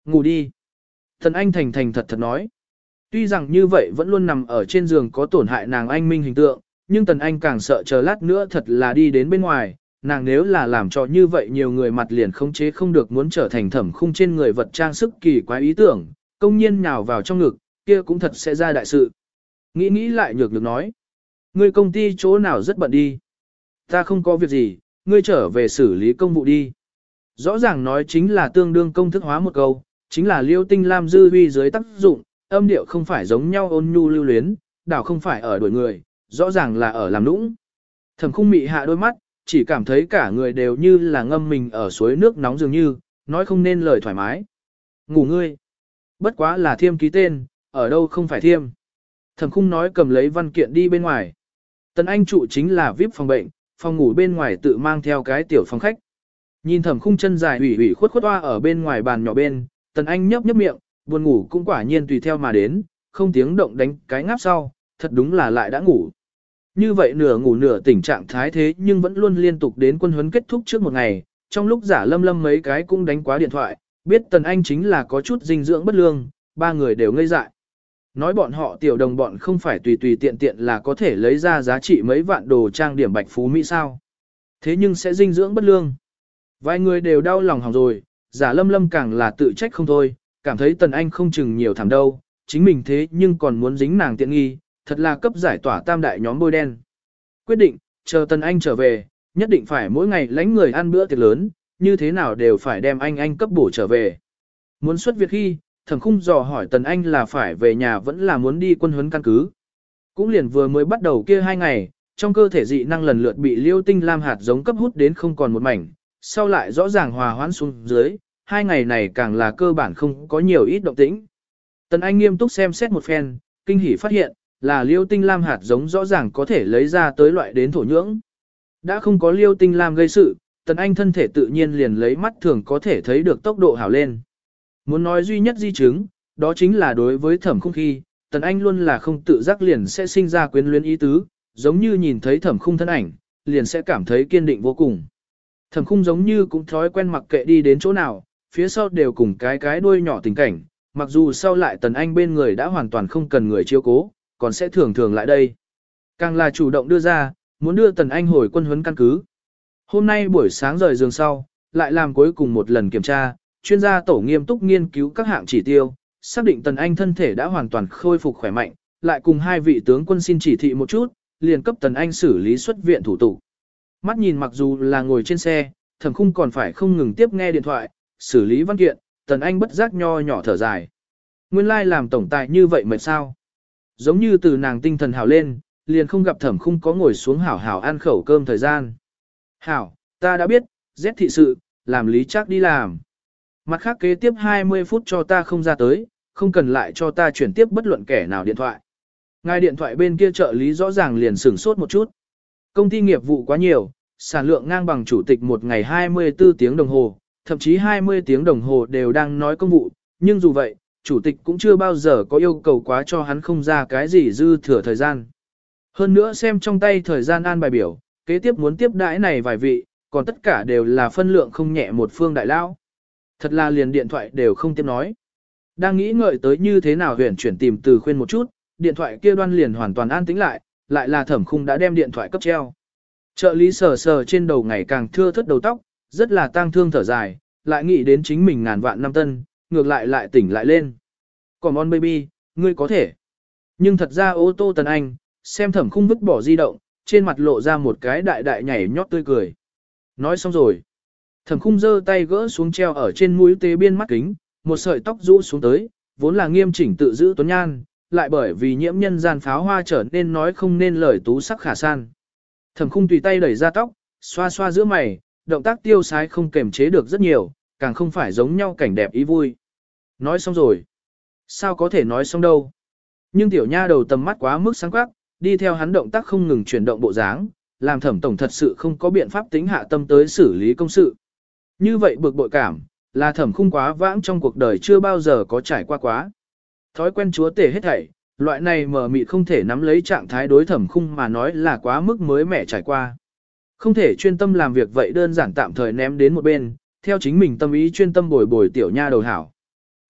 Ngủ đi. Tần Anh thành thành thật thật nói. Tuy rằng như vậy vẫn luôn nằm ở trên giường có tổn hại nàng anh minh hình tượng, nhưng Tần Anh càng sợ chờ lát nữa thật là đi đến bên ngoài, nàng nếu là làm cho như vậy nhiều người mặt liền khống chế không được muốn trở thành Thẩm Khung trên người vật trang sức kỳ quái ý tưởng, công nhiên nhào vào trong ngực, kia cũng thật sẽ ra đại sự. Nghĩ lại nhược được nói. Ngươi công ty chỗ nào rất bận đi. Ta không có việc gì, ngươi trở về xử lý công vụ đi. Rõ ràng nói chính là tương đương công thức hóa một câu, chính là Liêu Tinh Lam dư huy dưới tác dụng, âm điệu không phải giống nhau ôn nhu lưu luyến, đảo không phải ở đuổi người, rõ ràng là ở làm nũng. Thẩm Khung mị hạ đôi mắt, chỉ cảm thấy cả người đều như là ngâm mình ở suối nước nóng dường như, nói không nên lời thoải mái. Ngủ ngươi. Bất quá là thiêm ký tên, ở đâu không phải thiêm. Thẩm Khung nói cầm lấy văn kiện đi bên ngoài. Tần Anh trụ chính là VIP phòng bệnh, phòng ngủ bên ngoài tự mang theo cái tiểu phòng khách. Nhìn Thẩm Khung chân dài ủy khuất toa ở bên ngoài bàn nhỏ bên, Tần Anh nhấp miệng, buồn ngủ cũng quả nhiên tùy theo mà đến, không tiếng động đánh cái ngáp sau, thật đúng là lại đã ngủ. Như vậy nửa ngủ nửa tỉnh trạng thái thế nhưng vẫn luôn liên tục đến quân huấn kết thúc trước một ngày, trong lúc giả lâm mấy cái cũng đánh quá điện thoại, biết Tần Anh chính là có chút dinh dưỡng bất lương, ba người đều ngây dại. Nói bọn họ tiểu đồng bọn không phải tùy tùy tiện tiện là có thể lấy ra giá trị mấy vạn đồ trang điểm bạch phú Mỹ sao. Thế nhưng sẽ dinh dưỡng bất lương. Vài người đều đau lòng hỏng rồi, giả lâm càng là tự trách không thôi, cảm thấy Tần Anh không chừng nhiều thảm đâu, chính mình thế nhưng còn muốn dính nàng tiện nghi, thật là cấp giải tỏa tam đại nhóm bôi đen. Quyết định, chờ Tần Anh trở về, nhất định phải mỗi ngày lãnh người ăn bữa tiệc lớn, như thế nào đều phải đem anh cấp bổ trở về. Muốn xuất việc khi, Thẩm Khung dò hỏi Tần Anh là phải về nhà vẫn là muốn đi quân huấn căn cứ. Cũng liền vừa mới bắt đầu kia 2 ngày, trong cơ thể dị năng lần lượt bị Liêu Tinh Lam hạt giống cấp hút đến không còn một mảnh, sau lại rõ ràng hòa hoãn xuống dưới, 2 ngày này càng là cơ bản không có nhiều ít động tĩnh. Tần Anh nghiêm túc xem xét một phen, kinh hỉ phát hiện, là Liêu Tinh Lam hạt giống rõ ràng có thể lấy ra tới loại đến thổ nhưỡng. Đã không có Liêu Tinh Lam gây sự, Tần Anh thân thể tự nhiên liền lấy mắt thường có thể thấy được tốc độ hảo lên. Muốn nói duy nhất di chứng, đó chính là đối với Thẩm Khung khi, Tần Anh luôn là không tự giác liền sẽ sinh ra quyến luyến ý tứ, giống như nhìn thấy Thẩm Khung thân ảnh, liền sẽ cảm thấy kiên định vô cùng. Thẩm Khung giống như cũng thói quen mặc kệ đi đến chỗ nào, phía sau đều cùng cái đuôi nhỏ tình cảnh, mặc dù sau lại Tần Anh bên người đã hoàn toàn không cần người chiếu cố, còn sẽ thường thường lại đây. Càng là chủ động đưa ra, muốn đưa Tần Anh hồi quân huấn căn cứ. Hôm nay buổi sáng rời giường sau, lại làm cuối cùng một lần kiểm tra, chuyên gia tổ nghiêm túc nghiên cứu các hạng chỉ tiêu, xác định Tần Anh thân thể đã hoàn toàn khôi phục khỏe mạnh, lại cùng 2 vị tướng quân xin chỉ thị một chút, liền cấp Tần Anh xử lý xuất viện thủ tục. Mắt nhìn mặc dù là ngồi trên xe, Thẩm Khung còn phải không ngừng tiếp nghe điện thoại, xử lý văn kiện, Tần Anh bất giác nho nhỏ thở dài. Nguyên lai làm tổng tài như vậy mệt sao? Giống như từ nàng tinh thần hào lên, liền không gặp Thẩm Khung có ngồi xuống hảo ăn khẩu cơm thời gian. Hảo, ta đã biết, Z thị sự, làm lý chắc đi làm. Mặt khác kế tiếp 20 phút cho ta không ra tới, không cần lại cho ta chuyển tiếp bất luận kẻ nào điện thoại. Ngài điện thoại bên kia trợ lý rõ ràng liền sửng sốt một chút. Công ty nghiệp vụ quá nhiều, sản lượng ngang bằng chủ tịch một ngày 24 tiếng đồng hồ, thậm chí 20 tiếng đồng hồ đều đang nói công vụ, nhưng dù vậy, chủ tịch cũng chưa bao giờ có yêu cầu quá cho hắn không ra cái gì dư thừa thời gian. Hơn nữa xem trong tay thời gian an bài biểu, kế tiếp muốn tiếp đãi này vài vị, còn tất cả đều là phân lượng không nhẹ một phương đại lao. Thật là liền điện thoại đều không tiếp nói. Đang nghĩ ngợi tới như thế nào huyền chuyển tìm từ khuyên một chút, điện thoại kia đoan liền hoàn toàn an tĩnh lại là Thẩm Khung đã đem điện thoại cấp treo. Trợ lý sờ sờ trên đầu ngày càng thưa thớt đầu tóc, rất là tang thương thở dài, lại nghĩ đến chính mình ngàn vạn năm tân, ngược lại tỉnh lại lên. Còn on baby, ngươi có thể. Nhưng thật ra ô tô Tần Anh, xem Thẩm Khung vứt bỏ di động, trên mặt lộ ra một cái đại nhảy nhót tươi cười. Nói xong rồi. Thẩm Khung giơ tay gỡ xuống treo ở trên mũi tế biên mắt kính, một sợi tóc rũ xuống tới, vốn là nghiêm chỉnh tự giữ tuấn nhan, lại bởi vì nhiễm nhân gian pháo hoa trở nên nói không nên lời tú sắc khả san. Thẩm Khung tùy tay đẩy ra tóc, xoa xoa giữa mày, động tác tiêu sái không kềm chế được rất nhiều, càng không phải giống nhau cảnh đẹp ý vui. Nói xong rồi. Sao có thể nói xong đâu. Nhưng tiểu nha đầu tầm mắt quá mức sáng quắc, đi theo hắn động tác không ngừng chuyển động bộ dáng, làm Thẩm tổng thật sự không có biện pháp tính hạ tâm tới xử lý công sự. Như vậy bực bội cảm, là Thẩm Khung quá vãng trong cuộc đời chưa bao giờ có trải qua quá. Thói quen chúa tể hết thảy, loại này mờ mịt không thể nắm lấy trạng thái đối Thẩm Khung mà nói là quá mức mới mẻ trải qua. Không thể chuyên tâm làm việc vậy đơn giản tạm thời ném đến một bên, theo chính mình tâm ý chuyên tâm bồi tiểu nha đầu hảo.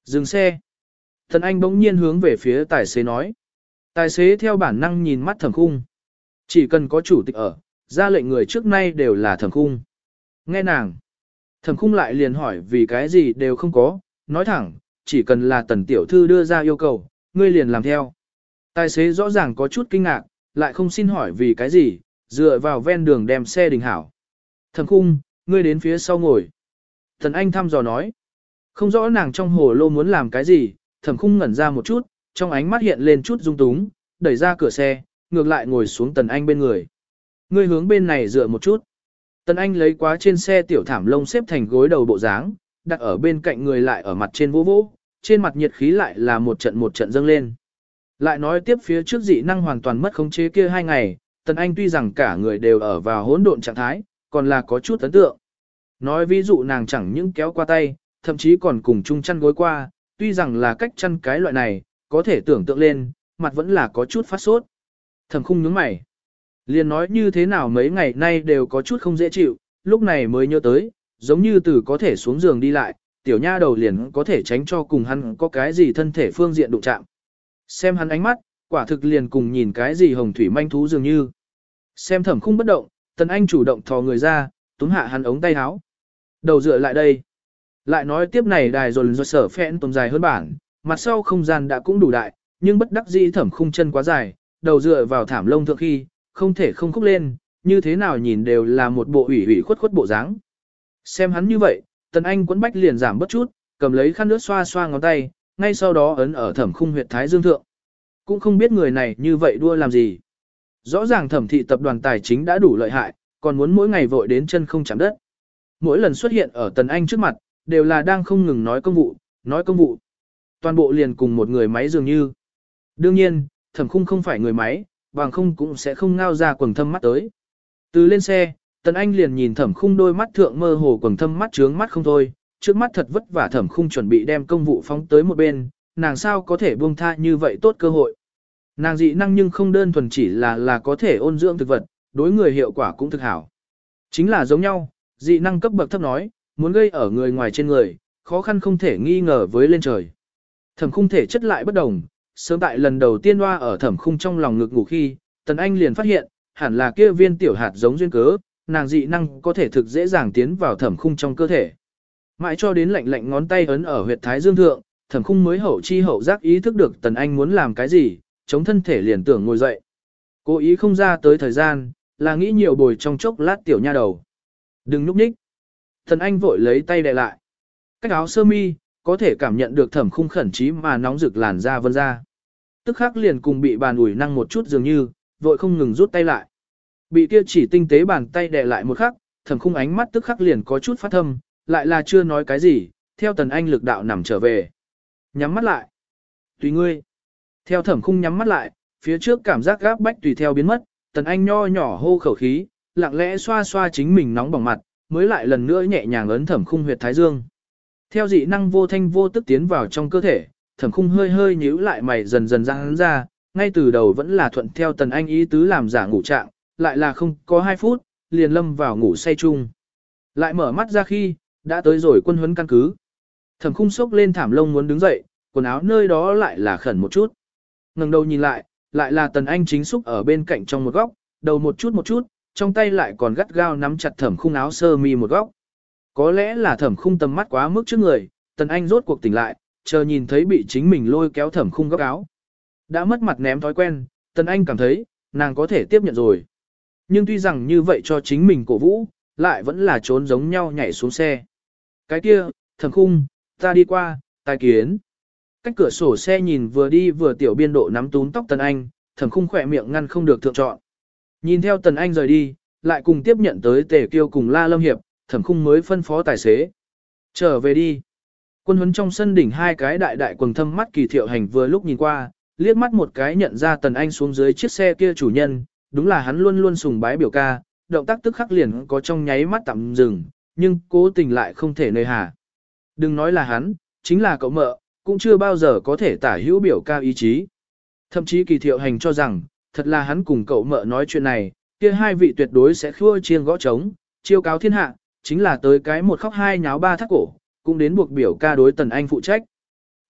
Dừng xe. Tần Anh bỗng nhiên hướng về phía tài xế nói. Tài xế theo bản năng nhìn mắt Thẩm Khung. Chỉ cần có chủ tịch ở, ra lệnh người trước nay đều là Thẩm Khung. Nghe nàng. Thẩm Khung lại liền hỏi vì cái gì đều không có, nói thẳng, chỉ cần là Tần tiểu thư đưa ra yêu cầu, ngươi liền làm theo. Tài xế rõ ràng có chút kinh ngạc, lại không xin hỏi vì cái gì, dựa vào ven đường đem xe đình hảo. Thẩm Khung, ngươi đến phía sau ngồi. Tần Anh thăm dò nói. Không rõ nàng trong hồ lô muốn làm cái gì, Thẩm Khung ngẩn ra một chút, trong ánh mắt hiện lên chút rung túng, đẩy ra cửa xe, ngược lại ngồi xuống Tần Anh bên người. Ngươi hướng bên này dựa một chút. Tần Anh lấy quá trên xe tiểu thảm lông xếp thành gối đầu bộ dáng, đặt ở bên cạnh người lại ở mặt trên vô vỗ, trên mặt nhiệt khí lại là một trận dâng lên. Lại nói tiếp phía trước dị năng hoàn toàn mất khống chế kia 2 ngày, Tần Anh tuy rằng cả người đều ở vào hỗn độn trạng thái, còn là có chút ấn tượng. Nói ví dụ nàng chẳng những kéo qua tay, thậm chí còn cùng chung chăn gối qua, tuy rằng là cách chăn cái loại này, có thể tưởng tượng lên, mặt vẫn là có chút phát sốt. Thẩm Khung nhướng mày. Liền nói như thế nào mấy ngày nay đều có chút không dễ chịu, lúc này mới nhớ tới, giống như từ có thể xuống giường đi lại, tiểu nha đầu liền có thể tránh cho cùng hắn có cái gì thân thể phương diện đụng chạm. Xem hắn ánh mắt, quả thực liền cùng nhìn cái gì hồng thủy manh thú dường như. Xem Thẩm Khung bất động, Tần Anh chủ động thò người ra, túm hạ hắn ống tay áo. Đầu dựa lại đây. Lại nói tiếp này đài rồi do sở phẽn tồn dài hơn bản, mặt sau không gian đã cũng đủ đại, nhưng bất đắc dĩ Thẩm Khung chân quá dài, đầu dựa vào thảm lông thượng khi, không thể không khúc lên, như thế nào nhìn đều là một bộ ủy khuất bộ dáng. Xem hắn như vậy, Tần Anh quấn bách liền giảm bớt chút, cầm lấy khăn nước xoa xoa ngón tay, ngay sau đó ấn ở Thẩm Khung huyệt thái dương thượng. Cũng không biết người này như vậy đua làm gì. Rõ ràng Thẩm thị tập đoàn tài chính đã đủ lợi hại, còn muốn mỗi ngày vội đến chân không chạm đất. Mỗi lần xuất hiện ở Tần Anh trước mặt, đều là đang không ngừng nói công vụ. Toàn bộ liền cùng một người máy dường như. Đương nhiên, Thẩm Khung không phải người máy, bằng không cũng sẽ không ngao ra quầng thâm mắt tới. Từ lên xe, Tần Anh liền nhìn Thẩm Khung đôi mắt thượng mơ hồ quầng thâm mắt trướng mắt không thôi, trước mắt thật vất vả Thẩm Khung chuẩn bị đem công vụ phóng tới một bên, nàng sao có thể buông tha như vậy tốt cơ hội. Nàng dị năng nhưng không đơn thuần chỉ là có thể ôn dưỡng thực vật, đối người hiệu quả cũng thực hảo. Chính là giống nhau, dị năng cấp bậc thấp nói, muốn gây ở người ngoài trên người, khó khăn không thể nghi ngờ với lên trời. Thẩm Khung thể chất lại bất đồng, sớm tại lần đầu tiên hoa ở Thẩm Khung trong lòng ngực ngủ khi, Tần Anh liền phát hiện, hẳn là kia viên tiểu hạt giống duyên cớ, nàng dị năng có thể thực dễ dàng tiến vào Thẩm Khung trong cơ thể. Mãi cho đến lạnh ngón tay ấn ở huyệt thái dương thượng, Thẩm Khung mới hậu chi hậu giác ý thức được Tần Anh muốn làm cái gì, chống thân thể liền tưởng ngồi dậy. Cố ý không ra tới thời gian, là nghĩ nhiều bồi trong chốc lát tiểu nha đầu. Đừng núp nhích. Tần Anh vội lấy tay đè lại. Cách áo sơ mi, có thể cảm nhận được Thẩm Khung khẩn trí mà nóng rực làn da vân ra. Tức khắc liền cùng bị bàn ủi năng một chút dường như, vội không ngừng rút tay lại. Bị kia chỉ tinh tế bàn tay đè lại một khắc, Thẩm Khung ánh mắt tức khắc liền có chút phát thâm, lại là chưa nói cái gì, theo Tần Anh lực đạo nằm trở về. Nhắm mắt lại. Tùy ngươi. Theo Thẩm Khung nhắm mắt lại, phía trước cảm giác gáp bách tùy theo biến mất, Tần Anh nho nhỏ hô khẩu khí, lặng lẽ xoa xoa chính mình nóng bỏng mặt, mới lại lần nữa nhẹ nhàng ấn Thẩm Khung huyệt thái dương. Theo dị năng vô thanh vô tức tiến vào trong cơ thể, Thẩm Khung hơi hơi nhíu lại mày dần dần giãn ra, ngay từ đầu vẫn là thuận theo Tần Anh ý tứ làm giả ngủ trạng, lại là không có 2 phút, liền lâm vào ngủ say chung. Lại mở mắt ra khi, đã tới rồi quân huấn căn cứ. Thẩm Khung sốc lên thảm lông muốn đứng dậy, quần áo nơi đó lại là khẩn một chút. Ngẩng đầu nhìn lại là Tần Anh chính xúc ở bên cạnh trong một góc, đầu một chút, trong tay lại còn gắt gao nắm chặt Thẩm Khung áo sơ mi một góc. Có lẽ là Thẩm Khung tầm mắt quá mức trước người, Tần Anh rốt cuộc tỉnh lại, chờ nhìn thấy bị chính mình lôi kéo Thẩm Khung góc áo. Đã mất mặt ném thói quen, Tần Anh cảm thấy, nàng có thể tiếp nhận rồi. Nhưng tuy rằng như vậy cho chính mình cổ vũ, lại vẫn là trốn giống nhau nhảy xuống xe. Cái kia, Thẩm Khung, ta đi qua, tài kiến. Cách cửa sổ xe nhìn vừa đi vừa tiểu biên độ nắm túm tóc Tần Anh, Thẩm Khung khỏe miệng ngăn không được thượng chọn. Nhìn theo Tần Anh rời đi, lại cùng tiếp nhận tới Tề Kiêu cùng La Lâm Hiệp, Thẩm Khung mới phân phó tài xế. Trở về đi. Quân huấn trong sân đỉnh 2 cái đại quầng thâm mắt Kỳ Thiệu Hành vừa lúc nhìn qua, liếc mắt một cái nhận ra Tần Anh xuống dưới chiếc xe kia chủ nhân, đúng là hắn luôn luôn sùng bái biểu ca, động tác tức khắc liền có trong nháy mắt tạm dừng, nhưng cố tình lại không thể nơi hà. Đừng nói là hắn, chính là cậu mợ, cũng chưa bao giờ có thể tả hữu biểu ca ý chí. Thậm chí Kỳ Thiệu Hành cho rằng, thật là hắn cùng cậu mợ nói chuyện này, kia 2 vị tuyệt đối sẽ khua chiêng gõ trống, chiêu cáo thiên hạ, chính là tới cái một khóc 2 nháo 3 thắt cổ, cũng đến buộc biểu ca đối Tần Anh phụ trách.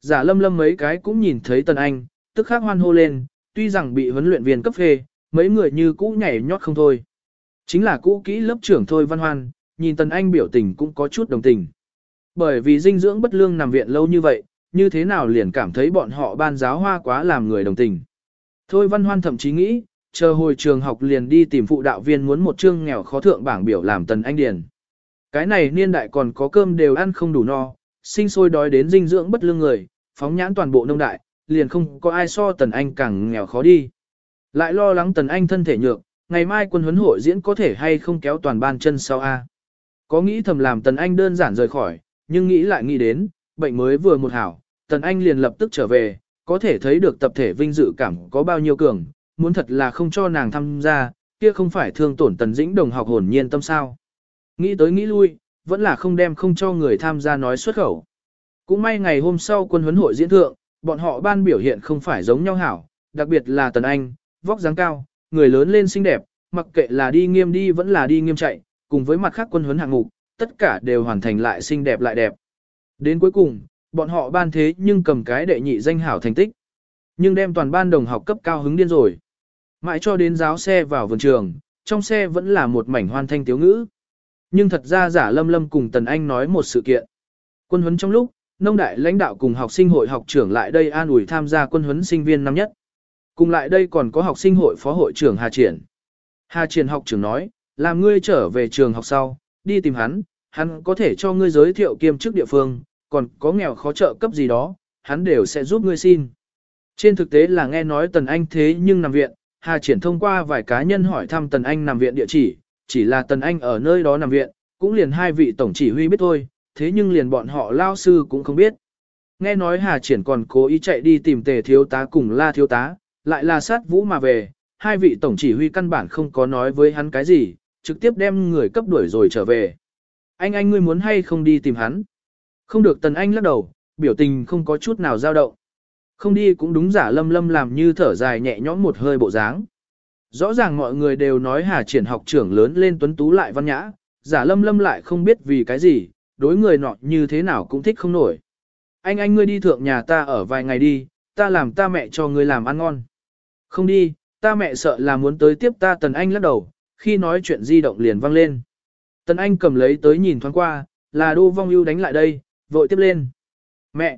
Giả Lâm Lâm mấy cái cũng nhìn thấy Tần Anh, tức khắc hoan hô lên, tuy rằng bị huấn luyện viên cấp phê, mấy người như cũ nhảy nhót không thôi. Chính là cũ kỹ lớp trưởng Thôi Văn Hoan, nhìn Tần Anh biểu tình cũng có chút đồng tình. Bởi vì dinh dưỡng bất lương nằm viện lâu như vậy, như thế nào liền cảm thấy bọn họ ban giáo hoa quá làm người đồng tình. Thôi Văn Hoan thậm chí nghĩ, chờ hồi trường học liền đi tìm phụ đạo viên muốn một chương nghèo khó thượng bảng biểu làm Tần Anh điền. Cái này niên đại còn có cơm đều ăn không đủ no, sinh sôi đói đến dinh dưỡng bất lương người, phóng nhãn toàn bộ nông đại, liền không có ai so Tần Anh càng nghèo khó đi. Lại lo lắng Tần Anh thân thể nhược, ngày mai quân huấn hội diễn có thể hay không kéo toàn ban chân sau A. Có nghĩ thầm làm Tần Anh đơn giản rời khỏi, nhưng nghĩ lại nghĩ đến, bệnh mới vừa một hảo, Tần Anh liền lập tức trở về, có thể thấy được tập thể vinh dự cảm có bao nhiêu cường, muốn thật là không cho nàng tham gia, kia không phải thương tổn Tần Dĩnh đồng học hồn nhiên tâm sao. Nghĩ tới nghĩ lui, vẫn là không đem không cho người tham gia nói xuất khẩu. Cũng may ngày hôm sau quân huấn hội diễn thượng, bọn họ ban biểu hiện không phải giống nhau hảo, đặc biệt là Tần Anh, vóc dáng cao, người lớn lên xinh đẹp, mặc kệ là đi nghiêm đi vẫn là đi nghiêm chạy, cùng với mặt khác quân huấn hạng mục, tất cả đều hoàn thành lại xinh đẹp lại đẹp. Đến cuối cùng, bọn họ ban thế nhưng cầm cái đệ nhị danh hảo thành tích. Nhưng đem toàn ban đồng học cấp cao hứng điên rồi. Mãi cho đến giáo xe vào vườn trường, trong xe vẫn là một mảnh hoan thanh tiếu ngữ. Nhưng thật ra Giả Lâm Lâm cùng Tần Anh nói một sự kiện. Quân huấn trong lúc, nông đại lãnh đạo cùng học sinh hội học trưởng lại đây an ủi tham gia quân huấn sinh viên năm nhất. Cùng lại đây còn có học sinh hội phó hội trưởng Hà Triển. Hà Triển học trưởng nói, làm ngươi trở về trường học sau, đi tìm hắn có thể cho ngươi giới thiệu kiêm chức địa phương, còn có nghèo khó trợ cấp gì đó, hắn đều sẽ giúp ngươi xin. Trên thực tế là nghe nói Tần Anh thế nhưng nằm viện, Hà Triển thông qua vài cá nhân hỏi thăm Tần Anh nằm viện địa chỉ là Tần Anh ở nơi đó nằm viện, cũng liền hai vị tổng chỉ huy biết thôi, thế nhưng liền bọn họ lao sư cũng không biết. Nghe nói Hà Triển còn cố ý chạy đi tìm Tề thiếu tá cùng La thiếu tá, lại là sát vũ mà về, hai vị tổng chỉ huy căn bản không có nói với hắn cái gì, trực tiếp đem người cấp đuổi rồi trở về. Anh ngươi muốn hay không đi tìm hắn? Không được. Tần Anh lắc đầu, biểu tình không có chút nào dao động. Không đi cũng đúng. Giả Lâm Lâm làm như thở dài nhẹ nhõm một hơi bộ dáng. Rõ ràng mọi người đều nói Hà Triển học trưởng lớn lên tuấn tú lại văn nhã, Giả Lâm Lâm lại không biết vì cái gì, đối người nọ như thế nào cũng thích không nổi. Anh ngươi đi thượng nhà ta ở vài ngày đi, ta làm ta mẹ cho ngươi làm ăn ngon. Không đi, ta mẹ sợ là muốn tới tiếp ta. Tần Anh lắc đầu, khi nói chuyện di động liền vang lên. Tần Anh cầm lấy tới nhìn thoáng qua, là Đô Vong Ưu đánh lại đây, vội tiếp lên. Mẹ!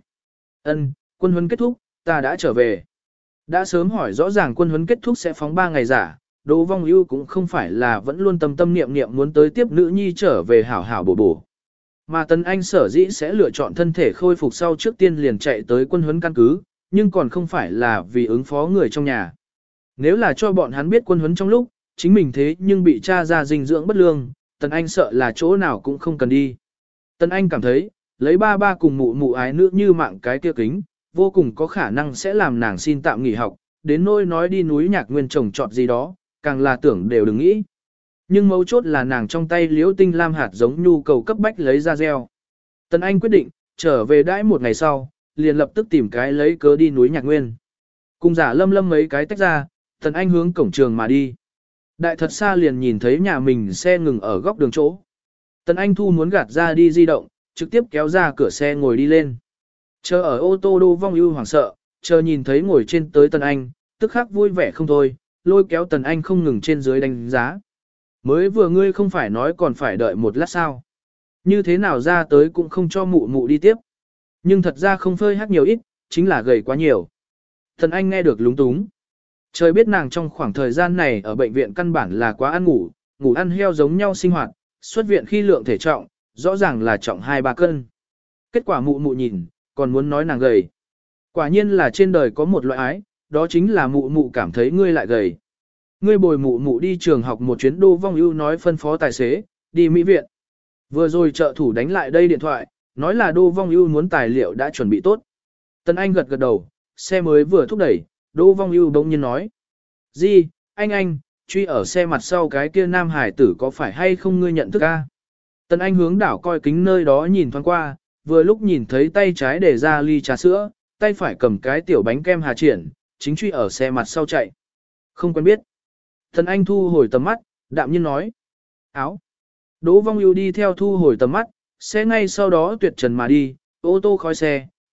Quân huấn kết thúc, ta đã trở về. Đã sớm hỏi rõ ràng quân huấn kết thúc sẽ phóng 3 ngày giả, Đỗ Vong Ưu cũng không phải là vẫn luôn tâm tâm niệm niệm muốn tới tiếp nữ nhi trở về hảo hảo bổ bổ. Mà Tần Anh sở dĩ sẽ lựa chọn thân thể khôi phục sau trước tiên liền chạy tới quân huấn căn cứ, nhưng còn không phải là vì ứng phó người trong nhà. Nếu là cho bọn hắn biết quân huấn trong lúc, chính mình thế nhưng bị tra ra dinh dưỡng bất lương, Tần Anh sợ là chỗ nào cũng không cần đi. Tần Anh cảm thấy, lấy ba ba cùng mụ mụ ái nữ như mạng cái kia kính, vô cùng có khả năng sẽ làm nàng xin tạm nghỉ học, đến nỗi nói đi núi Nhạc Nguyên trồng trọt gì đó, càng là tưởng đều đừng nghĩ. Nhưng mấu chốt là nàng trong tay liễu tinh lam hạt giống nhu cầu cấp bách lấy ra gieo. Tần Anh quyết định, trở về đãi một ngày sau, liền lập tức tìm cái lấy cớ đi núi Nhạc Nguyên. Cùng Giả Lâm Lâm mấy cái tách ra, Tần Anh hướng cổng trường mà đi. Đại thật xa liền nhìn thấy nhà mình xe ngừng ở góc đường chỗ. Tần Anh Thu muốn gạt ra đi di động, trực tiếp kéo ra cửa xe ngồi đi lên. Chờ ở ô tô Đô Vong Ưu hoảng sợ, chờ nhìn thấy ngồi trên tới Tần Anh, tức khắc vui vẻ không thôi, lôi kéo Tần Anh không ngừng trên dưới đánh giá. Mới vừa ngươi không phải nói còn phải đợi một lát sao. Như thế nào ra tới cũng không cho mụ mụ đi tiếp. Nhưng thật ra không phơi hát nhiều ít, chính là gầy quá nhiều. Tần Anh nghe được lúng túng. Trời biết nàng trong khoảng thời gian này ở bệnh viện căn bản là quá ăn ngủ, ngủ ăn heo giống nhau sinh hoạt, xuất viện khi lượng thể trọng, rõ ràng là trọng 2-3 cân. Kết quả mụ mụ nhìn, còn muốn nói nàng gầy. Quả nhiên là trên đời có một loại ái, đó chính là mụ mụ cảm thấy ngươi lại gầy. Ngươi bồi mụ mụ đi trường học một chuyến. Đô Vong Ưu nói phân phó tài xế, đi Mỹ viện. Vừa rồi trợ thủ đánh lại đây điện thoại, nói là Đô Vong Ưu muốn tài liệu đã chuẩn bị tốt. Tần Anh gật gật đầu, xe mới vừa thúc đẩy, Đô Vong Ưu bỗng nhiên nói. Gì, anh, truy ở xe mặt sau cái kia nam hải tử có phải hay không ngươi nhận thức a? Tần Anh hướng đảo coi kính nơi đó nhìn thoáng qua, vừa lúc nhìn thấy tay trái để ra ly trà sữa, tay phải cầm cái tiểu bánh kem Hà Triển, chính truy ở xe mặt sau chạy. Không quen biết. Tần Anh thu hồi tầm mắt, đạm nhiên nói. Áo. Đỗ Vong Ưu đi theo thu hồi tầm mắt, xe ngay sau đó tuyệt trần mà đi, ô tô khói xe,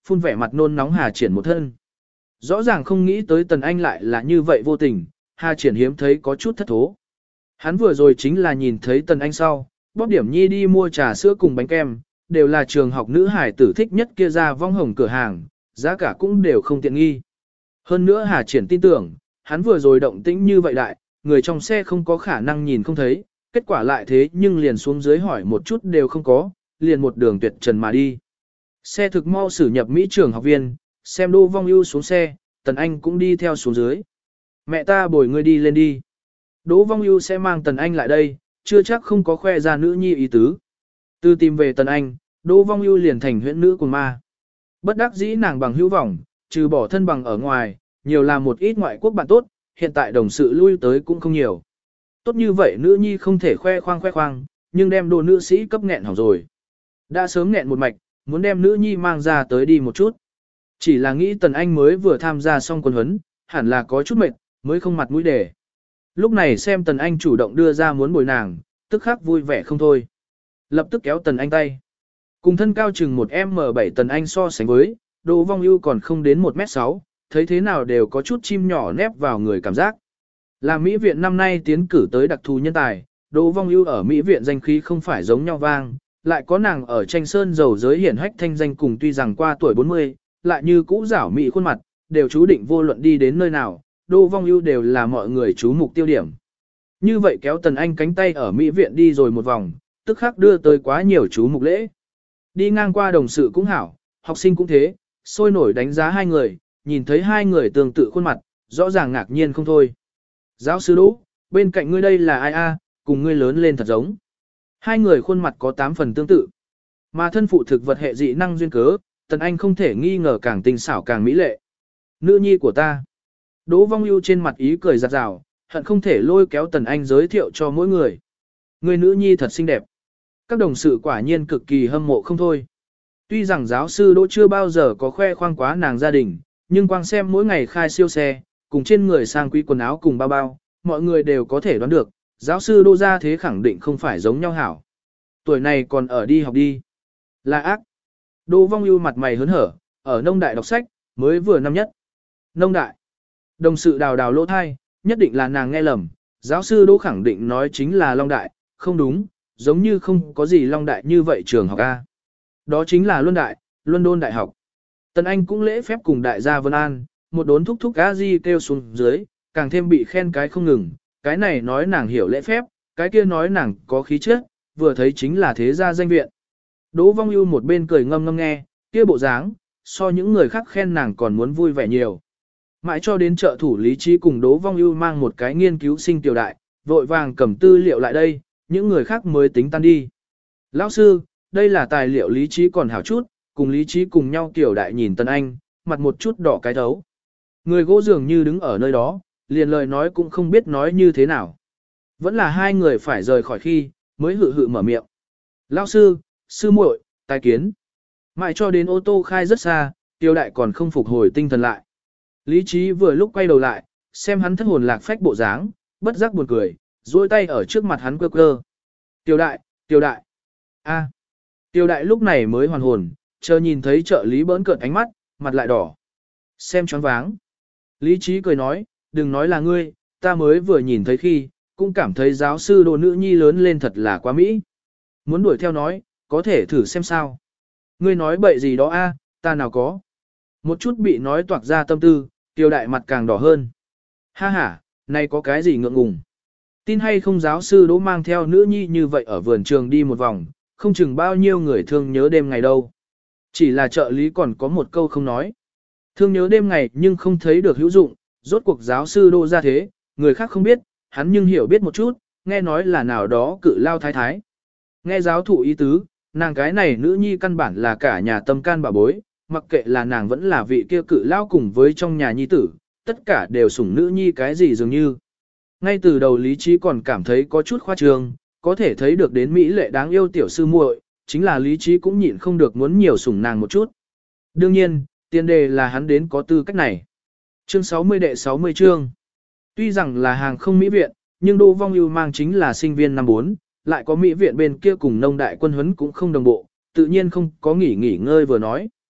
phun vẻ mặt nôn nóng Hà Triển một thân. Rõ ràng không nghĩ tới Tần Anh lại là như vậy vô tình, Hà Triển hiếm thấy có chút thất thố. Hắn vừa rồi chính là nhìn thấy Tần Anh sau, bóp điểm nhi đi mua trà sữa cùng bánh kem, đều là trường học nữ hải tử thích nhất kia ra vong hồng cửa hàng, giá cả cũng đều không tiện nghi. Hơn nữa Hà Triển tin tưởng, hắn vừa rồi động tĩnh như vậy đại, người trong xe không có khả năng nhìn không thấy, kết quả lại thế nhưng liền xuống dưới hỏi một chút đều không có, liền một đường tuyệt trần mà đi. Xe thực mau xử nhập Mỹ trường học viên, xem Đỗ Vong Ưu xuống xe, Tần Anh cũng đi theo xuống dưới. Mẹ ta bồi ngươi đi lên đi. Đỗ Vong Ưu sẽ mang Tần Anh lại đây, chưa chắc không có khoe ra nữ nhi ý tứ. Từ tìm về Tần Anh, Đỗ Vong Ưu liền thành huyễn nữ của ma. Bất đắc dĩ nàng bằng hữu vọng, trừ bỏ thân bằng ở ngoài, nhiều là một ít ngoại quốc bạn tốt, hiện tại đồng sự lui tới cũng không nhiều. Tốt như vậy nữ nhi không thể khoe khoang, nhưng đem đồ nữ sĩ cấp nghẹn hỏng rồi. Đã sớm nghẹn một mạch, muốn đem nữ nhi mang ra tới đi một chút. Chỉ là nghĩ Tần Anh mới vừa tham gia xong quân huấn, hẳn là có chút mệt, mới không mặt mũi để. Lúc này xem Tần Anh chủ động đưa ra muốn bồi nàng, tức khắc vui vẻ không thôi. Lập tức kéo Tần Anh tay. Cùng thân cao chừng 1m7 Tần Anh so sánh với, Đỗ Vong Ưu còn không đến 1m6, thấy thế nào đều có chút chim nhỏ nép vào người cảm giác. Là Mỹ viện năm nay tiến cử tới đặc thù nhân tài, Đỗ Vong Ưu ở Mỹ viện danh khí không phải giống nhau vang, lại có nàng ở tranh sơn dầu giới hiển hách thanh danh cùng tuy rằng qua tuổi 40, lại như cũ giảo mỹ khuôn mặt, đều chú định vô luận đi đến nơi nào, Đỗ Vong Ưu đều là mọi người chú mục tiêu điểm. Như vậy kéo Tần Anh cánh tay ở Mỹ viện đi rồi một vòng, tức khắc đưa tới quá nhiều chú mục lễ. Đi ngang qua đồng sự cũng hảo, học sinh cũng thế, sôi nổi đánh giá hai người, nhìn thấy hai người tương tự khuôn mặt, rõ ràng ngạc nhiên không thôi. Giáo sư Đỗ, bên cạnh ngươi đây là ai a? Cùng ngươi lớn lên thật giống. Hai người khuôn mặt có 8 phần tương tự. Mà thân phụ thực vật hệ dị năng duyên cớ, Tần Anh không thể nghi ngờ càng tinh xảo càng mỹ lệ. Nữ nhi của ta. Đỗ Vong Ưu trên mặt ý cười giặt rào, hận không thể lôi kéo Tần Anh giới thiệu cho mỗi người. Người nữ nhi thật xinh đẹp. Các đồng sự quả nhiên cực kỳ hâm mộ không thôi. Tuy rằng giáo sư Đỗ chưa bao giờ có khoe khoang quá nàng gia đình, nhưng quang xem mỗi ngày khai siêu xe, cùng trên người sang quý quần áo cùng bao bao, mọi người đều có thể đoán được, giáo sư Đỗ gia thế khẳng định không phải giống nhau hảo. Tuổi này còn ở đi học đi. Là ác. Đỗ Vong Ưu mặt mày hớn hở, ở nông đại đọc sách, mới vừa năm nhất. Nông đại. Đồng sự đào đào lỗ thai, nhất định là nàng nghe lầm, giáo sư Đỗ khẳng định nói chính là Long Đại, không đúng, giống như không có gì Long Đại như vậy trường học A. Đó chính là Luân Đại, London Đại học. Tần Anh cũng lễ phép cùng đại gia Vân An, một đốn thúc thúc a di kêu xuống dưới, càng thêm bị khen cái không ngừng, cái này nói nàng hiểu lễ phép, cái kia nói nàng có khí chất, vừa thấy chính là thế gia danh viện. Đỗ Vong Ưu một bên cười ngâm ngâm nghe, kia bộ dáng, so những người khác khen nàng còn muốn vui vẻ nhiều. Mãi cho đến trợ thủ lý trí cùng Đỗ Vong Ưu mang một cái nghiên cứu sinh tiểu đại, vội vàng cầm tư liệu lại đây, những người khác mới tính tan đi. Lão sư, đây là tài liệu lý trí còn hảo chút, cùng lý trí cùng nhau tiểu đại nhìn Tần Anh, mặt một chút đỏ cái thấu. Người gỗ dường như đứng ở nơi đó, liền lời nói cũng không biết nói như thế nào. Vẫn là hai người phải rời khỏi khi, mới hự hự mở miệng. Lão sư, sư muội, tài kiến. Mãi cho đến ô tô khai rất xa, tiểu đại còn không phục hồi tinh thần lại. Lý trí vừa lúc quay đầu lại, xem hắn thất hồn lạc phách bộ dáng, bất giác buồn cười, duỗi tay ở trước mặt hắn quơ quơ. Tiểu đại, tiểu đại. A. Tiểu đại lúc này mới hoàn hồn, chờ nhìn thấy trợ lý bỡn cợt ánh mắt, mặt lại đỏ. Xem choáng váng. Lý trí cười nói, đừng nói là ngươi, ta mới vừa nhìn thấy khi, cũng cảm thấy giáo sư đồ nữ nhi lớn lên thật là quá mỹ. Muốn đuổi theo nói, có thể thử xem sao. Ngươi nói bậy gì đó a, ta nào có. Một chút bị nói toạc ra tâm tư, Tiêu đại mặt càng đỏ hơn. Ha ha, này có cái gì ngượng ngùng. Tin hay không giáo sư Đỗ mang theo nữ nhi như vậy ở vườn trường đi một vòng, không chừng bao nhiêu người thương nhớ đêm ngày đâu. Chỉ là trợ lý còn có một câu không nói. Thương nhớ đêm ngày nhưng không thấy được hữu dụng, rốt cuộc giáo sư Đỗ ra thế, người khác không biết, hắn nhưng hiểu biết một chút, nghe nói là nào đó cự lao thái thái. Nghe giáo thụ ý tứ, nàng cái này nữ nhi căn bản là cả nhà tâm can bà bối, mặc kệ là nàng vẫn là vị kia cự lao cùng với trong nhà nhi tử, tất cả đều sủng nữ nhi cái gì dường như. Ngay từ đầu lý trí còn cảm thấy có chút khoa trương, có thể thấy được đến Mỹ lệ đáng yêu tiểu sư muội, chính là lý trí cũng nhịn không được muốn nhiều sủng nàng một chút. Đương nhiên, tiền đề là hắn đến có tư cách này. Chương 60 đệ 60 chương. Tuy rằng là hàng không Mỹ viện, nhưng Đỗ Vong Ưu mang chính là sinh viên năm 4, lại có Mỹ viện bên kia cùng nông đại quân huấn cũng không đồng bộ, tự nhiên không có nghỉ ngơi vừa nói.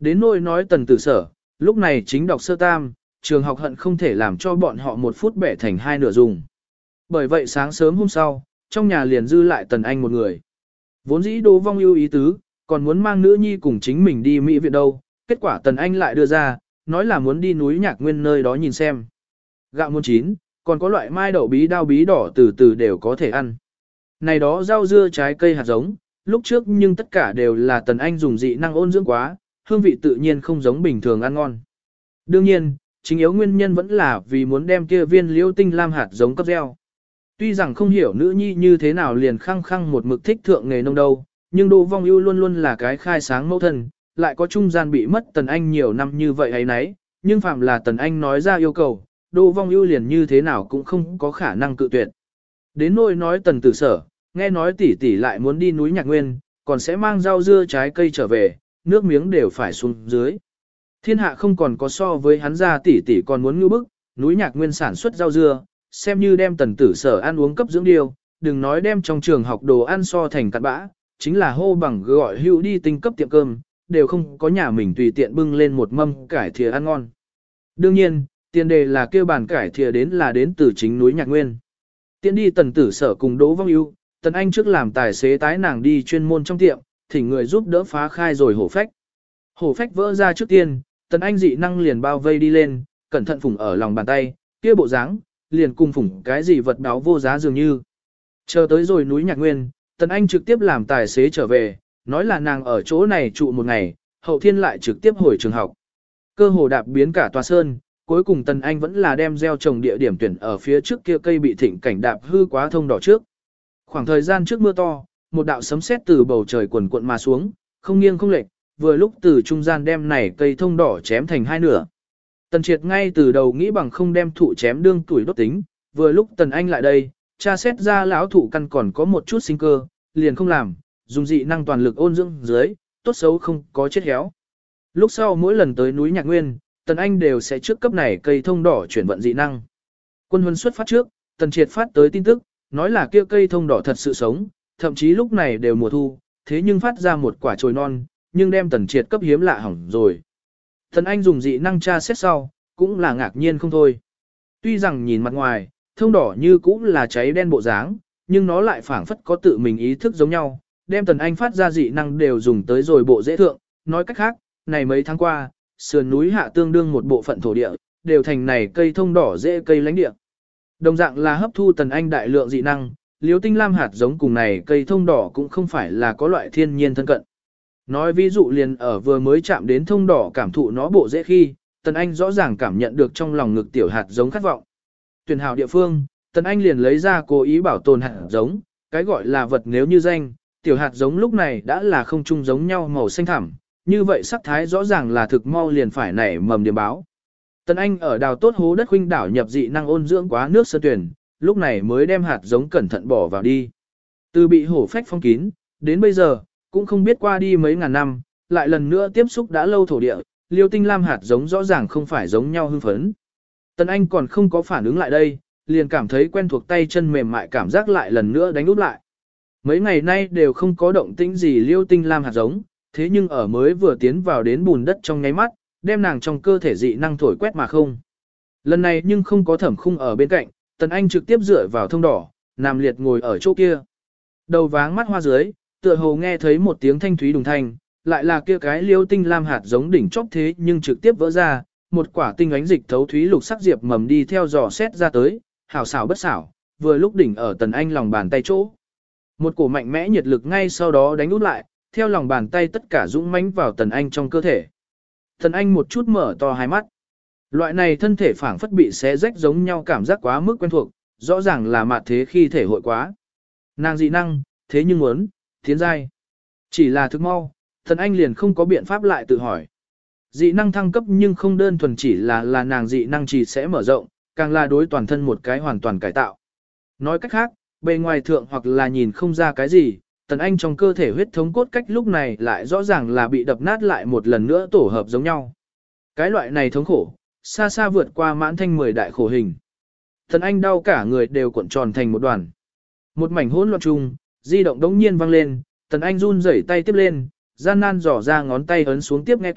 Đến nỗi nói Tần Tử Sở, lúc này chính đọc sơ tam, trường học hận không thể làm cho bọn họ một phút bẻ thành hai nửa dùng. Bởi vậy sáng sớm hôm sau, trong nhà liền dư lại Tần Anh một người. Vốn dĩ Đỗ Vong Ưu ý tứ, còn muốn mang nữ nhi cùng chính mình đi Mỹ viện đâu, kết quả Tần Anh lại đưa ra, nói là muốn đi núi Nhạc Nguyên nơi đó nhìn xem. Gạo muôn chín, còn có loại mai đậu bí đao bí đỏ từ từ đều có thể ăn. Này đó rau dưa trái cây hạt giống, lúc trước nhưng tất cả đều là Tần Anh dùng dị năng ôn dưỡng quá, hương vị tự nhiên không giống bình thường ăn ngon. Đương nhiên, chính yếu nguyên nhân vẫn là vì muốn đem kia viên liễu tinh lam hạt giống cấp gieo. Tuy rằng không hiểu nữ nhi như thế nào liền khăng khăng một mực thích thượng nghề nông đâu, nhưng Đỗ Vong Ưu luôn luôn là cái khai sáng mẫu thân, lại có trung gian bị mất Tần Anh nhiều năm như vậy ấy nấy, nhưng phạm là Tần Anh nói ra yêu cầu, Đỗ Vong Ưu liền như thế nào cũng không có khả năng cự tuyệt. Đến nỗi nói Tần Tử Sở, nghe nói tỷ tỷ lại muốn đi núi Nhạc Nguyên, còn sẽ mang rau dưa trái cây trở về, nước miếng đều phải xuống dưới. Thiên hạ không còn có so với hắn ra tỷ tỷ còn muốn ngưu bức, núi Nhạc Nguyên sản xuất rau dưa, xem như đem Tần Tử Sở ăn uống cấp dưỡng điều, đừng nói đem trong trường học đồ ăn so thành cặn bã, chính là hô bằng gọi hữu đi tinh cấp tiệm cơm, đều không có nhà mình tùy tiện bưng lên một mâm cải thìa ăn ngon. Đương nhiên, tiền đề là kêu bàn cải thìa đến từ chính núi Nhạc Nguyên. Tiện đi Tần Tử Sở cùng Đỗ Vong Ưu, Tần Anh trước làm tài xế tái nàng đi chuyên môn trong tiệm, thỉnh người giúp đỡ phá khai rồi hổ phách. Hổ phách vỡ ra trước tiên, Tần Anh dị năng liền bao vây đi lên, cẩn thận phủng ở lòng bàn tay, kia bộ dáng, liền cùng phủng cái gì vật báo vô giá dường như. Chờ tới rồi núi Nhạc Nguyên, Tần Anh trực tiếp làm tài xế trở về, nói là nàng ở chỗ này trụ một ngày, hậu thiên lại trực tiếp hồi trường học. Cơ hồ đạp biến cả tòa sơn, cuối cùng Tần Anh vẫn là đem gieo trồng địa điểm tuyển ở phía trước kia cây bị thịnh cảnh đạp hư quá thông đỏ trước. Khoảng thời gian trước mưa to, một đạo sấm sét từ bầu trời quần cuộn mà xuống, không nghiêng không lệch, vừa lúc từ trung gian đem này cây thông đỏ chém thành hai nửa. Tần Triệt ngay từ đầu nghĩ bằng không đem thụ chém đương tuổi đốt tính, vừa lúc Tần Anh lại đây, tra xét ra lão thụ căn còn có một chút sinh cơ, liền không làm, dùng dị năng toàn lực ôn dưỡng dưới, tốt xấu không có chết héo. Lúc sau mỗi lần tới núi Nhạc Nguyên, Tần Anh đều sẽ trước cấp này cây thông đỏ chuyển vận dị năng. Quân huấn xuất phát trước, Tần Triệt phát tới tin tức, nói là kia cây thông đỏ thật sự sống, thậm chí lúc này đều mùa thu, thế nhưng phát ra một quả chồi non, nhưng đem Tần Triệt cấp hiếm lạ hỏng rồi. Tần Anh dùng dị năng tra xét sau, cũng là ngạc nhiên không thôi. Tuy rằng nhìn mặt ngoài, thông đỏ như cũng là cháy đen bộ dáng, nhưng nó lại phảng phất có tự mình ý thức giống nhau, đem Tần Anh phát ra dị năng đều dùng tới rồi bộ dễ thượng, nói cách khác, này mấy tháng qua, sườn núi hạ tương đương một bộ phận thổ địa, đều thành này cây thông đỏ dễ cây lánh địa. Đồng dạng là hấp thu Tần Anh đại lượng dị năng, liếu tinh lam hạt giống cùng này cây thông đỏ cũng không phải là có loại thiên nhiên thân cận. Nói ví dụ liền ở vừa mới chạm đến thông đỏ cảm thụ nó bộ dễ khi, Tần Anh rõ ràng cảm nhận được trong lòng ngực tiểu hạt giống khát vọng. Tuyển hảo địa phương, Tần Anh liền lấy ra cố ý bảo tồn hạt giống, cái gọi là vật nếu như danh, tiểu hạt giống lúc này đã là không chung giống nhau màu xanh thẳm, như vậy sắc thái rõ ràng là thực mau liền phải nảy mầm điểm báo. Tần Anh ở đào tốt hố đất huynh đảo nhập dị năng ôn dưỡng quá nước sơn tuyển, lúc này mới đem hạt giống cẩn thận bỏ vào đi. Từ bị hổ phách phong kín, đến bây giờ, cũng không biết qua đi mấy ngàn năm, lại lần nữa tiếp xúc đã lâu thổ địa, liêu tinh lam hạt giống rõ ràng không phải giống nhau hưng phấn. Tần Anh còn không có phản ứng lại đây, liền cảm thấy quen thuộc tay chân mềm mại cảm giác lại lần nữa đánh úp lại. Mấy ngày nay đều không có động tĩnh gì liêu tinh lam hạt giống, thế nhưng ở mới vừa tiến vào đến bùn đất trong nháy mắt, đem nàng trong cơ thể dị năng thổi quét mà không. Lần này nhưng không có Thẩm Khung ở bên cạnh, Tần Anh trực tiếp dựa vào thông đỏ, nằm liệt ngồi ở chỗ kia. Đầu váng mắt hoa dưới, tựa hồ nghe thấy một tiếng thanh thúy đùng thanh, lại là kia cái liêu tinh lam hạt giống đỉnh chóp thế nhưng trực tiếp vỡ ra, một quả tinh ánh dịch thấu thúy lục sắc diệp mầm đi theo dò xét ra tới, hảo xảo bất xảo, vừa lúc đỉnh ở Tần Anh lòng bàn tay chỗ. Một cổ mạnh mẽ nhiệt lực ngay sau đó đánh út lại, theo lòng bàn tay tất cả dũng mãnh vào Tần Anh trong cơ thể. Tần Anh một chút mở to hai mắt. Loại này thân thể phảng phất bị xé rách giống nhau cảm giác quá mức quen thuộc, rõ ràng là mạt thế khi thể hội quá. Nàng dị năng, thế nhưng muốn, tiến giai. Chỉ là thức mau, Tần Anh liền không có biện pháp lại tự hỏi. Dị năng thăng cấp nhưng không đơn thuần chỉ là nàng dị năng chỉ sẽ mở rộng, càng là đối toàn thân một cái hoàn toàn cải tạo. Nói cách khác, bề ngoài thượng hoặc là nhìn không ra cái gì, Tần Anh trong cơ thể huyết thống cốt cách lúc này lại rõ ràng là bị đập nát lại một lần nữa tổ hợp giống nhau. Cái loại này thống khổ, xa xa vượt qua mãn thanh 10 đại khổ hình. Tần Anh đau cả người đều cuộn tròn thành một đoàn. Một mảnh hỗn loạn chung, di động đống nhiên vang lên, Tần Anh run rẩy tay tiếp lên, gian nan dò ra ngón tay ấn xuống tiếp nghe kiện,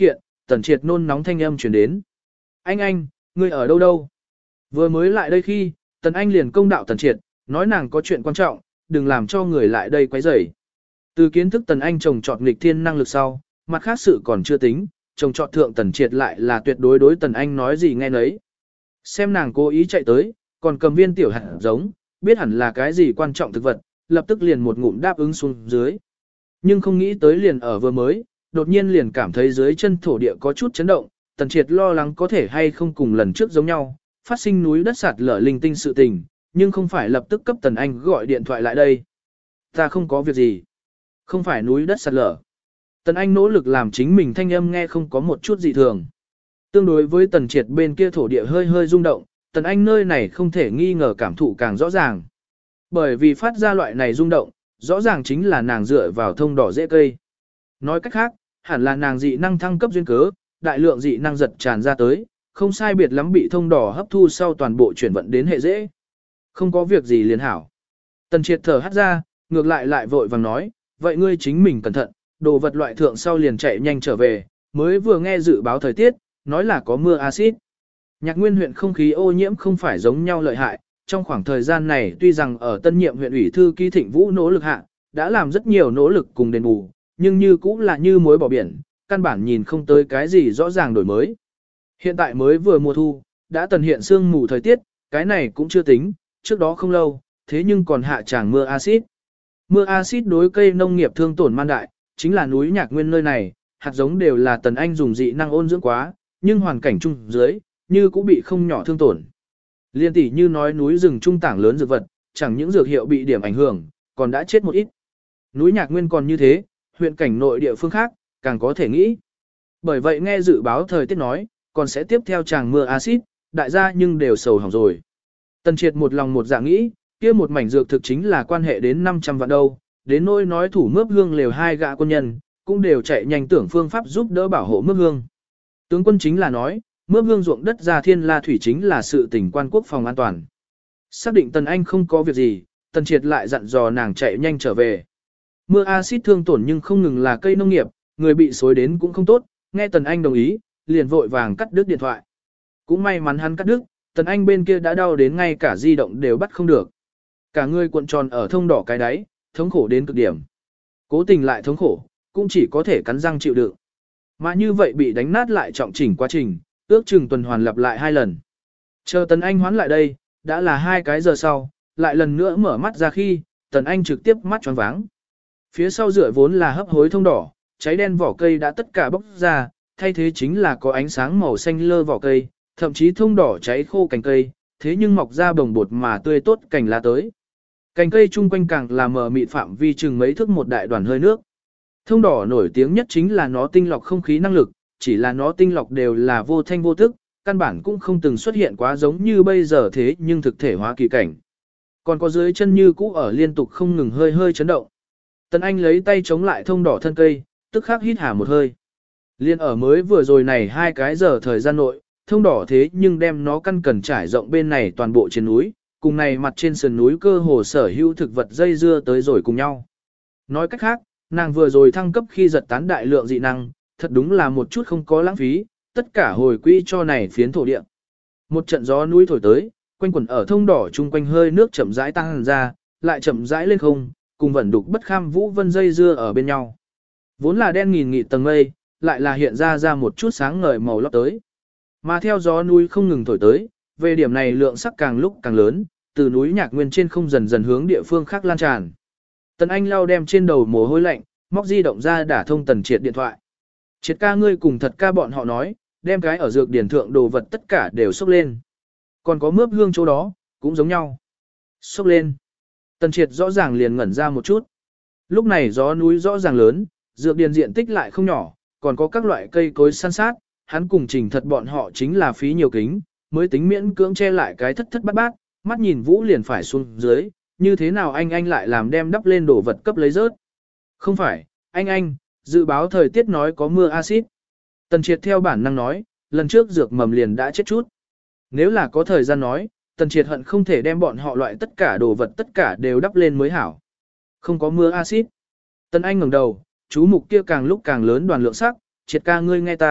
Tần Triệt nôn nóng thanh âm chuyển đến. Anh, ngươi ở đâu đâu? Vừa mới lại đây khi, Tần Anh liền công đạo Tần Triệt, nói nàng có chuyện quan trọng, đừng làm cho người lại đây quấy rầy. Từ kiến thức Tần Anh trồng trọt nghịch thiên năng lực sau, mặt khác sự còn chưa tính, trồng trọt thượng Tần Triệt lại là tuyệt đối đối Tần Anh nói gì nghe nấy. Xem nàng cố ý chạy tới, còn cầm viên tiểu hạt giống, biết hẳn là cái gì quan trọng thực vật, lập tức liền một ngụm đáp ứng xuống dưới. Nhưng không nghĩ tới liền ở vừa mới, đột nhiên liền cảm thấy dưới chân thổ địa có chút chấn động, Tần Triệt lo lắng có thể hay không cùng lần trước giống nhau, phát sinh núi đất sạt lở linh tinh sự tình, nhưng không phải lập tức cấp Tần Anh gọi điện thoại lại đây. Ta không có việc gì. Không phải núi đất sạt lở. Tần Anh nỗ lực làm chính mình thanh âm nghe không có một chút dị thường. Tương đối với Tần Triệt bên kia thổ địa hơi hơi rung động, Tần Anh nơi này không thể nghi ngờ cảm thụ càng rõ ràng. Bởi vì phát ra loại này rung động, rõ ràng chính là nàng dựa vào thông đỏ dễ cây. Nói cách khác, hẳn là nàng dị năng thăng cấp duyên cớ, đại lượng dị năng giật tràn ra tới, không sai biệt lắm bị thông đỏ hấp thu sau toàn bộ chuyển vận đến hệ dễ. Không có việc gì liền hảo. Tần Triệt thở hắt ra, ngược lại vội vàng nói, vậy ngươi chính mình cẩn thận, đồ vật loại thượng sau liền chạy nhanh trở về, mới vừa nghe dự báo thời tiết, nói là có mưa axit. Nhạc Nguyên huyện không khí ô nhiễm không phải giống nhau lợi hại, trong khoảng thời gian này tuy rằng ở tân nhiệm huyện ủy thư ký Thịnh Vũ nỗ lực hạ, đã làm rất nhiều nỗ lực cùng đền bù, nhưng như cũng là như muối bỏ biển, căn bản nhìn không tới cái gì rõ ràng đổi mới. Hiện tại mới vừa mùa thu, đã tần hiện sương mù thời tiết, cái này cũng chưa tính, trước đó không lâu, thế nhưng còn hạ tràng mưa axit. Mưa axit đối cây nông nghiệp thương tổn man đại, chính là núi Nhạc Nguyên nơi này, hạt giống đều là Tần Anh dùng dị năng ôn dưỡng quá, nhưng hoàn cảnh chung dưới, như cũng bị không nhỏ thương tổn. Liên tỷ như nói núi rừng trung tảng lớn dược vật, chẳng những dược hiệu bị điểm ảnh hưởng, còn đã chết một ít. Núi Nhạc Nguyên còn như thế, huyện cảnh nội địa phương khác, càng có thể nghĩ. Bởi vậy nghe dự báo thời tiết nói, còn sẽ tiếp theo tràng mưa axit, đại gia nhưng đều sầu hỏng rồi. Tần Triệt một lòng một dạ nghĩ, kia một mảnh dược thực chính là quan hệ đến 500 vạn đâu, đến nỗi nói thủ mướp hương lều hai gã quân nhân, cũng đều chạy nhanh tưởng phương pháp giúp đỡ bảo hộ mướp hương. Tướng quân chính là nói, mướp hương ruộng đất ra thiên la thủy chính là sự tình quan quốc phòng an toàn. Xác định Tần Anh không có việc gì, Tần Triệt lại dặn dò nàng chạy nhanh trở về. Mưa axit thương tổn nhưng không ngừng là cây nông nghiệp, người bị xối đến cũng không tốt, nghe Tần Anh đồng ý, liền vội vàng cắt đứt điện thoại. Cũng may mắn hắn cắt đứt, Tần Anh bên kia đã đau đến ngay cả di động đều bắt không được. Cả người cuộn tròn ở thông đỏ cái đáy, thống khổ đến cực điểm. Cố tình lại thống khổ, cũng chỉ có thể cắn răng chịu đựng. Mà như vậy bị đánh nát lại trọng chỉnh quá trình, ước chừng tuần hoàn lặp lại 2 lần. Chờ Tần Anh hoán lại đây, đã là 2 cái giờ sau, lại lần nữa mở mắt ra khi, Tần Anh trực tiếp mắt tròn váng. Phía sau rửa vốn là hấp hối thông đỏ, cháy đen vỏ cây đã tất cả bốc ra, thay thế chính là có ánh sáng màu xanh lơ vỏ cây, thậm chí thông đỏ cháy khô cành cây, thế nhưng mọc ra bồng bột mà tươi tốt cành lá tới. Cành cây chung quanh càng là mờ mịt phạm vi chừng mấy thước một đại đoàn hơi nước. Thông đỏ nổi tiếng nhất chính là nó tinh lọc không khí năng lực, chỉ là nó tinh lọc đều là vô thanh vô tức, căn bản cũng không từng xuất hiện quá giống như bây giờ thế nhưng thực thể hóa kỳ cảnh. Còn có dưới chân như cũ ở liên tục không ngừng hơi hơi chấn động. Tần Anh lấy tay chống lại thông đỏ thân cây, tức khắc hít hà một hơi. Liên ở mới vừa rồi này 2 cái giờ thời gian nội, thông đỏ thế nhưng đem nó căn cần trải rộng bên này toàn bộ trên núi, cùng này mặt trên sườn núi cơ hồ sở hữu thực vật dây dưa tới rồi cùng nhau. Nói cách khác, nàng vừa rồi thăng cấp khi giật tán đại lượng dị năng, thật đúng là một chút không có lãng phí, tất cả hồi quỹ cho này phiến thổ địa. Một trận gió núi thổi tới, quanh quẩn ở thông đỏ chung quanh hơi nước chậm rãi tăng ra, lại chậm rãi lên không, cùng vẩn đục bất kham vũ vân dây dưa ở bên nhau. Vốn là đen nghìn nghịt tầng mây, lại là hiện ra một chút sáng ngời màu lót tới. Mà theo gió núi không ngừng thổi tới, về điểm này lượng sắc càng lúc càng lớn, từ núi Nhạc Nguyên trên không dần dần hướng địa phương khác lan tràn. Tần Anh lau đem trên đầu mồ hôi lạnh, móc di động ra đả thông Tần Triệt điện thoại. Triệt ca ngươi cùng thật ca bọn họ nói, đem cái ở dược điển thượng đồ vật tất cả đều xốc lên. Còn có mướp hương chỗ đó, cũng giống nhau. Xốc lên. Tần Triệt rõ ràng liền ngẩn ra một chút. Lúc này gió núi rõ ràng lớn, dược điển diện tích lại không nhỏ, còn có các loại cây cối san sát, hắn cùng Trình Thật bọn họ chính là phí nhiều kính, mới tính miễn cưỡng che lại cái thất thất bát bát, mắt nhìn Vũ liền phải xuống dưới, như thế nào anh lại làm đem đắp lên đổ vật cấp lấy rớt. Không phải, anh, dự báo thời tiết nói có mưa axit. Tần Triệt theo bản năng nói, lần trước dược mầm liền đã chết chút. Nếu là có thời gian nói, Tần Triệt hận không thể đem bọn họ loại tất cả đồ vật tất cả đều đắp lên mới hảo. Không có mưa axit. Tần Anh ngẩng đầu, chú mục kia càng lúc càng lớn đoàn lượng sắc, Triệt ca ngươi nghe ta,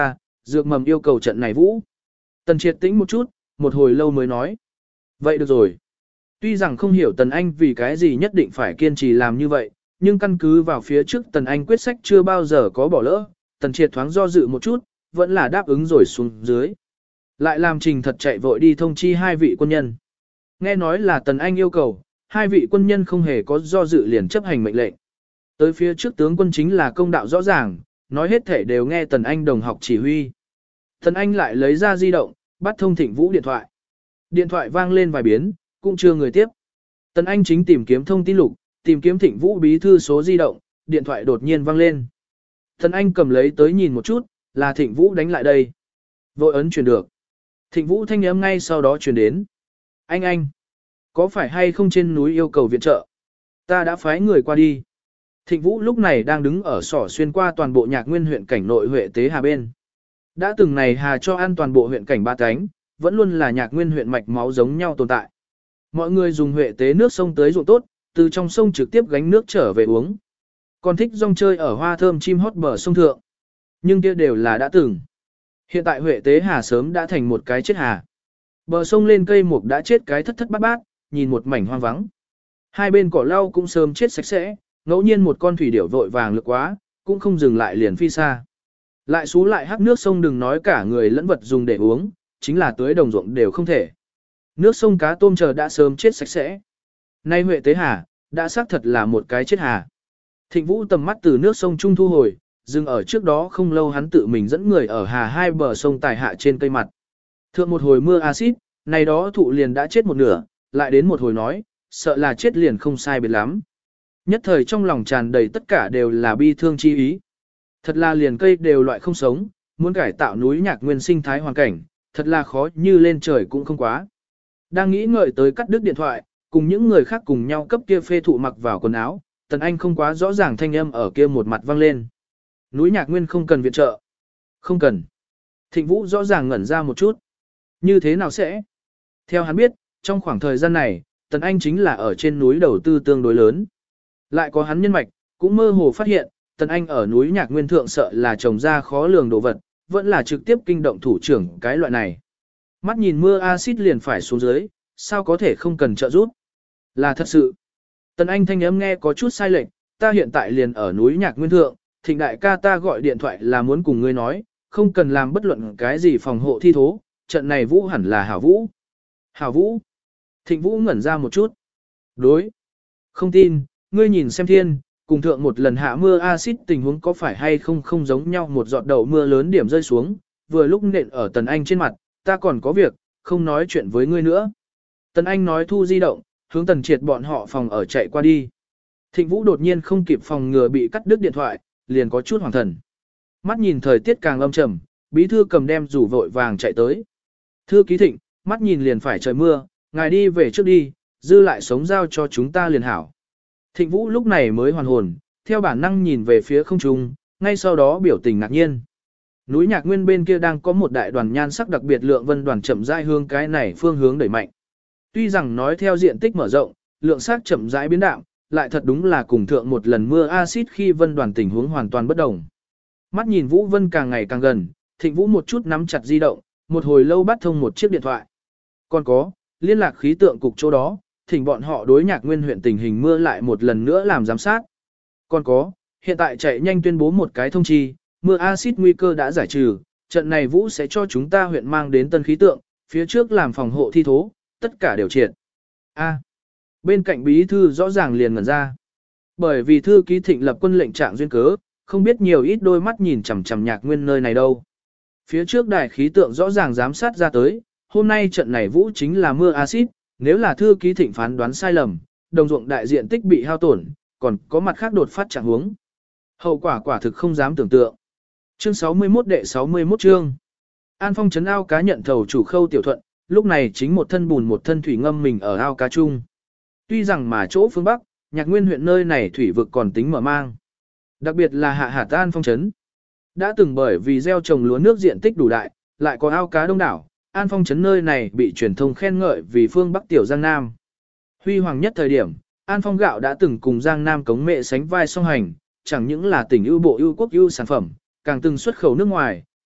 dược mầm yêu cầu trận này vũ. Tần Triệt tĩnh một chút, một hồi lâu mới nói. Vậy được rồi. Tuy rằng không hiểu Tần Anh vì cái gì nhất định phải kiên trì làm như vậy, nhưng căn cứ vào phía trước Tần Anh quyết sách chưa bao giờ có bỏ lỡ, Tần Triệt thoáng do dự một chút, vẫn là đáp ứng rồi xuống dưới. Lại làm Trình Thật chạy vội đi thông chi hai vị quân nhân. Nghe nói là Tần Anh yêu cầu, hai vị quân nhân không hề có do dự liền chấp hành mệnh lệnh. Tới phía trước tướng quân chính là công đạo rõ ràng, nói hết thể đều nghe Tần Anh đồng học chỉ huy. Tần Anh lại lấy ra di động, bắt thông Thịnh Vũ điện thoại. Điện thoại vang lên vài biến, cũng chưa người tiếp. Tần Anh chính tìm kiếm thông tin lục, tìm kiếm Thịnh Vũ bí thư số di động, điện thoại đột nhiên vang lên. Tần Anh cầm lấy tới nhìn một chút, là Thịnh Vũ đánh lại đây. Vội ấn truyền được. Thịnh Vũ thanh âm ngay sau đó truyền đến. Anh, có phải hay không trên núi yêu cầu viện trợ? Ta đã phái người qua đi. Thịnh Vũ lúc này đang đứng ở sỏ xuyên qua toàn bộ Nhạc Nguyên huyện cảnh nội Huệ Tế Hà bên. Đã từng này Hà cho ăn toàn bộ huyện cảnh ba cánh, vẫn luôn là Nhạc Nguyên huyện mạch máu giống nhau tồn tại. Mọi người dùng Huệ Tế nước sông tới ruộng tốt, từ trong sông trực tiếp gánh nước trở về uống. Còn thích rong chơi ở hoa thơm chim hót bờ sông thượng. Nhưng kia đều là đã từng. Hiện tại Huệ Tế Hà sớm đã thành một cái chết hà. Bờ sông lên cây mục đã chết cái thất thất bát bát, nhìn một mảnh hoang vắng. Hai bên cỏ lau cũng sớm chết sạch sẽ, ngẫu nhiên một con thủy điểu vội vàng lược quá, cũng không dừng lại liền phi xa. Lại xú lại hắc nước sông đừng nói cả người lẫn vật dùng để uống, chính là tưới đồng ruộng đều không thể. Nước sông cá tôm chờ đã sớm chết sạch sẽ. Nay Huệ Tế Hà, đã xác thật là một cái chết hà. Thịnh Vũ tầm mắt từ nước sông trung thu hồi, dừng ở trước đó không lâu hắn tự mình dẫn người ở hà hai bờ sông tài hạ trên cây mặt. Thượng một hồi mưa axit, này đó thụ liền đã chết một nửa, lại đến một hồi nói, sợ là chết liền không sai biệt lắm. Nhất thời trong lòng tràn đầy tất cả đều là bi thương chi ý. Thật là liền cây đều loại không sống, muốn cải tạo núi Nhạc Nguyên sinh thái hoàn cảnh, thật là khó như lên trời cũng không quá. Đang nghĩ ngợi tới cắt đứt điện thoại, cùng những người khác cùng nhau cấp kia phê thụ mặc vào quần áo, Tần Anh không quá rõ ràng thanh âm ở kia một mặt vang lên. Núi Nhạc Nguyên không cần viện trợ. Không cần. Thịnh Vũ rõ ràng ngẩn ra một chút. Như thế nào sẽ? Theo hắn biết, trong khoảng thời gian này, Tần Anh chính là ở trên núi đầu tư tương đối lớn. Lại có hắn nhân mạch, cũng mơ hồ phát hiện, Tần Anh ở núi Nhạc Nguyên thượng sợ là trồng ra khó lường đồ vật, vẫn là trực tiếp kinh động thủ trưởng cái loại này. Mắt nhìn mưa axit liền phải xuống dưới, sao có thể không cần trợ giúp? Là thật sự. Tần Anh thanh âm nghe có chút sai lệch, ta hiện tại liền ở núi Nhạc Nguyên thượng, Thịnh đại ca ta gọi điện thoại là muốn cùng ngươi nói, không cần làm bất luận cái gì phòng hộ thi thố, trận này vũ hẳn là hảo vũ. Hảo vũ. Thịnh Vũ ngẩn ra một chút. Đối. Không tin, ngươi nhìn xem thiên, cùng thượng một lần hạ mưa axit tình huống có phải hay không không giống nhau, một giọt đầu mưa lớn điểm rơi xuống, vừa lúc nện ở Tần Anh trên mặt, ta còn có việc, không nói chuyện với ngươi nữa. Tần Anh nói thu di động, hướng Tần Triệt bọn họ phòng ở chạy qua đi. Thịnh Vũ đột nhiên không kịp phòng ngừa bị cắt đứt điện thoại, liền có chút hoảng thần. Mắt nhìn thời tiết càng âm trầm, bí thư cầm đem rủ vội vàng chạy tới. Thư ký Thịnh, mắt nhìn liền phải trời mưa, ngài đi về trước đi, dư lại sống giao cho chúng ta liền hảo. Thịnh Vũ lúc này mới hoàn hồn, theo bản năng nhìn về phía không trung, ngay sau đó biểu tình ngạc nhiên. Núi Nhạc Nguyên bên kia đang có một đại đoàn nhan sắc đặc biệt lượng vân đoàn chậm rãi hướng cái này phương hướng đẩy mạnh. Tuy rằng nói theo diện tích mở rộng, lượng sắc chậm rãi biến đạm, lại thật đúng là cùng thượng một lần mưa axit khi vân đoàn tình huống hoàn toàn bất đồng. Mắt nhìn Vũ Vân càng ngày càng gần, Thịnh Vũ một chút nắm chặt di động, một hồi lâu bắt thông một chiếc điện thoại. Còn có, liên lạc khí tượng cục chỗ đó, thỉnh bọn họ đối Nhạc Nguyên huyện tình hình mưa lại một lần nữa làm giám sát. Còn có, hiện tại chạy nhanh tuyên bố một cái thông chi, mưa axit nguy cơ đã giải trừ, trận này Vũ sẽ cho chúng ta huyện mang đến tân khí tượng, phía trước làm phòng hộ thi thố, tất cả đều triệt. A. Bên cạnh bí thư rõ ràng liền ngẩn ra. Bởi vì thư ký Thịnh lập quân lệnh trạng duyên cớ, không biết nhiều ít đôi mắt nhìn chằm chằm Nhạc Nguyên nơi này đâu. Phía trước đài khí tượng rõ ràng giám sát ra tới, hôm nay trận này Vũ chính là mưa axit, nếu là thư ký Thịnh phán đoán sai lầm, đồng ruộng đại diện tích bị hao tổn, còn có mặt khác đột phát trạng huống. Hậu quả quả thực không dám tưởng tượng. Chương 61 đệ 61 chương. An Phong trấn ao cá nhận thầu chủ Khâu Tiểu Thuận, lúc này chính một thân bùn một thân thủy ngâm mình ở ao cá chung. Tuy rằng mà chỗ phương Bắc, Nhạc Nguyên huyện nơi này thủy vực còn tính mở mang. Đặc biệt là hạ hạt An Phong trấn. Đã từng bởi vì gieo trồng lúa nước diện tích đủ đại, lại có ao cá đông đảo, An Phong trấn nơi này bị truyền thông khen ngợi vì phương Bắc tiểu Giang Nam. Huy hoàng nhất thời điểm, An Phong gạo đã từng cùng Giang Nam cống mệ sánh vai song hành, chẳng những là tỉnh ưu bộ ưu quốc ưu sản phẩm, càng từng xuất khẩu nước ngoài,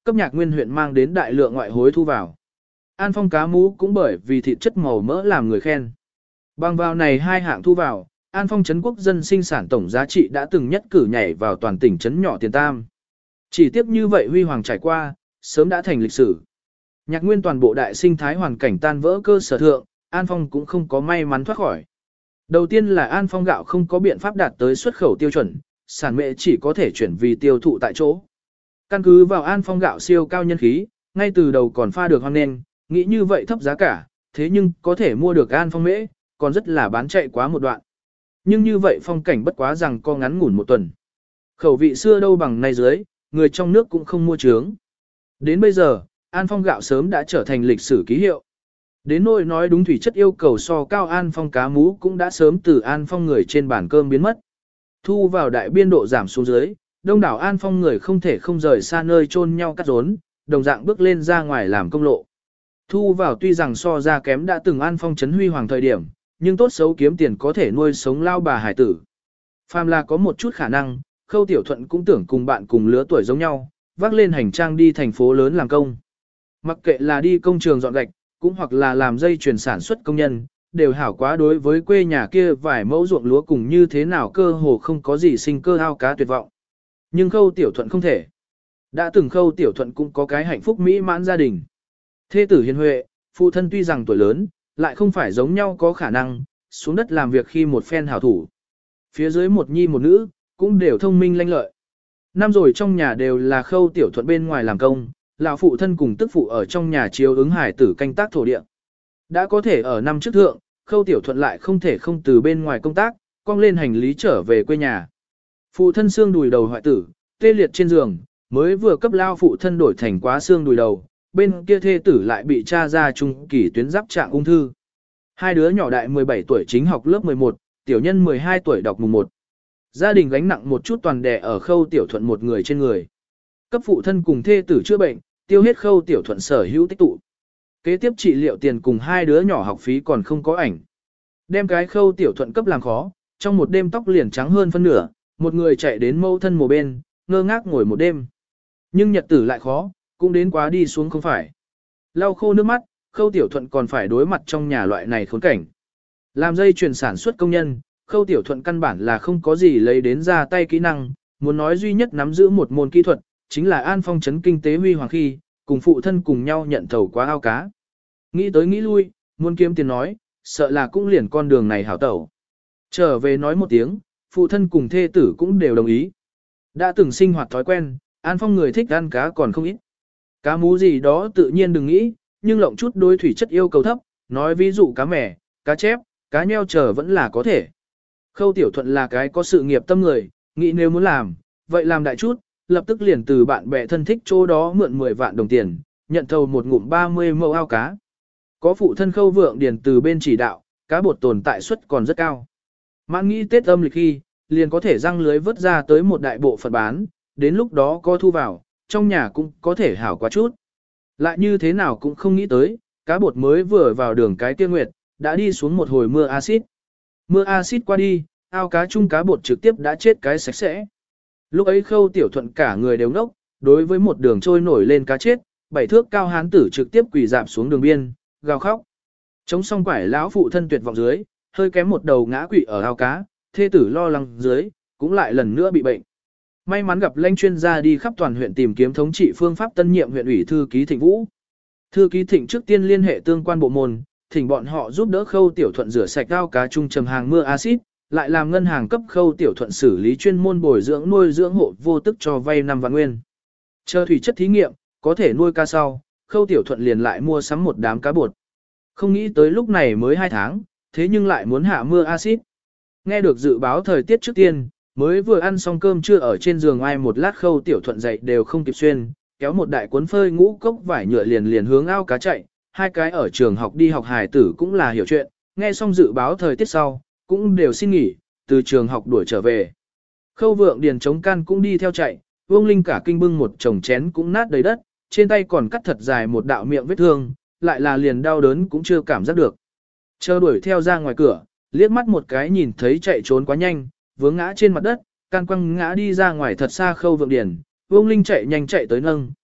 cấp Nhạc Nguyên huyện mang đến đại lượng ngoại hối thu vào. An Phong cá mú cũng bởi vì thịt chất màu mỡ làm người khen. Bằng vào này hai hạng thu vào, An Phong trấn quốc dân sinh sản tổng giá trị đã từng nhất cử nhảy vào toàn tỉnh trấn nhỏ tiền tam. Chỉ tiếc như vậy huy hoàng trải qua, sớm đã thành lịch sử. Nhạc Nguyên toàn bộ đại sinh thái hoàn cảnh tan vỡ cơ sở thượng, An Phong cũng không có may mắn thoát khỏi. Đầu tiên là An Phong gạo không có biện pháp đạt tới xuất khẩu tiêu chuẩn, sản mệ chỉ có thể chuyển vì tiêu thụ tại chỗ. Căn cứ vào An Phong gạo siêu cao nhân khí, ngay từ đầu còn pha được hoang nên, nghĩ như vậy thấp giá cả, thế nhưng có thể mua được An Phong mễ, còn rất là bán chạy quá một đoạn. Nhưng như vậy phong cảnh bất quá rằng co ngắn ngủn một tuần. Khẩu vị xưa đâu bằng nay dưới, người trong nước cũng không mua trướng. Đến bây giờ, An Phong gạo sớm đã trở thành lịch sử ký hiệu. Đến nỗi nói đúng thủy chất yêu cầu so cao An Phong cá mú cũng đã sớm từ An Phong người trên bàn cơm biến mất. Thu vào đại biên độ giảm xuống dưới, đông đảo An Phong người không thể không rời xa nơi chôn nhau cắt rốn, đồng dạng bước lên ra ngoài làm công lộ. Thu vào tuy rằng so ra kém đã từng An Phong trấn huy hoàng thời điểm, nhưng tốt xấu kiếm tiền có thể nuôi sống lao bà hải tử. Phàm là có một chút khả năng, Khâu Tiểu Thuận cũng tưởng cùng bạn cùng lứa tuổi giống nhau, vác lên hành trang đi thành phố lớn làm công. Mặc kệ là đi công trường dọn gạch, cũng hoặc là làm dây chuyền sản xuất công nhân, đều hảo quá đối với quê nhà kia vài mẫu ruộng lúa cùng như thế nào cơ hồ không có gì sinh cơ ao cá tuyệt vọng. Nhưng Khâu Tiểu Thuận không thể. Đã từng Khâu Tiểu Thuận cũng có cái hạnh phúc mỹ mãn gia đình. Thê tử hiền huệ, phụ thân tuy rằng tuổi lớn, lại không phải giống nhau có khả năng, xuống đất làm việc khi một phen hảo thủ. Phía dưới một nhi một nữ, cũng đều thông minh lanh lợi. Năm rồi trong nhà đều là Khâu Tiểu Thuận bên ngoài làm công, lão phụ thân cùng tức phụ ở trong nhà chiếu ứng hải tử canh tác thổ địa. Đã có thể ở năm trước thượng, Khâu Tiểu Thuận lại không thể không từ bên ngoài công tác, cong lên hành lý trở về quê nhà. Phụ thân xương đùi đầu hoại tử, tê liệt trên giường, mới vừa cấp lao phụ thân đổi thành quá xương đùi đầu, bên kia thê tử lại bị tra ra trung kỳ tuyến giáp trạng ung thư. Hai đứa nhỏ đại 17 tuổi chính học lớp 11, tiểu nhân 12 tuổi đọc mùng 1. Gia đình gánh nặng một chút toàn đè ở Khâu Tiểu Thuận một người trên người. Cấp phụ thân cùng thê tử chữa bệnh, tiêu hết Khâu Tiểu Thuận sở hữu tích tụ. Kế tiếp trị liệu tiền cùng hai đứa nhỏ học phí còn không có ảnh. Đem cái Khâu Tiểu Thuận cấp làm khó, trong một đêm tóc liền trắng hơn phân nửa, một người chạy đến mâu thân mồ bên, ngơ ngác ngồi một đêm. Nhưng nhật tử lại khó, cũng đến quá đi xuống không phải. Lau khô nước mắt, Khâu Tiểu Thuận còn phải đối mặt trong nhà loại này khốn cảnh. Làm dây chuyền sản xuất công nhân, Khâu Tiểu Thuận căn bản là không có gì lấy đến ra tay kỹ năng, muốn nói duy nhất nắm giữ một môn kỹ thuật, chính là An Phong trấn kinh tế huy hoàng khi, cùng phụ thân cùng nhau nhận thầu quá ao cá. Nghĩ tới nghĩ lui, muốn kiếm tiền nói, sợ là cũng liền con đường này hảo tẩu. Trở về nói một tiếng, phụ thân cùng thê tử cũng đều đồng ý. Đã từng sinh hoạt thói quen, An Phong người thích ăn cá còn không ít. Cá mú gì đó tự nhiên đừng nghĩ, nhưng lộng chút đối thủy chất yêu cầu thấp, nói ví dụ cá mẻ, cá chép, cá nheo chờ vẫn là có thể. Khâu Tiểu Thuận là cái có sự nghiệp tâm người, nghĩ nếu muốn làm, vậy làm đại chút, lập tức liền từ bạn bè thân thích chỗ đó mượn 10 vạn đồng tiền, nhận thầu một ngụm 30 mẫu ao cá. Có phụ thân Khâu Vượng Điền từ bên chỉ đạo, cá bột tồn tại suất còn rất cao. Mãn nghĩ Tết âm lịch khi, liền có thể răng lưới vớt ra tới một đại bộ phận bán, đến lúc đó có thu vào, trong nhà cũng có thể hảo quá chút. Lại như thế nào cũng không nghĩ tới, cá bột mới vừa vào đường cái tiêu nguyệt, đã đi xuống một hồi mưa axit. Mưa axit qua đi, ao cá chung cá bột trực tiếp đã chết cái sạch sẽ. Lúc ấy Khâu Tiểu Thuận cả người đều ngốc, đối với một đường trôi nổi lên cá chết, 7 thước cao hán tử trực tiếp quỳ dạp xuống đường biên, gào khóc. Chống song quải lão phụ thân tuyệt vọng dưới, hơi kém một đầu ngã quỵ ở ao cá, thê tử lo lắng dưới, cũng lại lần nữa bị bệnh. May mắn gặp lãnh chuyên gia đi khắp toàn huyện tìm kiếm thống trị phương pháp tân nhiệm huyện ủy thư ký Thịnh Vũ. Thư ký Thịnh trước tiên liên hệ tương quan bộ môn, thỉnh bọn họ giúp đỡ Khâu Tiểu Thuận rửa sạch ao cá chung trầm hàng mưa axit, lại làm ngân hàng cấp Khâu Tiểu Thuận xử lý chuyên môn bồi dưỡng nuôi dưỡng hộ vô tức cho vay 5 vạn nguyên. Chờ thủy chất thí nghiệm, có thể nuôi cá sau, Khâu Tiểu Thuận liền lại mua sắm một đám cá bột. Không nghĩ tới lúc này mới 2 tháng, thế nhưng lại muốn hạ mưa axit. Nghe được dự báo thời tiết trước tiên, mới vừa ăn xong cơm trưa ở trên giường ai một lát Khâu Tiểu Thuận dậy đều không kịp xuyên, kéo một đại cuốn phơi ngũ cốc vải nhựa liền hướng ao cá chạy, hai cái ở trường học đi học hài tử cũng là hiểu chuyện, nghe xong dự báo thời tiết sau, cũng đều xin nghỉ, từ trường học đuổi trở về. Khâu Vượng Điền chống can cũng đi theo chạy, Vương Linh cả kinh bưng một chồng chén cũng nát đầy đất, trên tay còn cắt thật dài một đạo miệng vết thương, lại là liền đau đớn cũng chưa cảm giác được. Chờ đuổi theo ra ngoài cửa, liếc mắt một cái nhìn thấy chạy trốn quá nhanh, vướng ngã trên mặt đất, can quăng ngã đi ra ngoài thật xa Khâu Vượng Điền, Vương Linh chạy nhanh chạy tới nâng,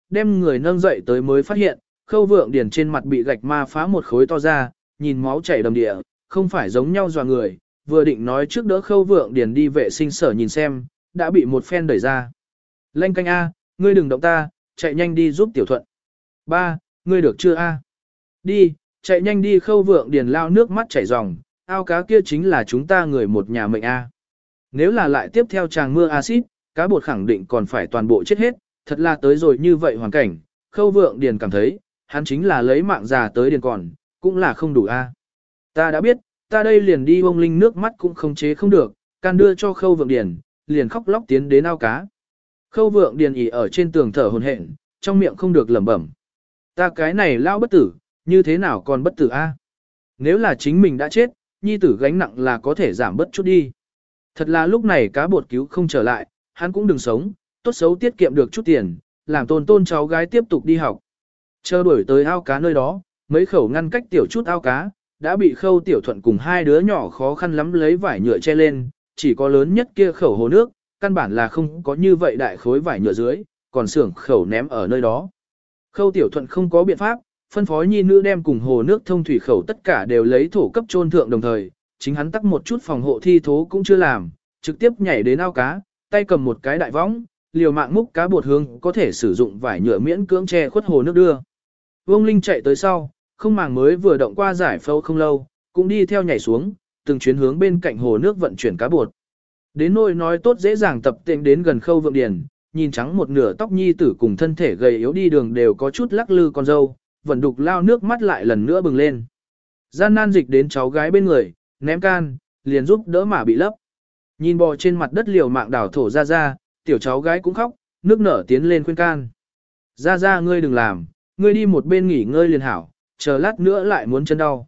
đem người nâng dậy tới mới phát hiện, Khâu Vượng Điền trên mặt bị gạch ma phá một khối to ra, nhìn máu chảy đầm địa, không phải giống nhau dọa người, vừa định nói trước đỡ Khâu Vượng Điền đi vệ sinh sở nhìn xem, đã bị một phen đẩy ra. Lanh canh A, ngươi đừng động ta, chạy nhanh đi giúp Tiểu Thuận. Ba, ngươi được chưa A? Đi, chạy nhanh đi. Khâu Vượng Điền lao nước mắt chảy ròng, ao cá kia chính là chúng ta người một nhà mệnh A. Nếu là lại tiếp theo tràng mưa axit, cá bột khẳng định còn phải toàn bộ chết hết, thật là tới rồi như vậy hoàn cảnh, Khâu Vượng Điền cảm thấy, hắn chính là lấy mạng già tới điền còn, cũng là không đủ A. Ta đã biết, ta đây liền đi. Ông Linh nước mắt cũng không chế không được, can đưa cho Khâu Vượng Điền, liền khóc lóc tiến đến ao cá. Khâu Vượng Điền ỉ ở trên tường thở hổn hển, trong miệng không được lẩm bẩm. Ta cái này lao bất tử, như thế nào còn bất tử a? Nếu là chính mình đã chết, nhi tử gánh nặng là có thể giảm bớt chút đi. Thật là lúc này cá bột cứu không trở lại, hắn cũng đừng sống, tốt xấu tiết kiệm được chút tiền, làm tôn cháu gái tiếp tục đi học. Chờ đuổi tới ao cá nơi đó, mấy khẩu ngăn cách tiểu chút ao cá, đã bị Khâu Tiểu Thuận cùng hai đứa nhỏ khó khăn lắm lấy vải nhựa che lên, chỉ có lớn nhất kia khẩu hồ nước, căn bản là không có như vậy đại khối vải nhựa dưới, còn xưởng khẩu ném ở nơi đó. Khâu Tiểu Thuận không có biện pháp, phân phối nhi nữ đem cùng hồ nước thông thủy khẩu tất cả đều lấy thổ cấp chôn thượng đồng thời, chính hắn tắc một chút phòng hộ thi thố cũng chưa làm, trực tiếp nhảy đến ao cá, tay cầm một cái đại võng, liều mạng múc cá bột hương có thể sử dụng vải nhựa miễn cưỡng che khuất hồ nước đưa. Vương Linh chạy tới sau, không màng mới vừa động qua giải phẫu không lâu, cũng đi theo nhảy xuống, từng chuyến hướng bên cạnh hồ nước vận chuyển cá bột. Đến nỗi nói tốt dễ dàng tập tễnh đến gần Khâu Vượng Điền, nhìn trắng một nửa tóc nhi tử cùng thân thể gầy yếu đi đường đều có chút lắc lư con dâu, vẫn đục lao nước mắt lại lần nữa bừng lên. Gian nan dịch đến cháu gái bên người, ném can, liền giúp đỡ mà bị lấp. Nhìn bò trên mặt đất liều mạng đảo thổ ra, tiểu cháu gái cũng khóc, nước nở tiến lên khuyên can. Ra ngươi đừng làm, ngươi đi một bên nghỉ ngơi liền hảo, chờ lát nữa lại muốn chân đau.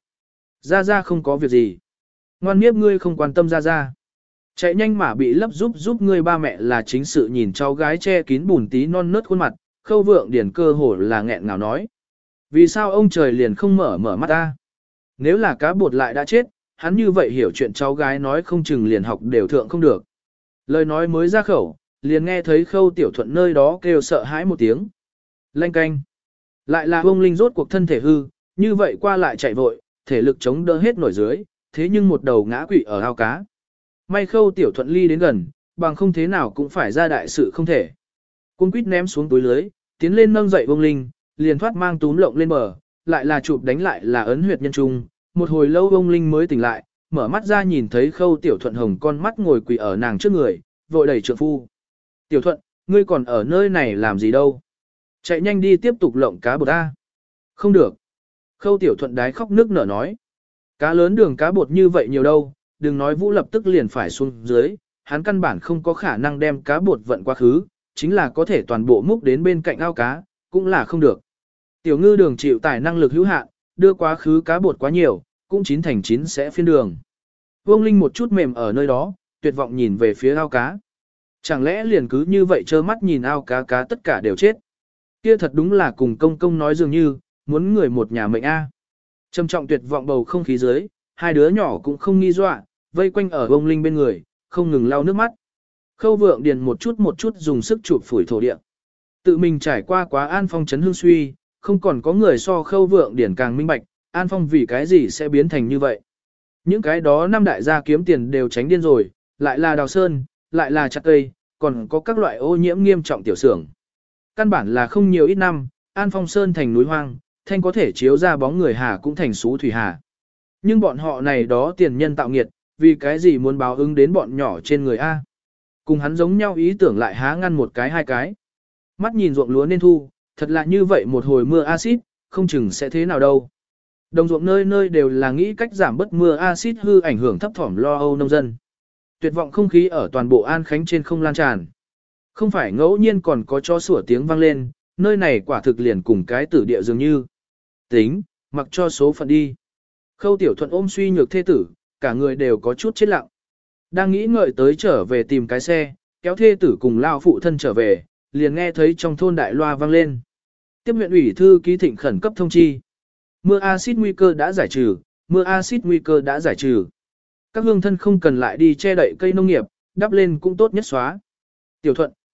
Ra không có việc gì. Ngoan nghiếp ngươi không quan tâm ra. Chạy nhanh mà bị lấp giúp ngươi ba mẹ là chính sự. Nhìn cháu gái che kín bùn tí non nớt khuôn mặt, Khâu Vượng Điền cơ hồ là nghẹn ngào nói. Vì sao ông trời liền không mở mắt ta? Nếu là cá bột lại đã chết, hắn như vậy hiểu chuyện cháu gái nói không chừng liền học đều thượng không được. Lời nói mới ra khẩu, liền nghe thấy Khâu Tiểu Thuận nơi đó kêu sợ hãi một tiếng. Lanh canh. Lại là ông Linh rốt cuộc thân thể hư, như vậy qua lại chạy vội, thể lực chống đỡ hết nổi dưới, thế nhưng một đầu ngã quỵ ở ao cá. May Khâu Tiểu Thuận ly đến gần, bằng không thế nào cũng phải ra đại sự không thể. Cung quýt ném xuống túi lưới, tiến lên nâng dậy ông Linh, liền thoát mang túm lộng lên bờ, lại là chụp đánh lại là ấn huyệt nhân trung. Một hồi lâu ông Linh mới tỉnh lại, mở mắt ra nhìn thấy Khâu Tiểu Thuận hồng con mắt ngồi quỳ ở nàng trước người, vội đẩy trượng phu. Tiểu Thuận, ngươi còn ở nơi này làm gì đâu? Chạy nhanh đi tiếp tục lộng cá bột ta. Không được. Khâu Tiểu Thuận đái khóc nước nở nói. Cá lớn đường cá bột như vậy nhiều đâu, đừng nói Vũ lập tức liền phải xuống dưới, hắn căn bản không có khả năng đem cá bột vận quá khứ, chính là có thể toàn bộ múc đến bên cạnh ao cá, cũng là không được. Tiểu ngư đường chịu tải năng lực hữu hạn, đưa quá khứ cá bột quá nhiều, cũng 9 thành 9 sẽ phiên đường. Vương Linh một chút mềm ở nơi đó, tuyệt vọng nhìn về phía ao cá. Chẳng lẽ liền cứ như vậy trơ mắt nhìn ao cá tất cả đều chết? Kia thật đúng là cùng công nói dường như, muốn người một nhà mệnh a. Trầm trọng tuyệt vọng bầu không khí dưới, hai đứa nhỏ cũng không nghi dọa, vây quanh ở Vương Linh bên người, không ngừng lau nước mắt. Khâu Vượng Điền một chút dùng sức chụp phủi thổ địa. Tự mình trải qua quá An Phong chấn hương suy, không còn có người so Khâu Vượng Điền càng minh bạch, An Phong vì cái gì sẽ biến thành như vậy. Những cái đó năm đại gia kiếm tiền đều tránh điên rồi, lại là đào sơn, lại là chặt cây, còn có các loại ô nhiễm nghiêm trọng tiểu xưởng. Căn bản là không nhiều ít năm, An Phong Sơn thành núi hoang, thanh có thể chiếu ra bóng người hà cũng thành xú thủy hà. Nhưng bọn họ này đó tiền nhân tạo nghiệt, vì cái gì muốn báo ứng đến bọn nhỏ trên người A. Cùng hắn giống nhau ý tưởng lại há ngăn một cái hai cái. Mắt nhìn ruộng lúa nên thu, thật là như vậy một hồi mưa axit, không chừng sẽ thế nào đâu. Đồng ruộng nơi nơi đều là nghĩ cách giảm bớt mưa axit hư ảnh hưởng thấp thỏm lo âu nông dân. Tuyệt vọng không khí ở toàn bộ An Khánh trên không lan tràn. Không phải ngẫu nhiên còn có chó sủa tiếng vang lên, nơi này quả thực liền cùng cái tử địa dường như. Tính, mặc cho số phận đi. Khâu Tiểu Thuận ôm suy nhược thê tử, cả người đều có chút chết lặng. Đang nghĩ ngợi tới trở về tìm cái xe, kéo thê tử cùng lao phụ thân trở về, liền nghe thấy trong thôn đại loa vang lên. Tiếp huyện ủy thư ký thịnh khẩn cấp thông chi. Mưa axit nguy cơ đã giải trừ, mưa axit nguy cơ đã giải trừ. Các hương thân không cần lại đi che đậy cây nông nghiệp, đắp lên cũng tốt nhất xóa. Tiểu Thuận,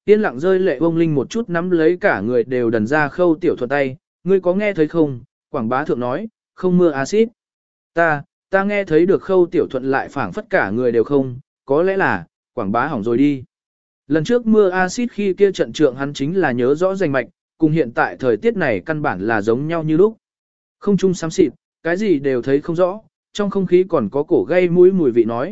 Yên lặng rơi lệ Vương Linh một chút nắm lấy cả người đều đần ra Khâu Tiểu Thuận tay, ngươi có nghe thấy không? Quảng bá thượng nói, không mưa axit. Ta nghe thấy được Khâu Tiểu Thuận lại phảng phất cả người đều không, có lẽ là, quảng bá hỏng rồi đi. Lần trước mưa axit khi kia trận trượng hắn chính là nhớ rõ rành mạch, cùng hiện tại thời tiết này căn bản là giống nhau như lúc. Không chung xám xịt, cái gì đều thấy không rõ, trong không khí còn có cổ gây mũi mùi vị nói.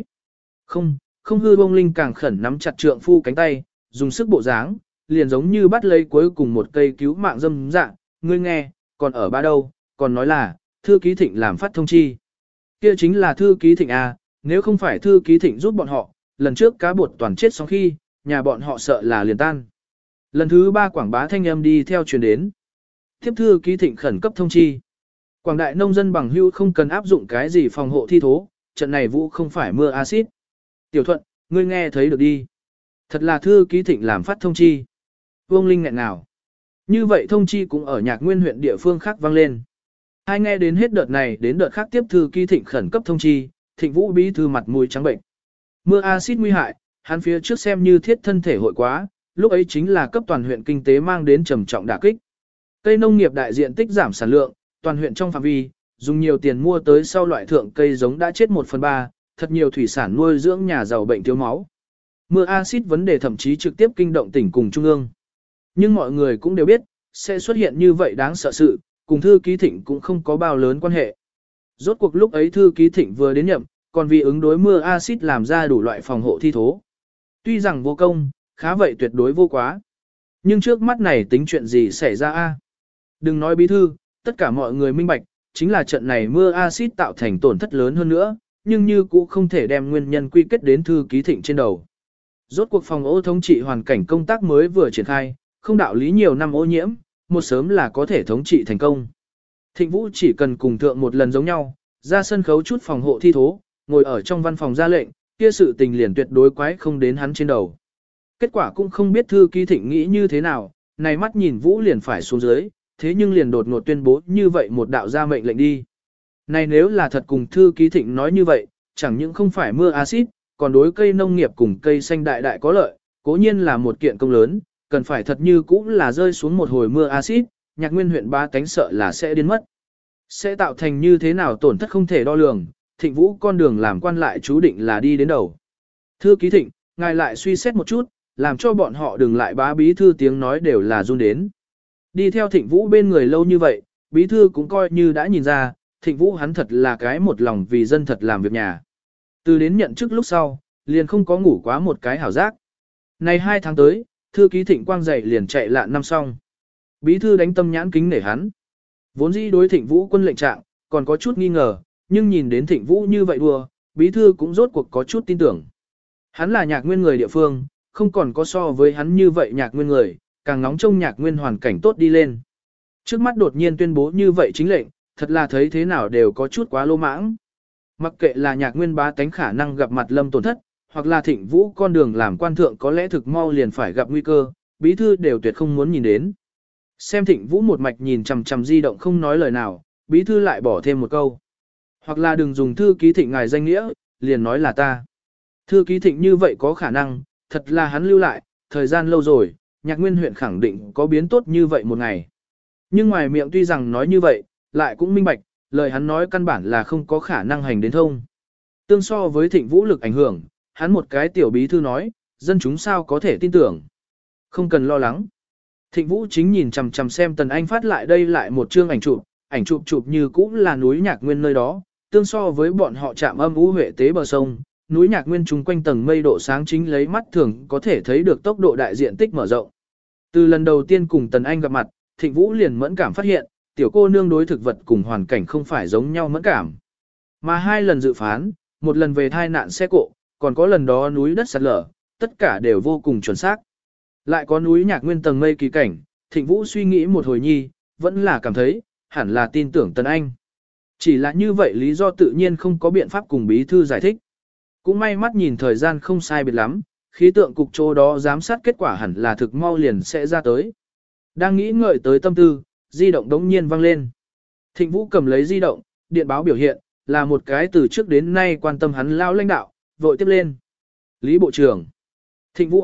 Không hư Bông Linh càng khẩn nắm chặt trượng phu cánh tay, dùng sức bộ dáng, liền giống như bắt lấy cuối cùng một cây cứu mạng dâm dạng, ngươi nghe, còn ở ba đâu, còn nói là, thư ký Thịnh làm phát thông chi. Kia chính là thư ký Thịnh à, nếu không phải thư ký Thịnh giúp bọn họ, lần trước cá bột toàn chết sau khi, nhà bọn họ sợ là liền tan. Lần thứ 3 quảng bá thanh âm đi theo truyền đến. Tiếp thư ký Thịnh khẩn cấp thông chi. Quảng đại nông dân bằng hưu không cần áp dụng cái gì phòng hộ thi thố, trận này vũ không phải mưa axit. Tiểu Thuận, ngươi nghe thấy được đi. Thật là thư ký Thịnh làm phát thông chi. Vương Linh nghẹn ngào. Như vậy thông chi cũng ở Nhạc Nguyên huyện địa phương khác vang lên. Hai nghe đến hết đợt này đến đợt khác tiếp thư ký Thịnh khẩn cấp thông chi, Thịnh Vũ bí thư mặt mũi trắng bệnh. Mưa axit nguy hại, hắn phía trước xem như thiết thân thể hội quá, lúc ấy chính là cấp toàn huyện kinh tế mang đến trầm trọng đả kích. Cây nông nghiệp đại diện tích giảm sản lượng, toàn huyện trong phạm vi, dùng nhiều tiền mua tới sau loại thượng cây giống đã chết 1/3, thật nhiều thủy sản nuôi dưỡng nhà giàu bệnh thiếu máu. Mưa axit vấn đề thậm chí trực tiếp kinh động tỉnh cùng trung ương. Nhưng mọi người cũng đều biết, sẽ xuất hiện như vậy đáng sợ sự, cùng thư ký Thịnh cũng không có bao lớn quan hệ. Rốt cuộc lúc ấy thư ký Thịnh vừa đến nhậm, còn vì ứng đối mưa axit làm ra đủ loại phòng hộ thi thố. Tuy rằng vô công, khá vậy tuyệt đối vô quá. Nhưng trước mắt này tính chuyện gì xảy ra a? Đừng nói bí thư, tất cả mọi người minh bạch, chính là trận này mưa axit tạo thành tổn thất lớn hơn nữa, nhưng như cũng không thể đem nguyên nhân quy kết đến thư ký Thịnh trên đầu. Rốt cuộc phòng ô thống trị hoàn cảnh công tác mới vừa triển khai, không đạo lý nhiều năm ô nhiễm, một sớm là có thể thống trị thành công. Thịnh Vũ chỉ cần cùng thượng một lần giống nhau, ra sân khấu chút phòng hộ thi thố, ngồi ở trong văn phòng ra lệnh, kia sự tình liền tuyệt đối quái không đến hắn trên đầu. Kết quả cũng không biết thư ký Thịnh nghĩ như thế nào, này mắt nhìn Vũ liền phải xuống dưới, thế nhưng liền đột ngột tuyên bố như vậy một đạo ra mệnh lệnh đi. Này nếu là thật cùng thư ký Thịnh nói như vậy, chẳng những không phải mưa axit, còn đối cây nông nghiệp cùng cây xanh đại đại có lợi, cố nhiên là một kiện công lớn, cần phải thật như cũng là rơi xuống một hồi mưa axit, Nhạc Nguyên huyện ba cánh sợ là sẽ điên mất. Sẽ tạo thành như thế nào tổn thất không thể đo lường, Thịnh Vũ con đường làm quan lại chú định là đi đến đầu. Thư ký Thịnh, ngài lại suy xét một chút, làm cho bọn họ đừng lại bá bí thư tiếng nói đều là run đến. Đi theo Thịnh Vũ bên người lâu như vậy, bí thư cũng coi như đã nhìn ra, Thịnh Vũ hắn thật là cái một lòng vì dân thật làm việc nhà. Từ đến nhận chức lúc sau, liền không có ngủ quá một cái hảo giác. Này 2 tháng tới, thư ký Thịnh Quang dậy liền chạy lạn năm xong. Bí thư đánh tâm nhãn kính nể hắn. Vốn dĩ đối Thịnh Vũ quân lệnh trạng, còn có chút nghi ngờ, nhưng nhìn đến Thịnh Vũ như vậy đùa, bí thư cũng rốt cuộc có chút tin tưởng. Hắn là Nhạc Nguyên người địa phương, không còn có so với hắn như vậy Nhạc Nguyên người, càng nóng trông Nhạc Nguyên hoàn cảnh tốt đi lên. Trước mắt đột nhiên tuyên bố như vậy chính lệnh, thật là thấy thế nào đều có chút quá lô mãng. Mặc kệ là Nhạc Nguyên bá tánh khả năng gặp mặt lâm tổn thất, hoặc là Thịnh Vũ con đường làm quan thượng có lẽ thực mau liền phải gặp nguy cơ, bí thư đều tuyệt không muốn nhìn đến. Xem Thịnh Vũ một mạch nhìn chằm chằm di động không nói lời nào, bí thư lại bỏ thêm một câu. Hoặc là đừng dùng thư ký Thịnh ngài danh nghĩa, liền nói là ta. Thư ký Thịnh như vậy có khả năng, thật là hắn lưu lại, thời gian lâu rồi, Nhạc Nguyên huyện khẳng định có biến tốt như vậy một ngày. Nhưng ngoài miệng tuy rằng nói như vậy, lại cũng minh bạch, lời hắn nói căn bản là không có khả năng hành đến thông. Tương so với Thịnh Vũ lực ảnh hưởng, hắn một cái tiểu bí thư nói, dân chúng sao có thể tin tưởng. Không cần lo lắng. Thịnh Vũ chính nhìn chằm chằm xem Tần Anh phát lại đây lại một chương ảnh chụp như cũng là núi Nhạc Nguyên nơi đó, tương so với bọn họ chạm âm u huệ tế bờ sông, núi Nhạc Nguyên chung quanh tầng mây độ sáng chính lấy mắt thường có thể thấy được tốc độ đại diện tích mở rộng. Từ lần đầu tiên cùng Tần Anh gặp mặt, Thịnh Vũ liền mẫn cảm phát hiện, tiểu cô nương đối thực vật cùng hoàn cảnh không phải giống nhau mẫn cảm. Mà 2 lần dự phán, một lần về thai nạn xe cộ, còn có lần đó núi đất sạt lở, tất cả đều vô cùng chuẩn xác. Lại có núi Nhạc Nguyên tầng mây kỳ cảnh, Thịnh Vũ suy nghĩ một hồi nhi, vẫn là cảm thấy, hẳn là tin tưởng Tần Anh. Chỉ là như vậy lý do tự nhiên không có biện pháp cùng bí thư giải thích. Cũng may mắt nhìn thời gian không sai biệt lắm, khí tượng cục chỗ đó giám sát kết quả hẳn là thực mau liền sẽ ra tới. Đang nghĩ ngợi tới tâm tư, di động đống nhiên vang lên. Thịnh Vũ cầm lấy di động, điện báo biểu hiện, là một cái từ trước đến nay quan tâm hắn lao lãnh đạo, vội tiếp lên. Lý Bộ trưởng. Thịnh Vũ A,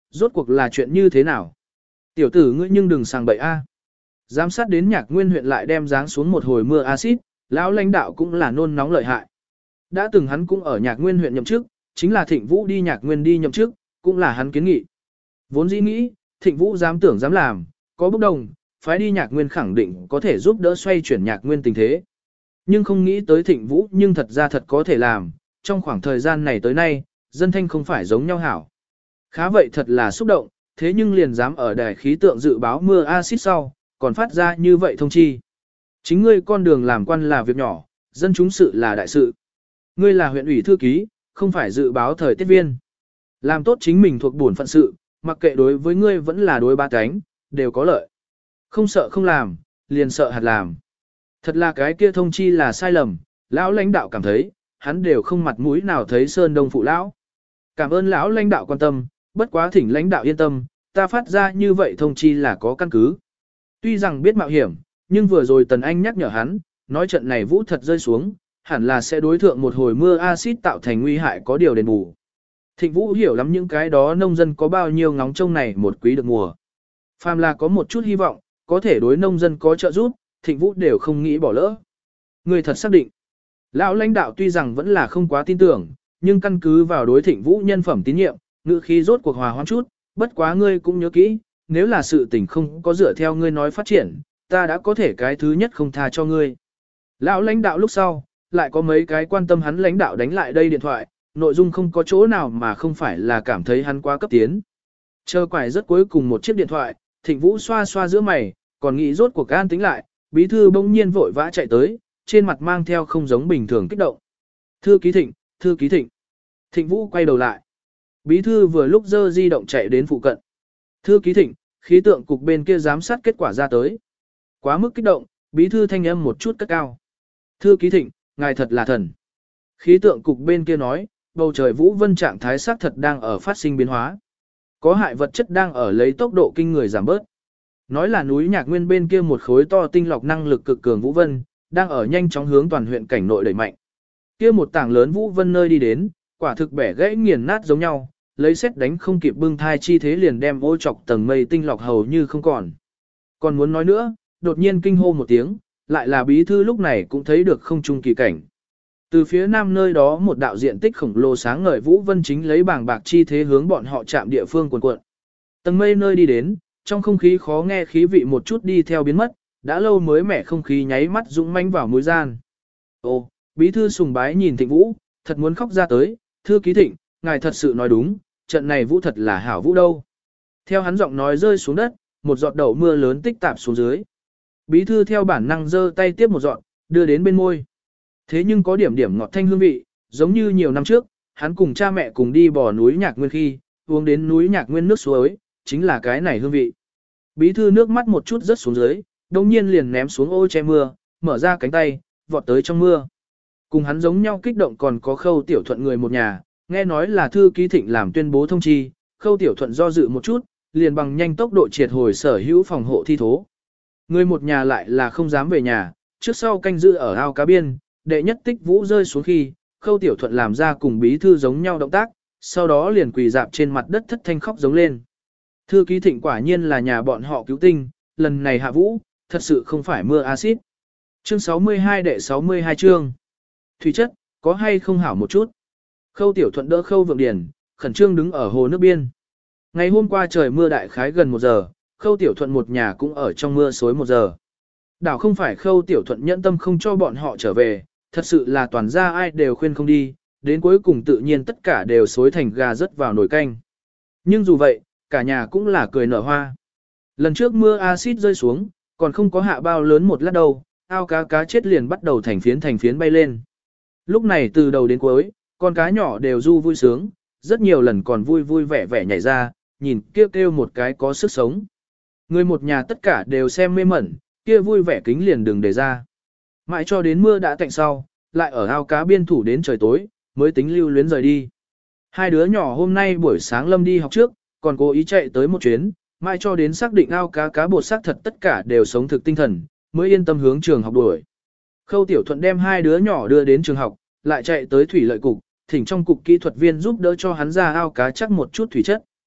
rốt cuộc là chuyện như thế nào? Tiểu tử ngươi nhưng đừng sàng bậy a. Giám sát đến Nhạc Nguyên huyện lại đem giáng xuống một hồi mưa axit, lão lãnh đạo cũng là nôn nóng lợi hại. Đã từng hắn cũng ở Nhạc Nguyên huyện nhậm chức, chính là Thịnh Vũ đi Nhạc Nguyên đi nhậm chức, cũng là hắn kiến nghị. Vốn dĩ nghĩ, Thịnh Vũ dám tưởng dám làm, có bốc đồng, phái đi Nhạc Nguyên khẳng định có thể giúp đỡ xoay chuyển Nhạc Nguyên tình thế. Nhưng không nghĩ tới Thịnh Vũ nhưng thật ra thật có thể làm, trong khoảng thời gian này tới nay, dân thanh không phải giống nhau hảo. Khá vậy thật là xúc động, thế nhưng liền dám ở đài khí tượng dự báo mưa axit sau, còn phát ra như vậy thông chi. Chính ngươi con đường làm quan là việc nhỏ, dân chúng sự là đại sự. Ngươi là huyện ủy thư ký, không phải dự báo thời tiết viên. Làm tốt chính mình thuộc bổn phận sự, mặc kệ đối với ngươi vẫn là đối ba cánh, đều có lợi. Không sợ không làm, liền sợ hạt làm. Thật là cái kia thông chi là sai lầm, lão lãnh đạo cảm thấy, hắn đều không mặt mũi nào thấy Sơn Đông phụ lão. Cảm ơn lão lãnh đạo quan tâm, bất quá thỉnh lãnh đạo yên tâm, ta phát ra như vậy thông chi là có căn cứ. Tuy rằng biết mạo hiểm, nhưng vừa rồi Tần Anh nhắc nhở hắn, nói trận này vũ thật rơi xuống, hẳn là sẽ đối thượng một hồi mưa axit tạo thành nguy hại có điều đền bù. Thịnh Vũ hiểu lắm những cái đó nông dân có bao nhiêu ngóng trông này một quý được mùa. Phàm là có một chút hy vọng, có thể đối nông dân có trợ giúp, Thịnh Vũ đều không nghĩ bỏ lỡ. Người thật xác định. Lão lãnh đạo tuy rằng vẫn là không quá tin tưởng, nhưng căn cứ vào đối Thịnh Vũ nhân phẩm tín nhiệm, ngữ khí rốt cuộc hòa hoãn chút, bất quá ngươi cũng nhớ kỹ, nếu là sự tình không có dựa theo ngươi nói phát triển, ta đã có thể cái thứ nhất không tha cho ngươi. Lão lãnh đạo lúc sau, lại có mấy cái quan tâm hắn lãnh đạo đánh lại đây điện thoại, nội dung không có chỗ nào mà không phải là cảm thấy hắn quá cấp tiến. Chờ quải rất cuối cùng một chiếc điện thoại, Thịnh Vũ xoa xoa giữa mày, còn nghĩ rốt cuộc an tính lại, bí thư bỗng nhiên vội vã chạy tới, trên mặt mang theo không giống bình thường kích động. Thư ký Thịnh, thư ký Thịnh. Thịnh Vũ quay đầu lại. Bí thư vừa lúc dơ di động chạy đến phụ cận. Thư ký Thịnh, khí tượng cục bên kia giám sát kết quả ra tới. Quá mức kích động, bí thư thanh âm một chút cất cao. Thư ký Thịnh, ngài thật là thần. Khí tượng cục bên kia nói, bầu trời vũ vân trạng thái xác thật đang ở phát sinh biến hóa. Có hại vật chất đang ở lấy tốc độ kinh người giảm bớt. Nói là núi Nhạc Nguyên bên kia một khối to tinh lọc năng lực cực cường vũ vân, đang ở nhanh chóng hướng toàn huyện cảnh nội đẩy mạnh. Kia một tảng lớn vũ vân nơi đi đến, quả thực bẻ gãy nghiền nát giống nhau, lấy xét đánh không kịp bưng thai chi thế liền đem ô chọc tầng mây tinh lọc hầu như không còn. Còn muốn nói nữa, đột nhiên kinh hô một tiếng, lại là bí thư lúc này cũng thấy được không trung kỳ cảnh. Từ phía nam nơi đó một đạo diện tích khổng lồ sáng ngời vũ vân chính lấy bảng bạc chi thế hướng bọn họ chạm địa phương cuồn cuộn. Tầng mây nơi đi đến, trong không khí khó nghe khí vị một chút đi theo biến mất, đã lâu mới mẻ không khí nháy mắt dũng manh vào mũi gian. Ô, bí thư sùng bái nhìn Thịnh Vũ, thật muốn khóc ra tới, thư ký Thịnh, ngài thật sự nói đúng, trận này vũ thật là hảo vũ đâu. Theo hắn giọng nói rơi xuống đất, một giọt đậu mưa lớn tích tạp xuống dưới. Bí thư theo bản năng giơ tay tiếp một giọt, đưa đến bên môi. Thế nhưng có điểm điểm ngọt thanh hương vị, giống như nhiều năm trước, hắn cùng cha mẹ cùng đi bò núi Nhạc Nguyên khi, uống đến núi Nhạc Nguyên nước suối, chính là cái này hương vị. Bí thư nước mắt một chút rớt xuống dưới, đồng nhiên liền ném xuống ô che mưa, mở ra cánh tay, vọt tới trong mưa. Cùng hắn giống nhau kích động còn có Khâu Tiểu Thuận người một nhà, nghe nói là thư ký Thịnh làm tuyên bố thông chi, Khâu Tiểu Thuận do dự một chút, liền bằng nhanh tốc độ triệt hồi sở hữu phòng hộ thi thố. Người một nhà lại là không dám về nhà, trước sau canh giữ ở ao cá biên, đệ nhất tích vũ rơi xuống khi, Khâu Tiểu Thuận làm ra cùng bí thư giống nhau động tác, sau đó liền quỳ dạp trên mặt đất thất thanh khóc giống lên. Thư ký Thịnh quả nhiên là nhà bọn họ cứu tinh, lần này hạ vũ, thật sự không phải mưa axit. Chương 62 đệ 62 chương. Thủy chất, có hay không hảo một chút? Khâu Tiểu Thuận đỡ Khâu Vượng Điền, khẩn trương đứng ở hồ nước biên. Ngày hôm qua trời mưa đại khái gần 1 giờ, Khâu Tiểu Thuận một nhà cũng ở trong mưa xối 1 giờ. Đảo không phải Khâu Tiểu Thuận nhẫn tâm không cho bọn họ trở về, thật sự là toàn ra ai đều khuyên không đi, đến cuối cùng tự nhiên tất cả đều xối thành gà rớt vào nồi canh. Nhưng dù vậy, cả nhà cũng là cười nở hoa. Lần trước mưa axit rơi xuống, còn không có hạ bao lớn một lát đâu, ao cá chết liền bắt đầu thành phiến bay lên. Lúc này từ đầu đến cuối, con cá nhỏ đều du vui sướng, rất nhiều lần còn vui vui vẻ vẻ nhảy ra, nhìn kêu kêu một cái có sức sống. Người một nhà tất cả đều xem mê mẩn, kia vui vẻ kính liền đừng để ra. Mãi cho đến mưa đã tạnh sau, lại ở ao cá biên thủ đến trời tối, mới tính lưu luyến rời đi. Hai đứa nhỏ hôm nay buổi sáng Lâm đi học trước, còn cố ý chạy tới một chuyến, mãi cho đến xác định ao cá bột xác thật tất cả đều sống thực tinh thần, mới yên tâm hướng trường học đuổi. Khâu Tiểu Thuận đem hai đứa nhỏ đưa đến trường học, lại chạy tới thủy lợi cục, thỉnh trong cục kỹ thuật viên giúp đỡ cho hắn ra ao cá chắc một chút thủy chất.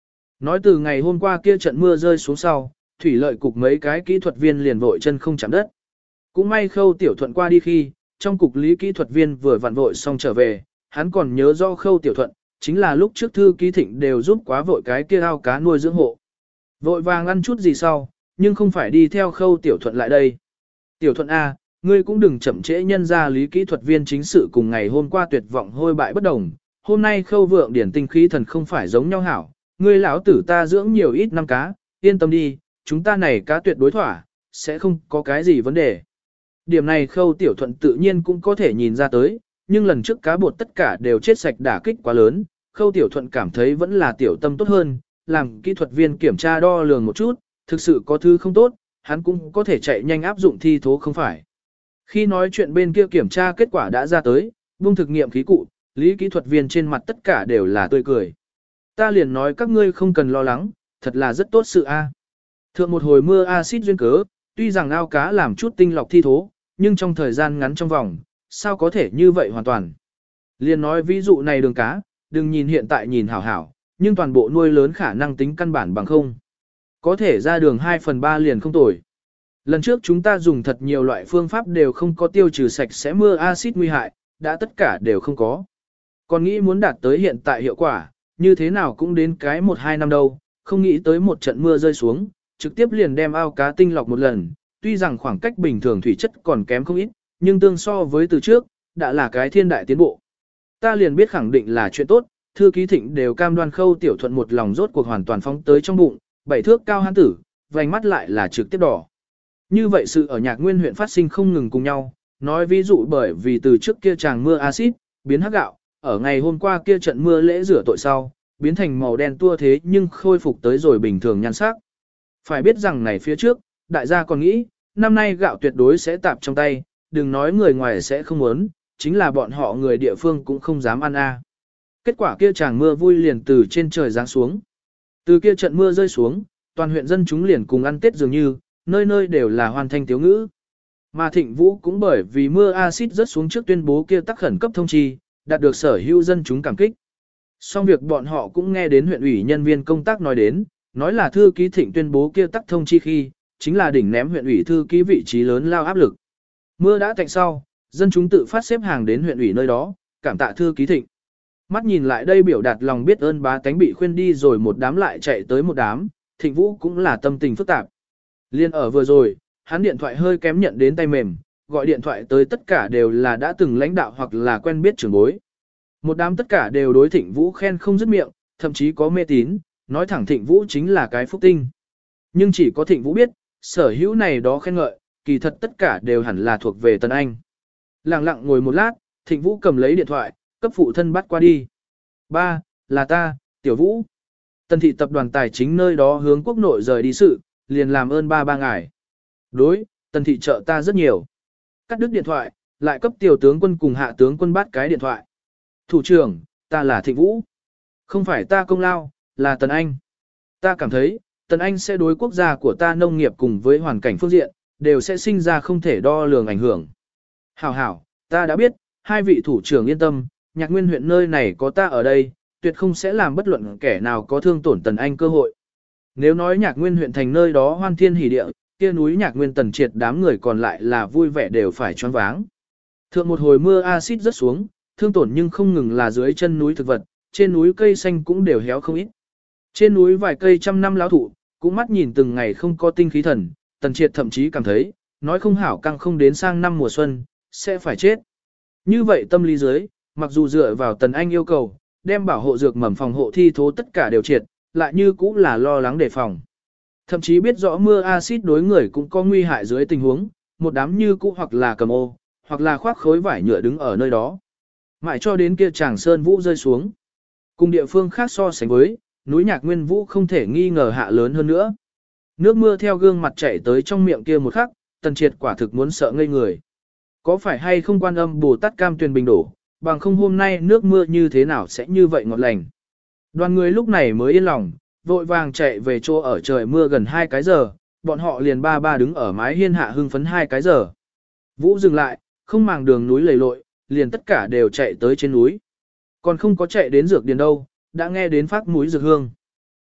Nói từ ngày hôm qua kia trận mưa rơi xuống sau, thủy lợi cục mấy cái kỹ thuật viên liền vội chân không chạm đất. Cũng may Khâu Tiểu Thuận qua đi khi, trong cục lý kỹ thuật viên vừa vặn vội xong trở về, hắn còn nhớ do Khâu Tiểu Thuận, chính là lúc trước thư ký thịnh đều giúp quá vội cái kia ao cá nuôi dưỡng hộ. Vội vàng ăn chút gì sau, nhưng không phải đi theo Khâu Tiểu Thuận lại đây. Tiểu Thuận A, ngươi cũng đừng chậm trễ nhân ra lý kỹ thuật viên chính sự cùng ngày hôm qua tuyệt vọng hôi bại bất đồng. Hôm nay Khâu Vượng điển tinh khí thần không phải giống nhau hảo, ngươi lão tử ta dưỡng nhiều ít năm cá, yên tâm đi, chúng ta này cá tuyệt đối thỏa, sẽ không có cái gì vấn đề. Điểm này Khâu Tiểu Thuận tự nhiên cũng có thể nhìn ra tới, nhưng lần trước cá bột tất cả đều chết sạch đả kích quá lớn, Khâu Tiểu Thuận cảm thấy vẫn là tiểu tâm tốt hơn, làm kỹ thuật viên kiểm tra đo lường một chút, thực sự có thứ không tốt, hắn cũng có thể chạy nhanh áp dụng thi thố không phải. Khi nói chuyện bên kia kiểm tra kết quả đã ra tới, buông thực nghiệm khí cụ, lý kỹ thuật viên trên mặt tất cả đều là tươi cười. Ta liền nói các ngươi không cần lo lắng, thật là rất tốt sự a. Thượng một hồi mưa axit duyên cớ, tuy rằng ao cá làm chút tinh lọc thi thố, nhưng trong thời gian ngắn trong vòng, sao có thể như vậy hoàn toàn. Liền nói ví dụ này đường cá, đừng nhìn hiện tại nhìn hảo hảo, nhưng toàn bộ nuôi lớn khả năng tính căn bản bằng không. Có thể ra đường 2/3 liền không tồi. Lần trước chúng ta dùng thật nhiều loại phương pháp đều không có tiêu trừ sạch sẽ mưa axit nguy hại, đã tất cả đều không có. Còn nghĩ muốn đạt tới hiện tại hiệu quả, như thế nào cũng đến cái 1-2 năm đâu, không nghĩ tới một trận mưa rơi xuống, trực tiếp liền đem ao cá tinh lọc một lần, tuy rằng khoảng cách bình thường thủy chất còn kém không ít, nhưng tương so với từ trước, đã là cái thiên đại tiến bộ. Ta liền biết khẳng định là chuyện tốt, thư ký thịnh đều cam đoan Khâu Tiểu Thuận một lòng rốt cuộc hoàn toàn phóng tới trong bụng, 7 thước cao hán tử, vành mắt lại là trực tiếp đỏ. Như vậy sự ở Nhạc Nguyên huyện phát sinh không ngừng cùng nhau, nói ví dụ bởi vì từ trước kia tràng mưa axit, biến hắc gạo, ở ngày hôm qua kia trận mưa lễ rửa tội sau, biến thành màu đen tua thế nhưng khôi phục tới rồi bình thường nhan sắc. Phải biết rằng này phía trước, đại gia còn nghĩ, năm nay gạo tuyệt đối sẽ tạp trong tay, đừng nói người ngoài sẽ không muốn, chính là bọn họ người địa phương cũng không dám ăn a. Kết quả kia tràng mưa vui liền từ trên trời giáng xuống. Từ kia trận mưa rơi xuống, toàn huyện dân chúng liền cùng ăn Tết dường như, nơi nơi đều là hoàn thanh tiếu ngữ. Mà Thịnh Vũ cũng bởi vì mưa axit rớt xuống trước tuyên bố kia tắc khẩn cấp thông chi, đạt được sở hữu dân chúng cảm kích. Xong việc bọn họ cũng nghe đến huyện ủy nhân viên công tác nói đến, nói là thư ký Thịnh tuyên bố kia tắc thông chi khi, chính là đỉnh ném huyện ủy thư ký vị trí lớn lao áp lực. Mưa đã tạnh sau, dân chúng tự phát xếp hàng đến huyện ủy nơi đó, cảm tạ thư ký Thịnh. Mắt nhìn lại đây biểu đạt lòng biết ơn bá tánh bị khuyên đi rồi một đám lại chạy tới một đám, Thịnh Vũ cũng là tâm tình phức tạp. Liên ở vừa rồi, hắn điện thoại hơi kém nhận đến tay mềm, gọi điện thoại tới tất cả đều là đã từng lãnh đạo hoặc là quen biết trưởng bối. Một đám tất cả đều đối Thịnh Vũ khen không dứt miệng, thậm chí có mê tín, nói thẳng Thịnh Vũ chính là cái phúc tinh. Nhưng chỉ có Thịnh Vũ biết, sở hữu này đó khen ngợi, kỳ thật tất cả đều hẳn là thuộc về Tần Anh. Lặng lặng ngồi một lát, Thịnh Vũ cầm lấy điện thoại, cấp phụ thân bắt qua đi. Ba, là ta, Tiểu Vũ. Tần thị tập đoàn tài chính nơi đó hướng quốc nội rời đi sự, liền làm ơn ba ngài. Đối, Tần thị trợ ta rất nhiều. Cắt đứt điện thoại, lại cấp tiểu tướng quân cùng hạ tướng quân bắt cái điện thoại. Thủ trưởng, ta là Thịnh Vũ. Không phải ta công lao, là Tần Anh. Ta cảm thấy, Tần Anh sẽ đối quốc gia của ta nông nghiệp cùng với hoàn cảnh phương diện, đều sẽ sinh ra không thể đo lường ảnh hưởng. Hảo hảo, ta đã biết, hai vị thủ trưởng yên tâm, Nhạc Nguyên huyện nơi này có ta ở đây, tuyệt không sẽ làm bất luận kẻ nào có thương tổn Tần Anh cơ hội. Nếu nói Nhạc Nguyên huyện thành nơi đó hoan thiên hỷ địa, kia núi Nhạc Nguyên Tần triệt đám người còn lại là vui vẻ đều phải choáng váng. Thượng một hồi mưa axit rớt xuống, thương tổn nhưng không ngừng là dưới chân núi thực vật, trên núi cây xanh cũng đều héo không ít. Trên núi vài cây trăm năm lão thụ, cũng mắt nhìn từng ngày không có tinh khí thần, Tần triệt thậm chí cảm thấy, nói không hảo căng không đến sang năm mùa xuân, sẽ phải chết. Như vậy tâm lý dưới, mặc dù dựa vào Tần Anh yêu cầu, đem bảo hộ dược mầm phòng hộ thi thố tất cả đều triệt, lại như cũng là lo lắng đề phòng. Thậm chí biết rõ mưa axit đối người cũng có nguy hại dưới tình huống, một đám như cũ hoặc là cầm ô, hoặc là khoác khối vải nhựa đứng ở nơi đó. Mãi cho đến kia tràng sơn vũ rơi xuống. Cùng địa phương khác so sánh với, núi Nhạc Nguyên Vũ không thể nghi ngờ hạ lớn hơn nữa. Nước mưa theo gương mặt chảy tới trong miệng kia một khắc, Tần triệt quả thực muốn sợ ngây người. Có phải hay không Quan Âm Bồ Tát cam tuyền bình đổ, bằng không hôm nay nước mưa như thế nào sẽ như vậy ngọt lành. Đoàn người lúc này mới yên lòng, vội vàng chạy về chỗ ở trời mưa gần 2 cái giờ, bọn họ liền ba đứng ở mái hiên hạ hưng phấn 2 cái giờ. Vũ dừng lại, không màng đường núi lầy lội, liền tất cả đều chạy tới trên núi. Còn không có chạy đến dược điền đâu, đã nghe đến phát mũi dược hương.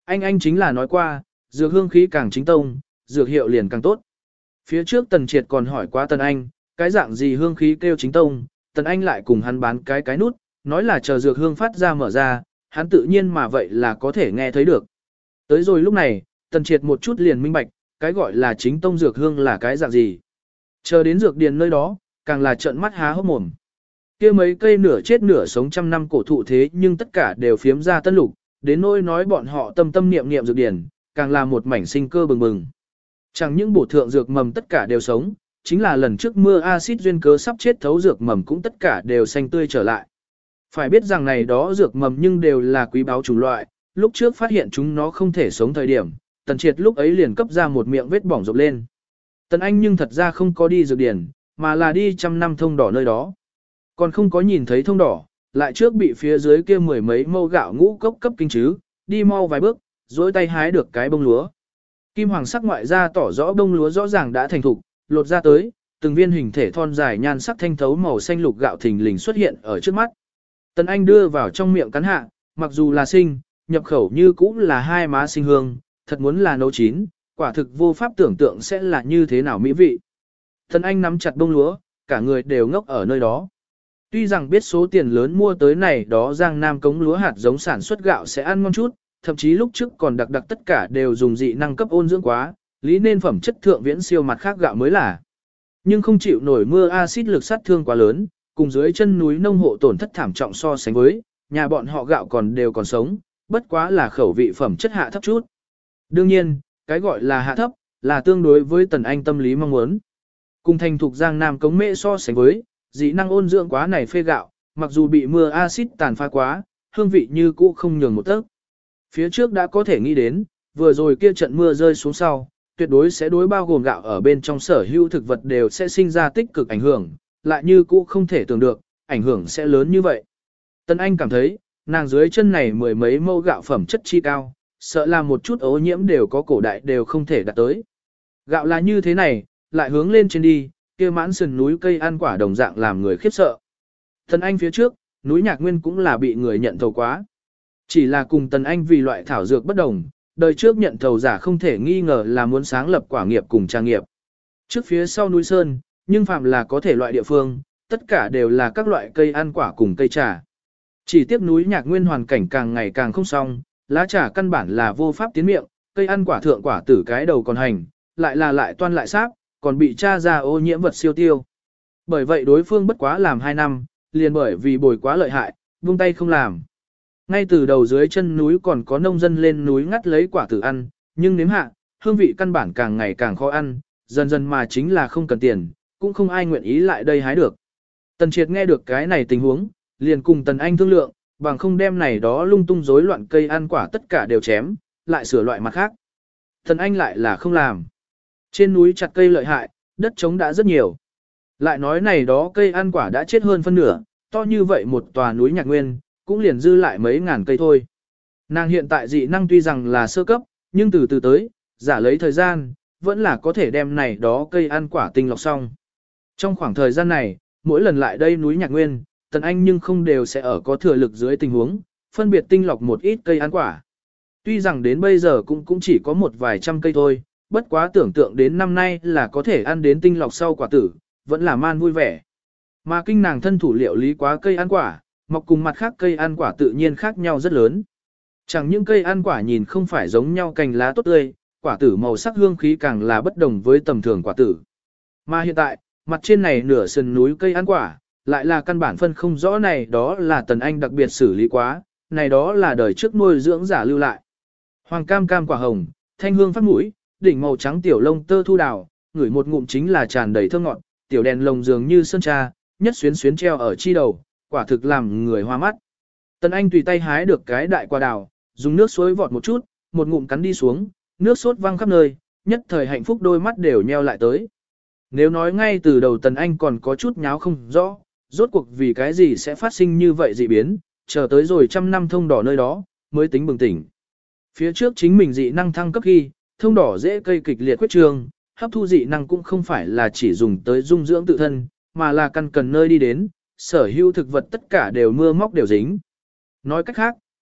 Anh chính là nói qua, dược hương khí càng chính tông, dược hiệu liền càng tốt. Phía trước Tần Triệt còn hỏi qua Tần Anh, cái dạng gì hương khí kêu chính tông, Tần Anh lại cùng hắn bán cái nút, nói là chờ dược hương phát ra mở ra, hắn tự nhiên mà vậy là có thể nghe thấy được. Tới rồi lúc này, Tần Triệt một chút liền minh bạch, cái gọi là chính tông dược hương là cái dạng gì. Chờ đến dược điền nơi đó, càng là trợn mắt há hốc mồm. Kia mấy cây nửa chết nửa sống trăm năm cổ thụ thế nhưng tất cả đều phiếm ra tân lục, đến nỗi nói bọn họ tâm tâm niệm niệm dược điển, càng là một mảnh sinh cơ bừng bừng. Chẳng những bổ thượng dược mầm tất cả đều sống, chính là lần trước mưa axit duyên cớ sắp chết thấu dược mầm cũng tất cả đều xanh tươi trở lại. Phải biết rằng này đó dược mầm nhưng đều là quý báu chủng loại, lúc trước phát hiện chúng nó không thể sống thời điểm, Tần Triệt lúc ấy liền cấp ra một miệng vết bỏng rộp lên. Tần Anh nhưng thật ra không có đi dược điển, mà là đi trăm năm thông đỏ nơi đó. Còn không có nhìn thấy thông đỏ, lại trước bị phía dưới kia mười mấy mâu gạo ngũ cốc cấp kinh chứ, đi mau vài bước, dối tay hái được cái bông lúa. Kim hoàng sắc ngoại ra tỏ rõ bông lúa rõ ràng đã thành thục, lột ra tới, từng viên hình thể thon dài nhan sắc thanh thấu màu xanh lục gạo thình lình xuất hiện ở trước mắt. Tần Anh đưa vào trong miệng cắn hạ, mặc dù là sinh, nhập khẩu như cũng là hai má sinh hương, thật muốn là nấu chín, quả thực vô pháp tưởng tượng sẽ là như thế nào mỹ vị. Tần Anh nắm chặt bông lúa, cả người đều ngốc ở nơi đó. Tuy rằng biết số tiền lớn mua tới này đó Giang Nam cống lúa hạt giống sản xuất gạo sẽ ăn ngon chút, thậm chí lúc trước còn đặc tất cả đều dùng dị năng cấp ôn dưỡng quá, lý nên phẩm chất thượng viễn siêu mặt khác gạo mới là. Nhưng không chịu nổi mưa axit lực sát thương quá lớn, cùng dưới chân núi nông hộ tổn thất thảm trọng so sánh với, nhà bọn họ gạo còn đều còn sống, bất quá là khẩu vị phẩm chất hạ thấp chút. Đương nhiên, cái gọi là hạ thấp, là tương đối với Tần Anh tâm lý mong muốn. Cùng thành thục Giang Nam cống mễ so sánh với, dị năng ôn dưỡng quá này phê gạo, mặc dù bị mưa axit tàn phá quá, hương vị như cũ không nhường một tấc. Phía trước đã có thể nghĩ đến, vừa rồi kia trận mưa rơi xuống sau, tuyệt đối sẽ đối bao gồm gạo ở bên trong sở hữu thực vật đều sẽ sinh ra tích cực ảnh hưởng, lại như cũ không thể tưởng được, ảnh hưởng sẽ lớn như vậy. Tân Anh cảm thấy, nàng dưới chân này mười mấy mâu gạo phẩm chất chi cao, sợ là một chút ô nhiễm đều có cổ đại đều không thể đạt tới. Gạo là như thế này, lại hướng lên trên đi, kia mãn sườn núi cây ăn quả đồng dạng làm người khiếp sợ. Tần Anh phía trước, núi Nhạc Nguyên cũng là bị người nhận thầu quá. Chỉ là cùng Tần Anh vì loại thảo dược bất đồng, đời trước nhận thầu giả không thể nghi ngờ là muốn sáng lập quả nghiệp cùng trang nghiệp. Trước phía sau núi Sơn, nhưng phạm là có thể loại địa phương, tất cả đều là các loại cây ăn quả cùng cây trà. Chỉ tiếc núi Nhạc Nguyên hoàn cảnh càng ngày càng không xong, lá trà căn bản là vô pháp tiến miệng, cây ăn quả thượng quả tử cái đầu còn hành, lại là lại toan lại sáp, còn bị tra ra ô nhiễm vật siêu tiêu. Bởi vậy đối phương bất quá làm 2 năm, liền bởi vì bồi quá lợi hại, buông tay không làm. Ngay từ đầu dưới chân núi còn có nông dân lên núi ngắt lấy quả tử ăn, nhưng nếm hạ, hương vị căn bản càng ngày càng khó ăn, dần dần mà chính là không cần tiền, cũng không ai nguyện ý lại đây hái được. Tần Triệt nghe được cái này tình huống, liền cùng Tần Anh thương lượng, bằng không đem này đó lung tung rối loạn cây ăn quả tất cả đều chém, lại sửa loại mặt khác. Tần Anh lại là không làm. Trên núi chặt cây lợi hại, đất trống đã rất nhiều. Lại nói này đó cây ăn quả đã chết hơn phân nửa, to như vậy một tòa núi Nhạc Nguyên, cũng liền dư lại mấy ngàn cây thôi. Nàng hiện tại dị năng tuy rằng là sơ cấp, nhưng từ từ tới, giả lấy thời gian, vẫn là có thể đem này đó cây ăn quả tinh lọc xong. Trong khoảng thời gian này, mỗi lần lại đây núi Nhạc Nguyên, Tần Anh nhưng không đều sẽ ở có thừa lực dưới tình huống, phân biệt tinh lọc một ít cây ăn quả. Tuy rằng đến bây giờ cũng chỉ có một vài trăm cây thôi, bất quá tưởng tượng đến năm nay là có thể ăn đến tinh lọc sau quả tử, vẫn là man vui vẻ. Mà kinh nàng thân thủ liệu lý quá cây ăn quả, mọc cùng mặt khác cây ăn quả tự nhiên khác nhau rất lớn. Chẳng những cây ăn quả nhìn không phải giống nhau cành lá tốt tươi, quả tử màu sắc hương khí càng là bất đồng với tầm thường quả tử. Mà hiện tại, mặt trên này nửa sườn núi cây ăn quả, lại là căn bản phân không rõ này đó là Tần Anh đặc biệt xử lý quá, này đó là đời trước nuôi dưỡng giả lưu lại. Hoàng cam cam quả hồng, thanh hương phát mũi, đỉnh màu trắng tiểu lông tơ thu đào, ngửi một ngụm chính là tràn đầy thơm ngọt, tiểu đèn lồng dường như sơn tra, nhất xuyến xuyến treo ở chi đầu, quả thực làm người hoa mắt. Tần Anh tùy tay hái được cái đại quả đào, dùng nước suối vọt một chút, một ngụm cắn đi xuống, nước sốt văng khắp nơi, nhất thời hạnh phúc đôi mắt đều nheo lại tới. Nếu nói ngay từ đầu Tần Anh còn có chút nháo không rõ, rốt cuộc vì cái gì sẽ phát sinh như vậy dị biến, chờ tới rồi trăm năm thông đỏ nơi đó, mới tính bừng tỉnh. Phía trước chính mình dị năng thăng cấp khi, thông đỏ dễ cây kịch liệt quyết trường, hấp thu dị năng cũng không phải là chỉ dùng tới dung dưỡng tự thân, mà là căn cần nơi đi đến, sở hữu thực vật tất cả đều mưa móc đều dính. Nói cách khác,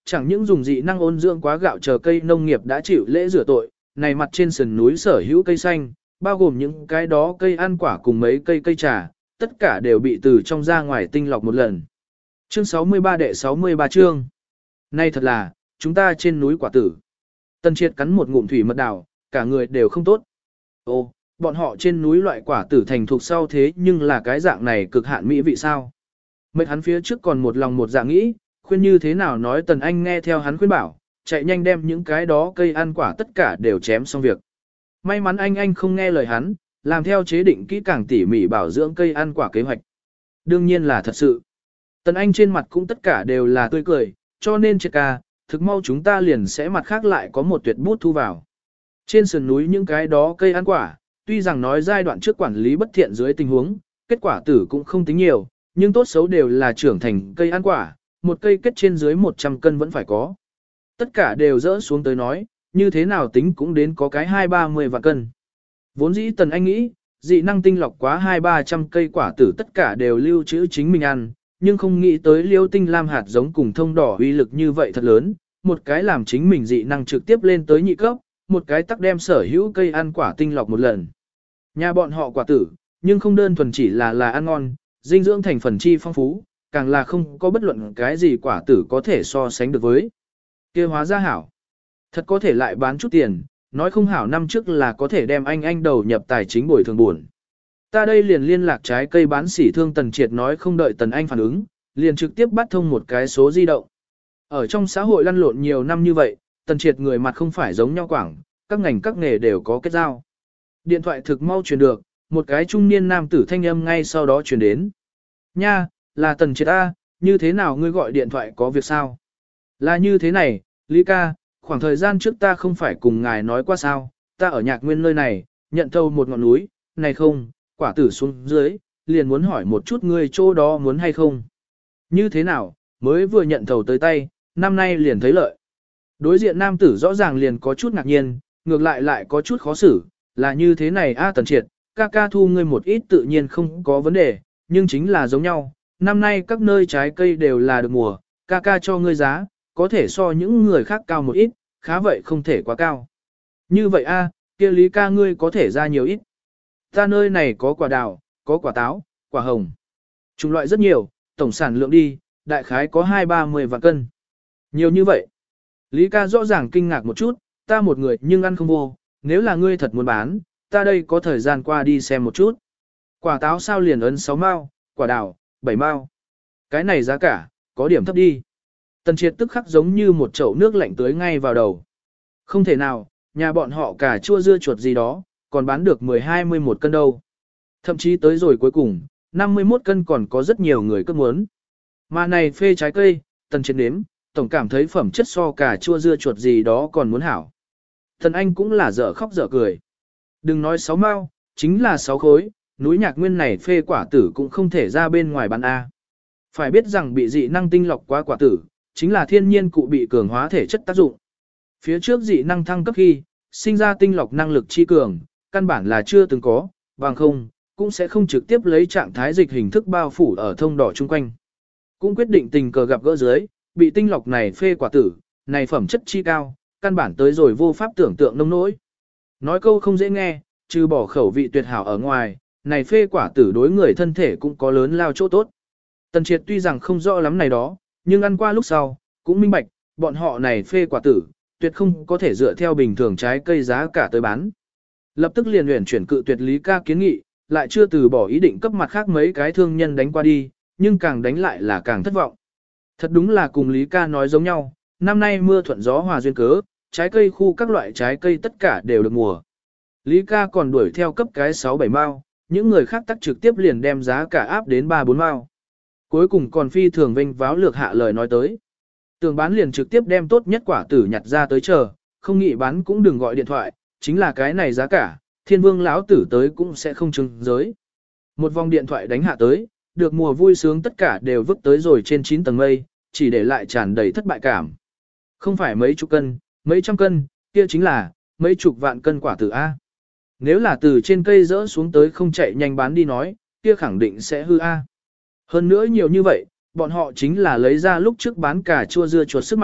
chẳng những dùng dị năng ôn dưỡng quá gạo chờ cây nông nghiệp đã chịu lễ rửa tội, này mặt trên sườn núi sở hữu cây xanh, bao gồm những cái đó cây ăn quả cùng mấy cây trà, tất cả đều bị từ trong ra ngoài tinh lọc một lần. Chương 63 đệ 63 chương. Này thật là, chúng ta trên núi quả tử. Tần Triệt cắn một ngụm thủy mật đào, cả người đều không tốt. Ô, bọn họ trên núi loại quả tử thành thuộc sau thế nhưng là cái dạng này cực hạn mỹ vị sao? Mệt hắn phía trước còn một lòng một dạ nghĩ, khuyên như thế nào nói Tần Anh nghe theo hắn khuyên bảo, chạy nhanh đem những cái đó cây ăn quả tất cả đều chém xong việc. May mắn anh không nghe lời hắn, làm theo chế định kỹ càng tỉ mỉ bảo dưỡng cây ăn quả kế hoạch. Đương nhiên là thật sự. Tần Anh trên mặt cũng tất cả đều là tươi cười, cho nên Triệt ca, thực mau chúng ta liền sẽ mặt khác lại có một tuyệt bút thu vào. Trên sườn núi những cái đó cây ăn quả, tuy rằng nói giai đoạn trước quản lý bất thiện dưới tình huống, kết quả tử cũng không tính nhiều, nhưng tốt xấu đều là trưởng thành cây ăn quả, một cây kết trên dưới 100 cân vẫn phải có. Tất cả đều dỡ xuống tới nói, như thế nào tính cũng đến có cái 2-30 vạn cân. Vốn dĩ Tần Anh nghĩ, dị năng tinh lọc quá 200-300 cây quả tử tất cả đều lưu trữ chính mình ăn, nhưng không nghĩ tới liêu tinh lam hạt giống cùng thông đỏ uy lực như vậy thật lớn, một cái làm chính mình dị năng trực tiếp lên tới nhị cấp, một cái tắc đem sở hữu cây ăn quả tinh lọc một lần. Nhà bọn họ quả tử, nhưng không đơn thuần chỉ là ăn ngon, dinh dưỡng thành phần chi phong phú, càng là không có bất luận cái gì quả tử có thể so sánh được với. Kia hóa ra hảo. Thật có thể lại bán chút tiền, nói không hảo năm trước là có thể đem anh đầu nhập tài chính bồi thường buồn. Ta đây liền liên lạc trái cây bán sỉ thương Tần Triệt nói không đợi Tần Anh phản ứng, liền trực tiếp bắt thông một cái số di động. Ở trong xã hội lăn lộn nhiều năm như vậy, Tần Triệt người mặt không phải giống nhau quảng, các ngành các nghề đều có kết giao. Điện thoại thực mau truyền được, một cái trung niên nam tử thanh âm ngay sau đó truyền đến. Nha, là Tần Triệt A, như thế nào ngươi gọi điện thoại có việc sao? Là như thế này, Lý ca, khoảng thời gian trước ta không phải cùng ngài nói qua sao, ta ở Nhạc Nguyên nơi này, nhận thầu một ngọn núi, này không, quả tử xuống dưới, liền muốn hỏi một chút ngươi chỗ đó muốn hay không. Như thế nào, mới vừa nhận thầu tới tay, năm nay liền thấy lợi. Đối diện nam tử rõ ràng liền có chút ngạc nhiên, ngược lại có chút khó xử, là như thế này a Tần Triệt, ca thu ngươi một ít tự nhiên không có vấn đề, nhưng chính là giống nhau, năm nay các nơi trái cây đều là được mùa, ca cho ngươi giá, có thể so những người khác cao một ít, khá vậy không thể quá cao. Như vậy a, kia Lý ca ngươi có thể ra nhiều ít. Ta nơi này có quả đào, có quả táo, quả hồng. Chủng loại rất nhiều, tổng sản lượng đi, đại khái có 2-30 vạn cân. Nhiều như vậy. Lý ca rõ ràng kinh ngạc một chút, ta một người nhưng ăn không vô, nếu là ngươi thật muốn bán, ta đây có thời gian qua đi xem một chút. Quả táo sao liền ấn 6 mao, quả đào, 7 mao. Cái này giá cả, có điểm thấp đi. Tần Triệt tức khắc giống như một chậu nước lạnh tưới ngay vào đầu. Không thể nào, nhà bọn họ cả chua dưa chuột gì đó, còn bán được 10-21 cân đâu. Thậm chí tới rồi cuối cùng, 51 cân còn có rất nhiều người cất muốn. Mà này phê trái cây, Tần Triệt nếm, tổng cảm thấy phẩm chất so cả chua dưa chuột gì đó còn muốn hảo. Thần Anh cũng là dở khóc dở cười. Đừng nói 6 mao, chính là 6 khối, núi Nhạc Nguyên này phê quả tử cũng không thể ra bên ngoài bán A. Phải biết rằng bị dị năng tinh lọc quá quả tử, chính là thiên nhiên cụ bị cường hóa thể chất tác dụng. Phía trước dị năng thăng cấp khi, sinh ra tinh lọc năng lực chi cường, căn bản là chưa từng có, bằng không, cũng sẽ không trực tiếp lấy trạng thái dịch hình thức bao phủ ở thông đỏ chung quanh. Cũng quyết định tình cờ gặp gỡ dưới, bị tinh lọc này phê quả tử, này phẩm chất chi cao, căn bản tới rồi vô pháp tưởng tượng nông nỗi. Nói câu không dễ nghe, trừ bỏ khẩu vị tuyệt hảo ở ngoài, này phê quả tử đối người thân thể cũng có lớn lao chỗ tốt. Tần Triệt tuy rằng không rõ lắm này đó, nhưng ăn qua lúc sau, cũng minh bạch, bọn họ này phê quả tử, tuyệt không có thể dựa theo bình thường trái cây giá cả tới bán. Lập tức liền luyện chuyển cự tuyệt Lý ca kiến nghị, lại chưa từ bỏ ý định cấp mặt khác mấy cái thương nhân đánh qua đi, nhưng càng đánh lại là càng thất vọng. Thật đúng là cùng Lý ca nói giống nhau, năm nay mưa thuận gió hòa duyên cớ, trái cây khu các loại trái cây tất cả đều được mùa. Lý ca còn đuổi theo cấp cái 6-7 mao, những người khác tắc trực tiếp liền đem giá cả áp đến 3-4 mao. Cuối cùng còn phi thường vinh váo lược hạ lời nói tới. Tưởng bán liền trực tiếp đem tốt nhất quả tử nhặt ra tới chờ, không nghĩ bán cũng đừng gọi điện thoại, chính là cái này giá cả, Thiên Vương lão tử tới cũng sẽ không chừng giới. Một vòng điện thoại đánh hạ tới, được mùa vui sướng tất cả đều vứt tới rồi trên 9 tầng mây, chỉ để lại tràn đầy thất bại cảm. Không phải mấy chục cân, mấy trăm cân, kia chính là mấy chục vạn cân quả tử A. Nếu là từ trên cây rỡ xuống tới không chạy nhanh bán đi nói, kia khẳng định sẽ hư A. Hơn nữa nhiều như vậy, bọn họ chính là lấy ra lúc trước bán cà chua dưa chuột sức mạnh,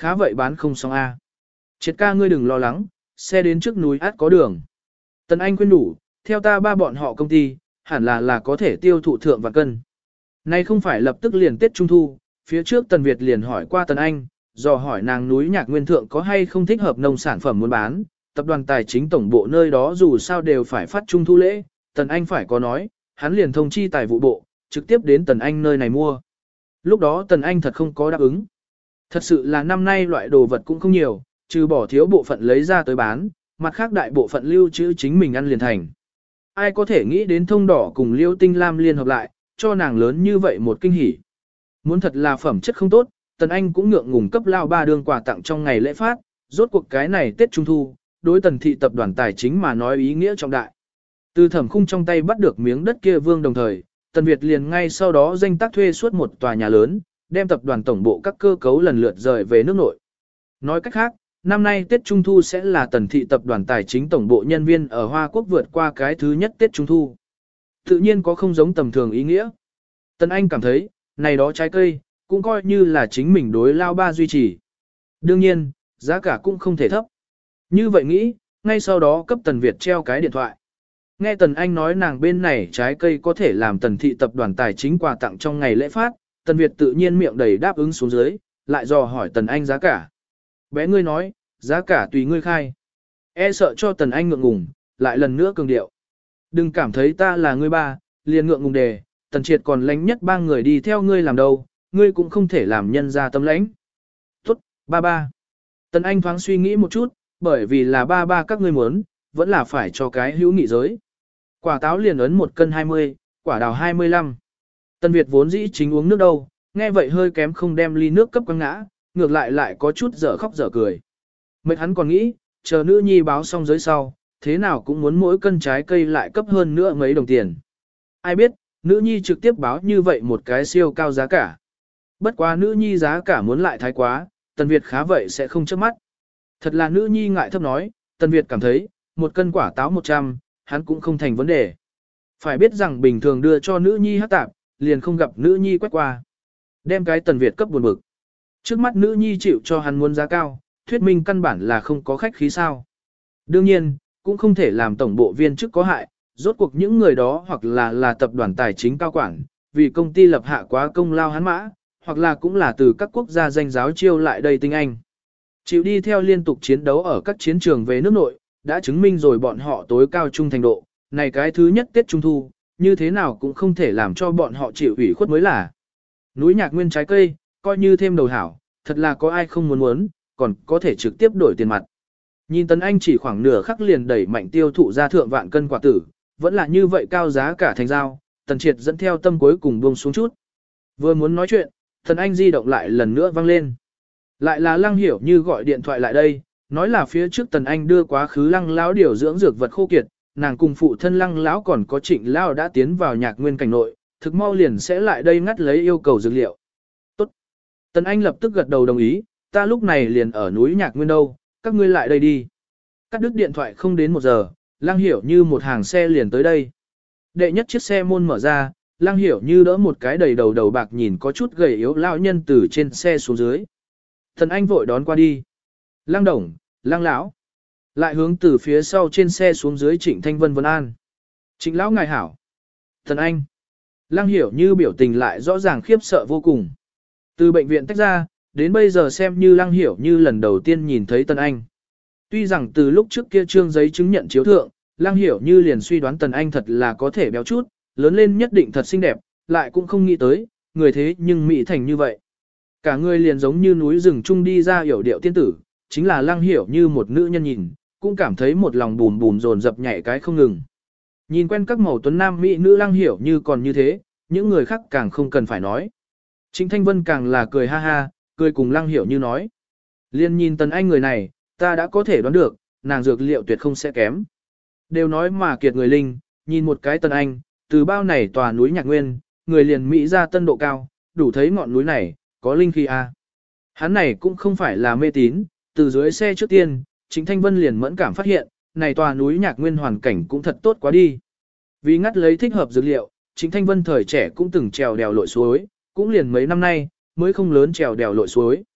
khá vậy bán không xong a. Triệt ca ngươi đừng lo lắng, xe đến trước núi át có đường. Tần Anh khuyên đủ, theo ta ba bọn họ công ty, hẳn là có thể tiêu thụ thượng vạn cân. Nay không phải lập tức liền Tết Trung Thu, phía trước Tần Việt liền hỏi qua Tần Anh, dò hỏi nàng núi Nhạc Nguyên thượng có hay không thích hợp nông sản phẩm muốn bán, tập đoàn tài chính tổng bộ nơi đó dù sao đều phải phát Trung Thu lễ, Tần Anh phải có nói, hắn liền thông chi tài vụ bộ, trực tiếp đến Tần Anh nơi này mua. Lúc đó Tần Anh thật không có đáp ứng. Thật sự là năm nay loại đồ vật cũng không nhiều, trừ bỏ thiếu bộ phận lấy ra tới bán, mặt khác đại bộ phận lưu trữ chính mình ăn liền thành. Ai có thể nghĩ đến Thông Đỏ cùng Liêu Tinh Lam liên hợp lại, cho nàng lớn như vậy một kinh hỉ. Muốn thật là phẩm chất không tốt, Tần Anh cũng ngượng ngùng cấp lao ba đường quà tặng trong ngày lễ phát, rốt cuộc cái này Tết Trung Thu, đối Tần thị tập đoàn tài chính mà nói ý nghĩa trọng đại. Từ Thẩm Khung trong tay bắt được miếng đất kia vương đồng thời, Tần Việt liền ngay sau đó danh tác thuê suốt một tòa nhà lớn, đem tập đoàn tổng bộ các cơ cấu lần lượt rời về nước nội. Nói cách khác, năm nay Tết Trung Thu sẽ là Tần thị tập đoàn tài chính tổng bộ nhân viên ở Hoa Quốc vượt qua cái thứ nhất Tết Trung Thu. Tự nhiên có không giống tầm thường ý nghĩa. Tần Anh cảm thấy, này đó trái cây, cũng coi như là chính mình đối lao ba duy trì. Đương nhiên, giá cả cũng không thể thấp. Như vậy nghĩ, ngay sau đó cấp Tần Việt treo cái điện thoại. Nghe Tần Anh nói nàng bên này trái cây có thể làm Tần thị tập đoàn tài chính quà tặng trong ngày lễ phát, Tần Việt tự nhiên miệng đầy đáp ứng xuống dưới, lại dò hỏi Tần Anh giá cả. Bé ngươi nói, giá cả tùy ngươi khai. E sợ cho Tần Anh ngượng ngùng, lại lần nữa cường điệu. Đừng cảm thấy ta là ngươi ba, liền ngượng ngùng đề, Tần Triệt còn lánh nhất ba người đi theo ngươi làm đâu, ngươi cũng không thể làm nhân ra tâm lãnh. Tốt, ba ba. Tần Anh thoáng suy nghĩ một chút, bởi vì là ba ba các ngươi muốn, vẫn là phải cho cái hữu nghị giới. Quả táo liền ấn 1 cân 20, quả đào 25. Tần Việt vốn dĩ chính uống nước đâu, nghe vậy hơi kém không đem ly nước cấp quăng ngã, ngược lại có chút dở khóc dở cười. Mệt hắn còn nghĩ, chờ nữ nhi báo xong giới sau, thế nào cũng muốn mỗi cân trái cây lại cấp hơn nữa mấy đồng tiền. Ai biết, nữ nhi trực tiếp báo như vậy một cái siêu cao giá cả. Bất quá nữ nhi giá cả muốn lại thái quá, Tần Việt khá vậy sẽ không chớp mắt. Thật là nữ nhi ngại thấp nói, Tần Việt cảm thấy, 1 cân quả táo 100, hắn cũng không thành vấn đề. Phải biết rằng bình thường đưa cho nữ nhi hát tạp, liền không gặp nữ nhi quét qua. Đem cái Tần Việt cấp buồn bực. Trước mắt nữ nhi chịu cho hắn muốn giá cao, thuyết minh căn bản là không có khách khí sao. Đương nhiên, cũng không thể làm tổng bộ viên chức có hại, rốt cuộc những người đó hoặc là tập đoàn tài chính cao quản, vì công ty lập hạ quá công lao hắn mã, hoặc là cũng là từ các quốc gia danh giáo chiêu lại đây tinh anh. Chịu đi theo liên tục chiến đấu ở các chiến trường về nước nội, đã chứng minh rồi bọn họ tối cao trung thành độ, này cái thứ nhất Tết Trung Thu, như thế nào cũng không thể làm cho bọn họ chịu ủy khuất mới là. Núi Nhạc Nguyên trái cây, coi như thêm đầu hảo, thật là có ai không muốn, còn có thể trực tiếp đổi tiền mặt. Nhìn Tần Anh chỉ khoảng nửa khắc liền đẩy mạnh tiêu thụ ra thượng vạn cân quả tử, vẫn là như vậy cao giá cả thành giao, Tần Triệt dẫn theo tâm cuối cùng buông xuống chút. Vừa muốn nói chuyện, Tần Anh di động lại lần nữa vang lên. Lại là Lăng Hiểu Như gọi điện thoại lại đây, nói là phía trước Tần Anh đưa quá khứ Lăng lão điều dưỡng dược vật khô kiệt, nàng cùng phụ thân Lăng lão còn có Trịnh lão đã tiến vào Nhạc Nguyên cảnh nội, thực mau liền sẽ lại đây ngắt lấy yêu cầu dược liệu. Tốt. Tần Anh lập tức gật đầu đồng ý, ta lúc này liền ở núi Nhạc Nguyên đâu, các ngươi lại đây đi. Cắt đứt điện thoại không đến 1 giờ, Lăng Hiểu Như một hàng xe liền tới đây. Đệ nhất chiếc xe môn mở ra, Lăng Hiểu Như đỡ một cái đầy đầu đầu bạc nhìn có chút gầy yếu lão nhân từ trên xe xuống dưới. Tần Anh vội đón qua đi. Lăng Đồng, Lăng lão. Lại hướng từ phía sau trên xe xuống dưới Trịnh Thanh Vân Vân An. Trịnh lão ngài hảo. Tần Anh. Lăng Hiểu Như biểu tình lại rõ ràng khiếp sợ vô cùng. Từ bệnh viện tách ra, đến bây giờ xem như Lăng Hiểu Như lần đầu tiên nhìn thấy Tần Anh. Tuy rằng từ lúc trước kia trương giấy chứng nhận chiếu thượng, Lăng Hiểu Như liền suy đoán Tần Anh thật là có thể béo chút, lớn lên nhất định thật xinh đẹp, lại cũng không nghĩ tới, người thế nhưng mỹ thành như vậy. Cả người liền giống như núi rừng trung đi ra hiểu điệu tiên tử, chính là Lăng Hiểu Như một nữ nhân nhìn, cũng cảm thấy một lòng bùm bùm dồn dập nhảy cái không ngừng. Nhìn quen các màu tuấn nam mỹ nữ Lăng Hiểu Như còn như thế, những người khác càng không cần phải nói. Trịnh Thanh Vân càng là cười ha ha, cười cùng Lăng Hiểu Như nói. Liên nhìn Tần Anh người này, ta đã có thể đoán được, nàng dược liệu tuyệt không sẽ kém. Đều nói mà kiệt người linh, nhìn một cái Tần Anh, từ bao này tòa núi Nhạc Nguyên, người liền Mỹ ra tân độ cao, đủ thấy ngọn núi này, có linh khí a. Hắn này cũng không phải là mê tín, từ dưới xe trước tiên, Trịnh Thanh Vân liền mẫn cảm phát hiện, này tòa núi Nhạc Nguyên hoàn cảnh cũng thật tốt quá đi. Vì ngắt lấy thích hợp dược liệu, Trịnh Thanh Vân thời trẻ cũng từng trèo đèo lội suối, cũng liền mấy năm nay, mới không lớn trèo đèo lội suối.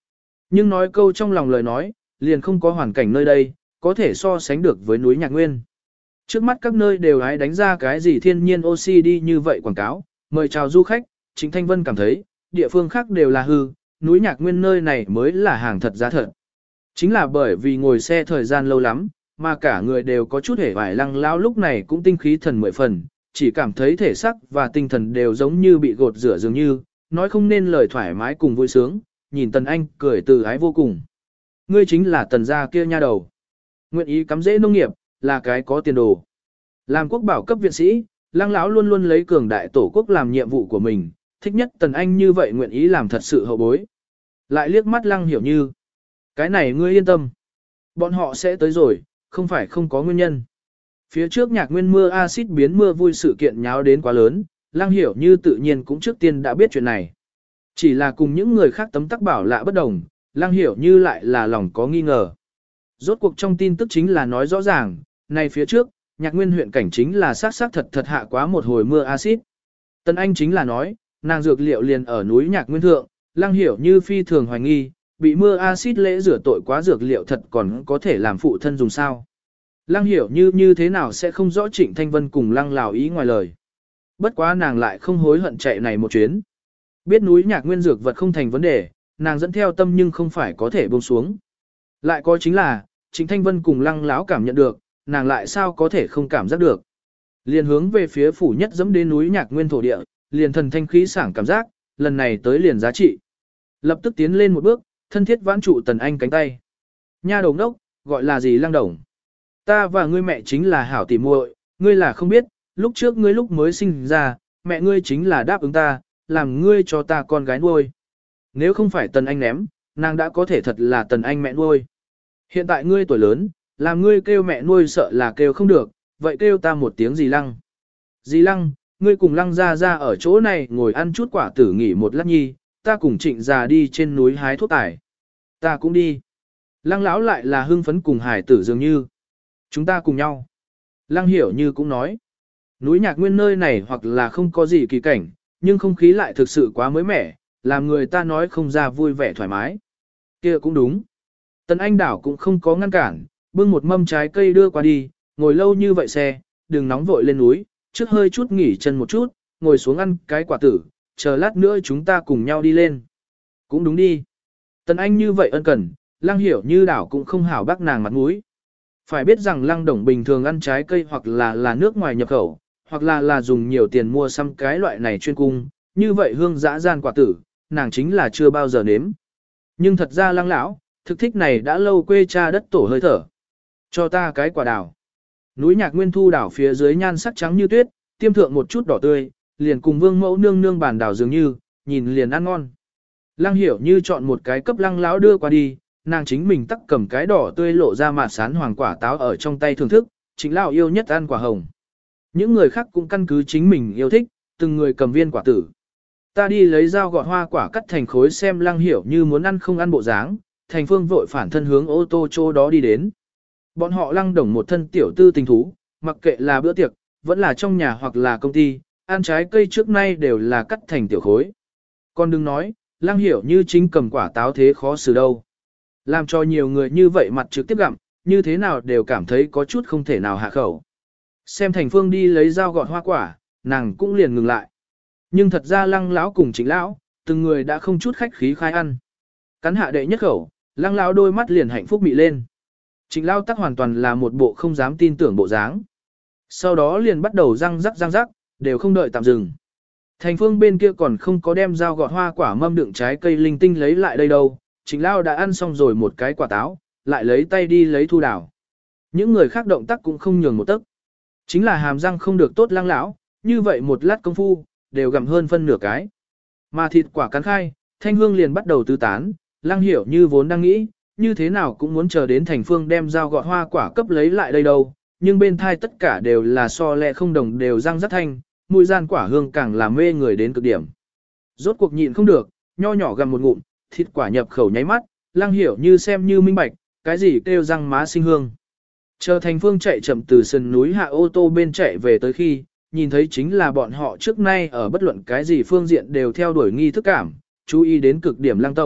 Nhưng nói câu trong lòng lời nói, liền không có hoàn cảnh nơi đây, có thể so sánh được với núi Nhạc Nguyên. Trước mắt các nơi đều hãy đánh ra cái gì thiên nhiên oxy đi như vậy quảng cáo, mời chào du khách, Trịnh Thanh Vân cảm thấy, địa phương khác đều là hư, núi Nhạc Nguyên nơi này mới là hàng thật giá thật. Chính là bởi vì ngồi xe thời gian lâu lắm, mà cả người đều có chút hể vải Lăng Lão lúc này cũng tinh khí thần 10 phần, chỉ cảm thấy thể xác và tinh thần đều giống như bị gột rửa dường như, nói không nên lời thoải mái cùng vui sướng, nhìn Tần Anh cười từ ái vô cùng. Ngươi chính là Tần gia kia nha đầu. Nguyện ý cắm rễ nông nghiệp, là cái có tiền đồ. Làm quốc bảo cấp viện sĩ, Lăng Lão luôn luôn lấy cường đại tổ quốc làm nhiệm vụ của mình, thích nhất Tần Anh như vậy nguyện ý làm thật sự hậu bối. Lại liếc mắt Lăng Hiểu Như. Cái này ngươi yên tâm. Bọn họ sẽ tới rồi, không phải không có nguyên nhân. Phía trước Nhạc Nguyên mưa axit biến mưa vui sự kiện nháo đến quá lớn, Lăng Hiểu Như tự nhiên cũng trước tiên đã biết chuyện này. Chỉ là cùng những người khác tấm tắc bảo lạ bất đồng, Lăng Hiểu Như lại là lòng có nghi ngờ. Rốt cuộc trong tin tức chính là nói rõ ràng, này phía trước, Nhạc Nguyên huyện cảnh chính là sát thật thật hạ quá một hồi mưa axit. Tân Anh chính là nói, nàng dược liệu liền ở núi Nhạc Nguyên thượng, Lăng Hiểu Như phi thường hoài nghi, bị mưa axit lễ rửa tội quá dược liệu thật còn có thể làm phụ thân dùng sao. Lăng Hiểu như thế nào sẽ không rõ Trịnh Thanh Vân cùng Lăng Lào ý ngoài lời. Bất quá nàng lại không hối hận chạy này một chuyến. Biết núi Nhạc Nguyên dược vật không thành vấn đề, nàng dẫn theo tâm nhưng không phải có thể buông xuống. Lại có chính là, Trịnh Thanh Vân cùng Lăng Láo cảm nhận được, nàng lại sao có thể không cảm giác được. Liền hướng về phía phủ nhất dẫm đến núi Nhạc Nguyên thổ địa, liền thần thanh khí sảng cảm giác, lần này tới liền giá trị. Lập tức tiến lên một bước, thân thiết vãn trụ Tần Anh cánh tay. Nha đầu đốc, gọi là gì Lăng đồng. Ta và ngươi mẹ chính là hảo tỉ muội, ngươi là không biết, lúc trước ngươi lúc mới sinh ra, mẹ ngươi chính là đáp ứng ta, làm ngươi cho ta con gái nuôi. Nếu không phải Tần Anh ném, nàng đã có thể thật là Tần Anh mẹ nuôi. Hiện tại ngươi tuổi lớn, làm ngươi kêu mẹ nuôi sợ là kêu không được, vậy kêu ta một tiếng gì Lăng. Dì Lăng, ngươi cùng Lăng ra ở chỗ này ngồi ăn chút quả tử nghỉ một lát nhi, ta cùng Trịnh già đi trên núi hái thuốc tải. Ta cũng đi. Lăng lão lại là hưng phấn cùng hải tử dường như. Chúng ta cùng nhau. Lăng Hiểu Như cũng nói. Núi Nhạc Nguyên nơi này hoặc là không có gì kỳ cảnh, nhưng không khí lại thực sự quá mới mẻ, làm người ta nói không ra vui vẻ thoải mái. Kia cũng đúng. Tần Anh Đảo cũng không có ngăn cản, bưng một mâm trái cây đưa qua đi, ngồi lâu như vậy xe, đừng nóng vội lên núi, trước hơi chút nghỉ chân một chút, ngồi xuống ăn cái quả tử, chờ lát nữa chúng ta cùng nhau đi lên. Cũng đúng đi. Tần Anh như vậy ân cần, Lăng Hiểu Như đảo cũng không hảo bác nàng mặt mũi. Phải biết rằng Lăng Đồng bình thường ăn trái cây hoặc là nước ngoài nhập khẩu, hoặc là dùng nhiều tiền mua xăm cái loại này chuyên cung, như vậy hương dã gian quả tử, nàng chính là chưa bao giờ nếm. Nhưng thật ra Lăng lão, thực thích này đã lâu quê cha đất tổ hơi thở. Cho ta cái quả đào. Núi Nhạc Nguyên thu đảo phía dưới nhan sắc trắng như tuyết, tiêm thượng một chút đỏ tươi, liền cùng Vương mẫu nương nương bàn đào dường như, nhìn liền ăn ngon. Lăng Hiểu Như chọn một cái cấp Lăng lão đưa qua đi, nàng chính mình tắc cầm cái đỏ tươi lộ ra mạt sán hoàng quả táo ở trong tay thưởng thức, chính lão yêu nhất ăn quả hồng. Những người khác cũng căn cứ chính mình yêu thích, từng người cầm viên quả tử. Ta đi lấy dao gọt hoa quả cắt thành khối xem Lăng Hiểu Như muốn ăn không ăn bộ dáng, Thành Phương vội phản thân hướng ô tô chỗ đó đi đến. Bọn họ Lăng Đồng một thân tiểu tư tình thú, mặc kệ là bữa tiệc, vẫn là trong nhà hoặc là công ty, ăn trái cây trước nay đều là cắt thành tiểu khối. Còn đừng nói, Lăng Hiểu Như chính cầm quả táo thế khó xử đâu. Làm cho nhiều người như vậy mặt trực tiếp gặm, như thế nào đều cảm thấy có chút không thể nào hạ khẩu. Xem Thành Phương đi lấy dao gọt hoa quả, nàng cũng liền ngừng lại. Nhưng thật ra Lăng lão cùng Trịnh lão, từng người đã không chút khách khí khai ăn. Cắn hạ đệ nhất khẩu, Lăng lão đôi mắt liền hạnh phúc mị lên. Trịnh lão tắc hoàn toàn là một bộ không dám tin tưởng bộ dáng. Sau đó liền bắt đầu răng rắc, đều không đợi tạm dừng. Thành Phương bên kia còn không có đem dao gọt hoa quả mâm đựng trái cây linh tinh lấy lại đây đâu. Trịnh lão đã ăn xong rồi một cái quả táo, lại lấy tay đi lấy thu đảo. Những người khác động tác cũng không nhường một tấc. Chính là hàm răng không được tốt Lăng lão, như vậy một lát công phu, đều gặm hơn phân nửa cái. Mà thịt quả cắn khai, thanh hương liền bắt đầu tứ tán, Lăng Hiểu Như vốn đang nghĩ, như thế nào cũng muốn chờ đến Thành Phương đem dao gọt hoa quả cấp lấy lại đây đâu, nhưng bên thai tất cả đều là so lẹ không đồng đều răng rất thanh, mùi gian quả hương càng làm mê người đến cực điểm. Rốt cuộc nhịn không được, nho nhỏ gặm một ngụm, thịt quả nhập khẩu nháy mắt, Lăng Hiểu Như xem như minh bạch, cái gì kêu răng má sinh hương. Chờ Thành Phương chạy chậm từ sườn núi hạ ô tô bên chạy về tới khi, nhìn thấy chính là bọn họ trước nay ở bất luận cái gì phương diện đều theo đuổi nghi thức cảm, chú ý đến cực điểm Lăng tổng,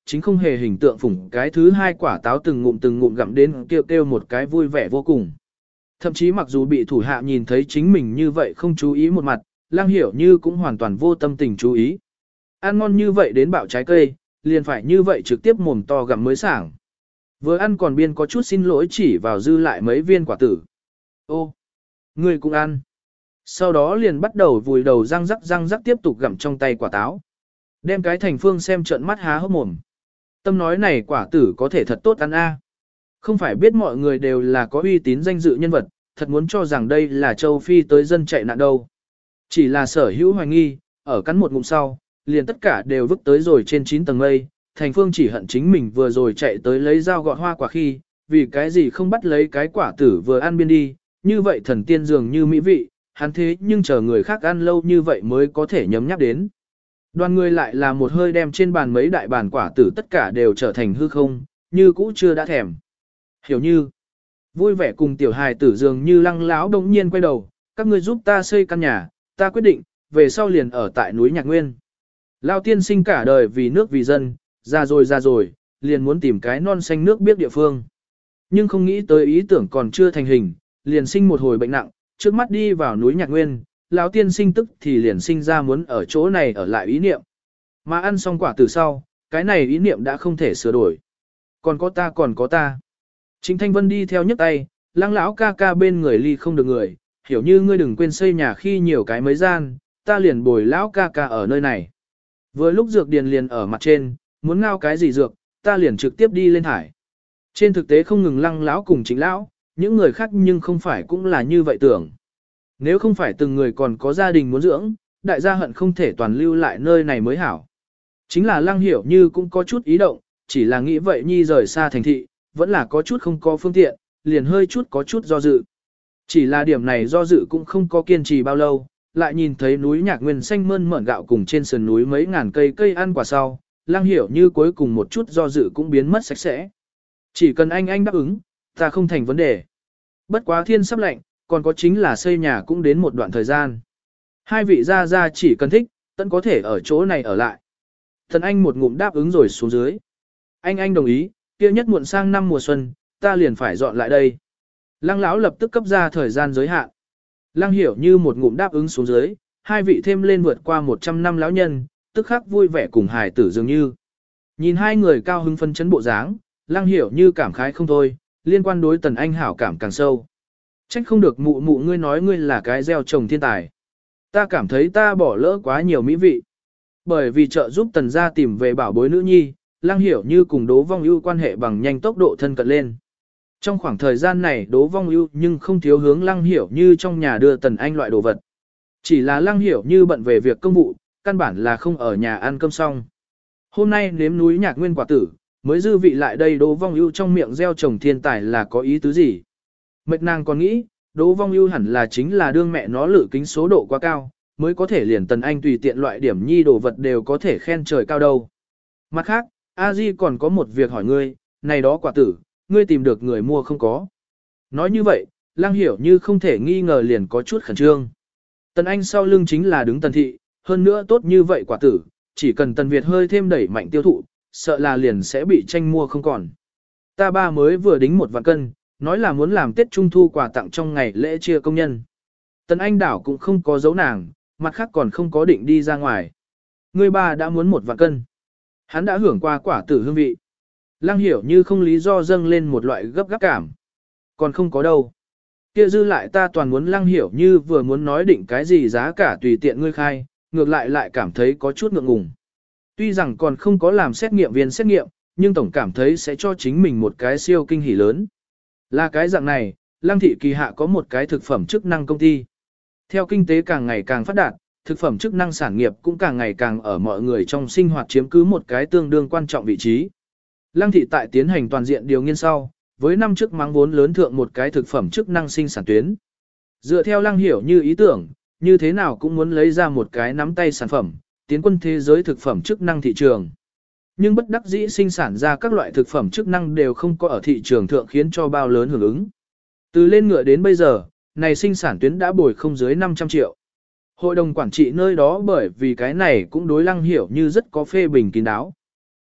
chính không hề hình tượng phủng cái thứ hai quả táo từng ngụm gặm đến kêu kêu một cái vui vẻ vô cùng. Thậm chí mặc dù bị thủ hạ nhìn thấy chính mình như vậy không chú ý một mặt, Lăng Hiểu Như cũng hoàn toàn vô tâm tình chú ý. Ăn ngon như vậy đến bạo trái cây, liền phải như vậy trực tiếp mồm to gặm mới sảng. Vừa ăn còn biên có chút xin lỗi chỉ vào dư lại mấy viên quả tử. Ô, ngươi cũng ăn. Sau đó liền bắt đầu vùi đầu răng rắc tiếp tục gặm trong tay quả táo. Đem cái thành phương xem trợn mắt há hốc mồm. Tâm nói này quả tử có thể thật tốt ăn a. Không phải biết mọi người đều là có uy tín danh dự nhân vật, thật muốn cho rằng đây là châu Phi tới dân chạy nạn đâu. Chỉ là sở hữu hoài nghi, ở cắn một ngụm sau, liền tất cả đều vứt tới rồi trên 9 tầng mây. Thành phương chỉ hận chính mình vừa rồi chạy tới lấy dao gọt hoa quả khi, vì cái gì không bắt lấy cái quả tử vừa ăn biên đi, như vậy thần tiên dường như mỹ vị, hắn thế nhưng chờ người khác ăn lâu như vậy mới có thể nhấm nháp đến. Đoàn người lại là một hơi đem trên bàn mấy đại bàn quả tử tất cả đều trở thành hư không, như cũ chưa đã thèm. Hiểu như, vui vẻ cùng tiểu hài tử dường như lăng láo đông nhiên quay đầu, các ngươi giúp ta xây căn nhà, ta quyết định, về sau liền ở tại núi Nhạc Nguyên. Lao tiên sinh cả đời vì nước vì dân, ra rồi, liền muốn tìm cái non xanh nước biết địa phương. Nhưng không nghĩ tới ý tưởng còn chưa thành hình, liền sinh một hồi bệnh nặng, trước mắt đi vào núi Nhạc Nguyên, lão tiên sinh tức thì liền sinh ra muốn ở chỗ này ở lại ý niệm. Mà ăn xong quả từ sau, cái này ý niệm đã không thể sửa đổi. Còn có ta. Trịnh Thanh Vân đi theo nhấc tay, lăng lão ca ca bên người ly không được người, hiểu như ngươi đừng quên xây nhà khi nhiều cái mấy gian, ta liền bồi lão ca ca ở nơi này. Vừa lúc dược điền liền ở mặt trên, muốn ngao cái gì dược, ta liền trực tiếp đi lên hải. Trên thực tế không ngừng lăng lão cùng chính lão, những người khác nhưng không phải cũng là như vậy tưởng. Nếu không phải từng người còn có gia đình muốn dưỡng, đại gia hận không thể toàn lưu lại nơi này mới hảo. Chính là lăng hiểu như cũng có chút ý động, chỉ là nghĩ vậy nhi rời xa thành thị, vẫn là có chút không có phương tiện, liền hơi chút có chút do dự. Chỉ là điểm này do dự cũng không có kiên trì bao lâu, lại nhìn thấy núi Nhạc Nguyên xanh mơn mởn gạo cùng trên sườn núi mấy ngàn cây ăn quả sau, lăng hiểu như cuối cùng một chút do dự cũng biến mất sạch sẽ. Chỉ cần anh đáp ứng, ta không thành vấn đề. Bất quá thiên sắp lạnh, còn có chính là xây nhà cũng đến một đoạn thời gian. Hai vị gia chỉ cần thích, tận có thể ở chỗ này ở lại. Thần anh một ngụm đáp ứng rồi xuống dưới. Anh đồng ý, kia nhất muộn sang năm mùa xuân, ta liền phải dọn lại đây. Lăng lão lập tức cấp ra thời gian giới hạn. Lăng hiểu như một ngụm đáp ứng xuống dưới, hai vị thêm lên vượt qua 100 năm lão nhân, tức khắc vui vẻ cùng hài tử dường như. Nhìn hai người cao hứng phân chấn bộ dáng, Lăng hiểu như cảm khái không thôi, liên quan đối Tần Anh hảo cảm càng sâu. Trách không được mụ mụ ngươi nói ngươi là cái gieo trồng thiên tài. Ta cảm thấy ta bỏ lỡ quá nhiều mỹ vị. Bởi vì trợ giúp Tần gia tìm về bảo bối nữ nhi, Lăng hiểu như cùng Đỗ Vong Ưu quan hệ bằng nhanh tốc độ thân cận lên. Trong khoảng thời gian này Đỗ Vong Ưu nhưng không thiếu hướng Lăng hiểu như trong nhà đưa Tần Anh loại đồ vật. Chỉ là Lăng hiểu như bận về việc công vụ, căn bản là không ở nhà ăn cơm xong. Hôm nay nếm núi Nhạc Nguyên quả tử, mới dư vị lại đây Đỗ Vong Ưu trong miệng gieo trồng thiên tài là có ý tứ gì. Mệt nàng còn nghĩ, Đỗ Vong Ưu hẳn là chính là đương mẹ nó lự kính số độ quá cao, mới có thể liền Tần Anh tùy tiện loại điểm nhi đồ vật đều có thể khen trời cao đâu. Mặt khác, A Di còn có một việc hỏi ngươi, này đó quả tử, ngươi tìm được người mua không có. Nói như vậy, Lăng hiểu như không thể nghi ngờ liền có chút khẩn trương. Tần Anh sau lưng chính là đứng Tần Thị, hơn nữa tốt như vậy quả tử, chỉ cần Tần Việt hơi thêm đẩy mạnh tiêu thụ, sợ là liền sẽ bị tranh mua không còn. Ta ba mới vừa đính 1 vạn cân, nói là muốn làm Tết Trung Thu quà tặng trong ngày lễ chia công nhân. Tần Anh đảo cũng không có giấu nàng, mặt khác còn không có định đi ra ngoài. Người ba đã muốn 1 vạn cân. Hắn đã hưởng qua quả tử hương vị. Lăng hiểu như không lý do dâng lên một loại gấp gáp cảm. Còn không có đâu. Kia dư lại ta toàn muốn Lăng hiểu như vừa muốn nói định cái gì giá cả tùy tiện ngươi khai, ngược lại cảm thấy có chút ngượng ngùng. Tuy rằng còn không có làm xét nghiệm viên xét nghiệm, nhưng tổng cảm thấy sẽ cho chính mình một cái siêu kinh hỉ lớn. Là cái dạng này, Lăng thị kỳ hạ có một cái thực phẩm chức năng công ty. Theo kinh tế càng ngày càng phát đạt, thực phẩm chức năng sản nghiệp cũng càng ngày càng ở mọi người trong sinh hoạt chiếm cứ một cái tương đương quan trọng vị trí. Lăng thị tại tiến hành toàn diện điều nghiên sau, với năm trước mắng vốn lớn thượng một cái thực phẩm chức năng sinh sản tuyến. Dựa theo Lăng hiểu như ý tưởng, như thế nào cũng muốn lấy ra một cái nắm tay sản phẩm, tiến quân thế giới thực phẩm chức năng thị trường. Nhưng bất đắc dĩ sinh sản ra các loại thực phẩm chức năng đều không có ở thị trường thượng khiến cho bao lớn hưởng ứng. Từ lên ngựa đến bây giờ, này sinh sản tuyến đã bồi không dưới 500 triệu. Hội đồng quản trị nơi đó bởi vì cái này cũng đối Lăng hiểu như rất có phê bình kín đáo.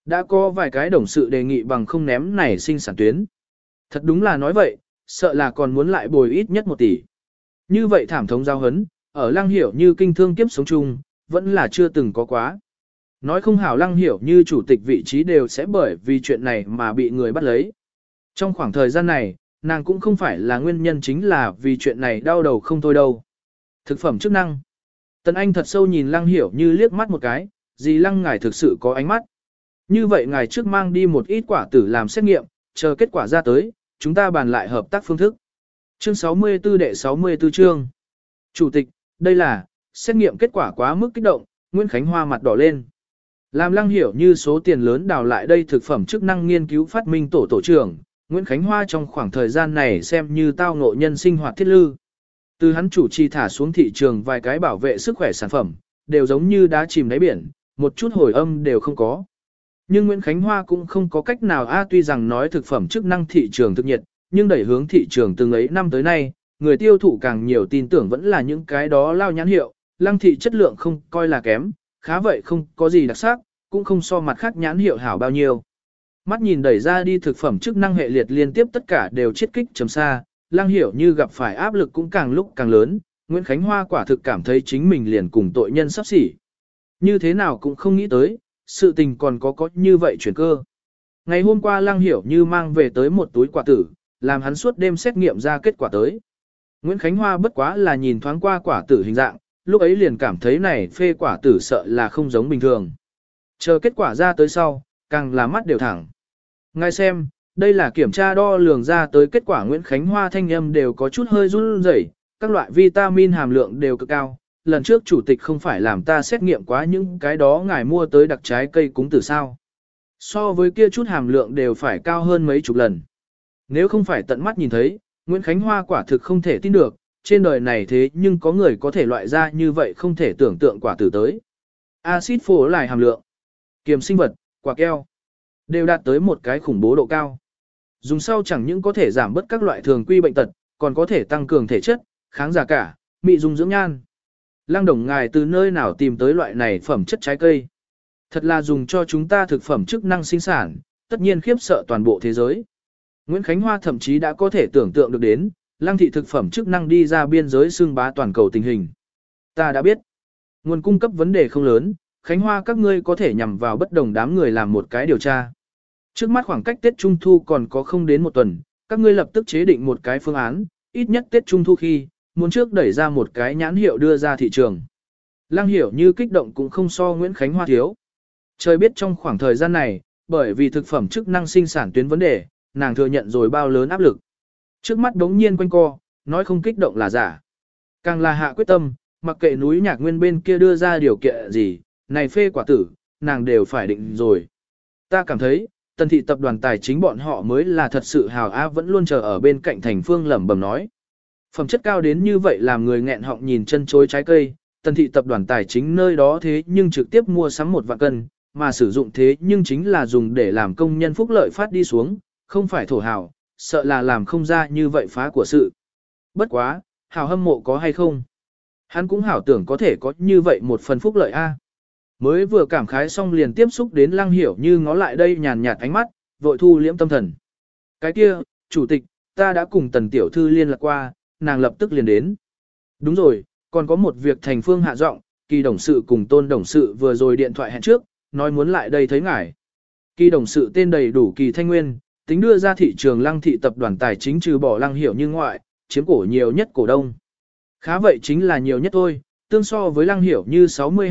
Đã có vài cái đồng sự đề nghị bằng không ném này sinh sản tuyến. Thật đúng là nói vậy, sợ là còn muốn lại bồi ít nhất 1 tỷ. Như vậy thảm thống giao hấn, ở Lăng Hiểu Như kinh thương kiếp sống chung, vẫn là chưa từng có quá. Nói không hảo Lăng Hiểu Như chủ tịch vị trí đều sẽ bởi vì chuyện này mà bị người bắt lấy. Trong khoảng thời gian này, nàng cũng không phải là nguyên nhân chính là vì chuyện này đau đầu không thôi đâu. Thực phẩm chức năng. Tần Anh thật sâu nhìn Lăng Hiểu Như liếc mắt một cái, dì Lăng ngài thực sự có ánh mắt. Như vậy ngài trước mang đi một ít quả tử làm xét nghiệm, chờ kết quả ra tới, chúng ta bàn lại hợp tác phương thức. Chương 64 đệ 64 chương. Chủ tịch, đây là, xét nghiệm kết quả quá mức kích động, Nguyễn Khánh Hoa mặt đỏ lên. Làm Lăng Hiểu Như số tiền lớn đào lại đây thực phẩm chức năng nghiên cứu phát minh tổ trưởng, Nguyễn Khánh Hoa trong khoảng thời gian này xem như tao ngộ nhân sinh hoạt thiết lư. Từ hắn chủ trì thả xuống thị trường vài cái bảo vệ sức khỏe sản phẩm, đều giống như đá chìm đáy biển, một chút hồi âm đều không có. Nhưng Nguyễn Khánh Hoa cũng không có cách nào tuy rằng nói thực phẩm chức năng thị trường thực nhiệt, nhưng đẩy hướng thị trường từng ấy năm tới nay, người tiêu thụ càng nhiều tin tưởng vẫn là những cái đó lao nhãn hiệu, Lăng thị chất lượng không coi là kém, khá vậy không có gì đặc sắc, cũng không so mặt khác nhãn hiệu hảo bao nhiêu. Mắt nhìn đẩy ra đi thực phẩm chức năng hệ liệt liên tiếp tất cả đều chiết kích chấm xa, Lăng Hiểu Như gặp phải áp lực cũng càng lúc càng lớn, Nguyễn Khánh Hoa quả thực cảm thấy chính mình liền cùng tội nhân sắp xỉ. Như thế nào cũng không nghĩ tới, sự tình còn có như vậy chuyển cơ. Ngày hôm qua Lăng Hiểu Như mang về tới một túi quả tử, làm hắn suốt đêm xét nghiệm ra kết quả tới. Nguyễn Khánh Hoa bất quá là nhìn thoáng qua quả tử hình dạng, lúc ấy liền cảm thấy này phê quả tử sợ là không giống bình thường. Chờ kết quả ra tới sau, càng là mắt đều thẳng. Ngài xem, đây là kiểm tra đo lường ra tới kết quả Nguyễn Khánh Hoa thanh âm đều có chút hơi run rẩy, các loại vitamin hàm lượng đều cực cao. Lần trước chủ tịch không phải làm ta xét nghiệm quá những cái đó ngài mua tới đặc trái cây cúng tử sao. So với kia chút hàm lượng đều phải cao hơn mấy chục lần. Nếu không phải tận mắt nhìn thấy, Nguyễn Khánh Hoa quả thực không thể tin được, trên đời này thế nhưng có người có thể loại ra như vậy không thể tưởng tượng quả tử tới. Axit phổ lại hàm lượng, kiềm sinh vật, quả keo, đều đạt tới một cái khủng bố độ cao. Dùng sau chẳng những có thể giảm bớt các loại thường quy bệnh tật, còn có thể tăng cường thể chất, kháng giả cả, mị dung dưỡng nhan. Lăng đồng ngài từ nơi nào tìm tới loại này phẩm chất trái cây. Thật là dùng cho chúng ta thực phẩm chức năng sinh sản, tất nhiên khiếp sợ toàn bộ thế giới. Nguyễn Khánh Hoa thậm chí đã có thể tưởng tượng được đến, Lăng thị thực phẩm chức năng đi ra biên giới xương bá toàn cầu tình hình. Ta đã biết, nguồn cung cấp vấn đề không lớn, Khánh Hoa các ngươi có thể nhằm vào bất đồng đám người làm một cái điều tra. Trước mắt khoảng cách Tết Trung Thu còn có không đến một tuần, các ngươi lập tức chế định một cái phương án, ít nhất Tết Trung Thu khi, muốn trước đẩy ra một cái nhãn hiệu đưa ra thị trường. Lăng Hiểu Như kích động cũng không so Nguyễn Khánh Hoa thiếu. Trời biết trong khoảng thời gian này, bởi vì thực phẩm chức năng sinh sản tuyến vấn đề, nàng thừa nhận rồi bao lớn áp lực. Trước mắt đống nhiên quanh co, nói không kích động là giả. Càng là hạ quyết tâm, mặc kệ núi Nhạc Nguyên bên kia đưa ra điều kiện gì, này phê quả tử, nàng đều phải định rồi. Ta cảm thấy, Tần thị tập đoàn tài chính bọn họ mới là thật sự hào á vẫn luôn chờ ở bên cạnh Thành Phương lẩm bẩm nói. Phẩm chất cao đến như vậy làm người nghẹn họng nhìn chân chối trái cây, Tần thị tập đoàn tài chính nơi đó thế nhưng trực tiếp mua sắm 1 vạn cân, mà sử dụng thế nhưng chính là dùng để làm công nhân phúc lợi phát đi xuống, không phải thổ hào, sợ là làm không ra như vậy phá của sự. Bất quá, hào hâm mộ có hay không? Hắn cũng hảo tưởng có thể có như vậy một phần phúc lợi a. Mới vừa cảm khái xong liền tiếp xúc đến Lăng Hiểu Như ngó lại đây nhàn nhạt ánh mắt, vội thu liễm tâm thần. Cái kia, chủ tịch, ta đã cùng Tần tiểu thư liên lạc qua, nàng lập tức liền đến. Đúng rồi, còn có một việc Thành Phương hạ giọng, Kỳ đồng sự cùng Tôn đồng sự vừa rồi điện thoại hẹn trước, nói muốn lại đây thấy ngài. Kỳ đồng sự tên đầy đủ Kỳ Thanh Nguyên, tính đưa ra thị trường Lăng thị tập đoàn tài chính trừ bỏ Lăng Hiểu Như ngoại, chiếm cổ nhiều nhất cổ đông. Khá vậy chính là nhiều nhất thôi, tương so với Lăng Hiểu Như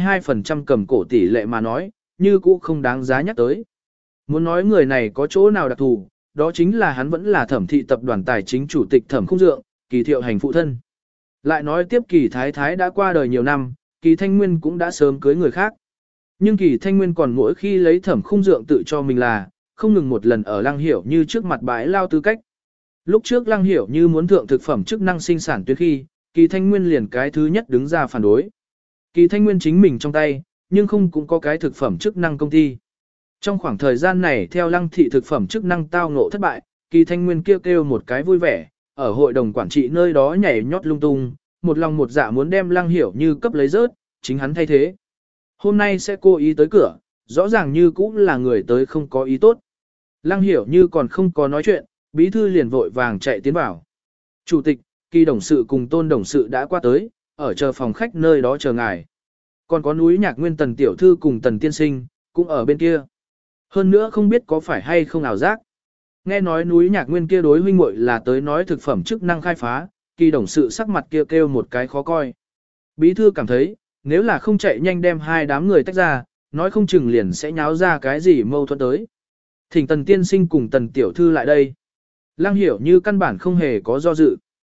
62% cầm cổ tỷ lệ mà nói, như cũ không đáng giá nhắc tới. Muốn nói người này có chỗ nào đặc thù, đó chính là hắn vẫn là Thẩm thị tập đoàn tài chính chủ tịch Thẩm Khung Dượng, Kỳ Thiệu Hành phụ thân. Lại nói tiếp Kỳ Thái Thái đã qua đời nhiều năm, Kỳ Thanh Nguyên cũng đã sớm cưới người khác. Nhưng Kỳ Thanh Nguyên còn mỗi khi lấy Thẩm Khung Dượng tự cho mình là, không ngừng một lần ở Lăng Hiểu Như trước mặt bãi lao tư cách. Lúc trước Lăng Hiểu Như muốn thượng thực phẩm chức năng sinh sản tuyến khi, Kỳ Thanh Nguyên liền cái thứ nhất đứng ra phản đối. Kỳ Thanh Nguyên chính mình trong tay, nhưng không cũng có cái thực phẩm chức năng công ty. Trong khoảng thời gian này theo Lăng thị thực phẩm chức năng tao ngộ thất bại, Kỳ Thanh Nguyên kêu một cái vui vẻ, ở hội đồng quản trị nơi đó nhảy nhót lung tung, một lòng một dạ muốn đem Lăng Hiểu Như cấp lấy rớt, chính hắn thay thế. Hôm nay sẽ cố ý tới cửa, rõ ràng như cũng là người tới không có ý tốt. Lăng Hiểu Như còn không có nói chuyện, bí thư liền vội vàng chạy tiến vào. Chủ tịch, Kỳ đồng sự cùng Tôn đồng sự đã qua tới, ở chờ phòng khách nơi đó chờ ngài. Còn có núi Nhạc Nguyên Tần tiểu thư cùng Tần tiên sinh, cũng ở bên kia. Hơn nữa không biết có phải hay không ảo giác. Nghe nói núi Nhạc Nguyên kia đối huynh muội là tới nói thực phẩm chức năng khai phá, Kỳ đồng sự sắc mặt kia kêu một cái khó coi. Bí thư cảm thấy, nếu là không chạy nhanh đem hai đám người tách ra, nói không chừng liền sẽ nháo ra cái gì mâu thuẫn tới. Thỉnh Tần tiên sinh cùng Tần tiểu thư lại đây. Lăng Hiểu Như căn bản không hề có do dự.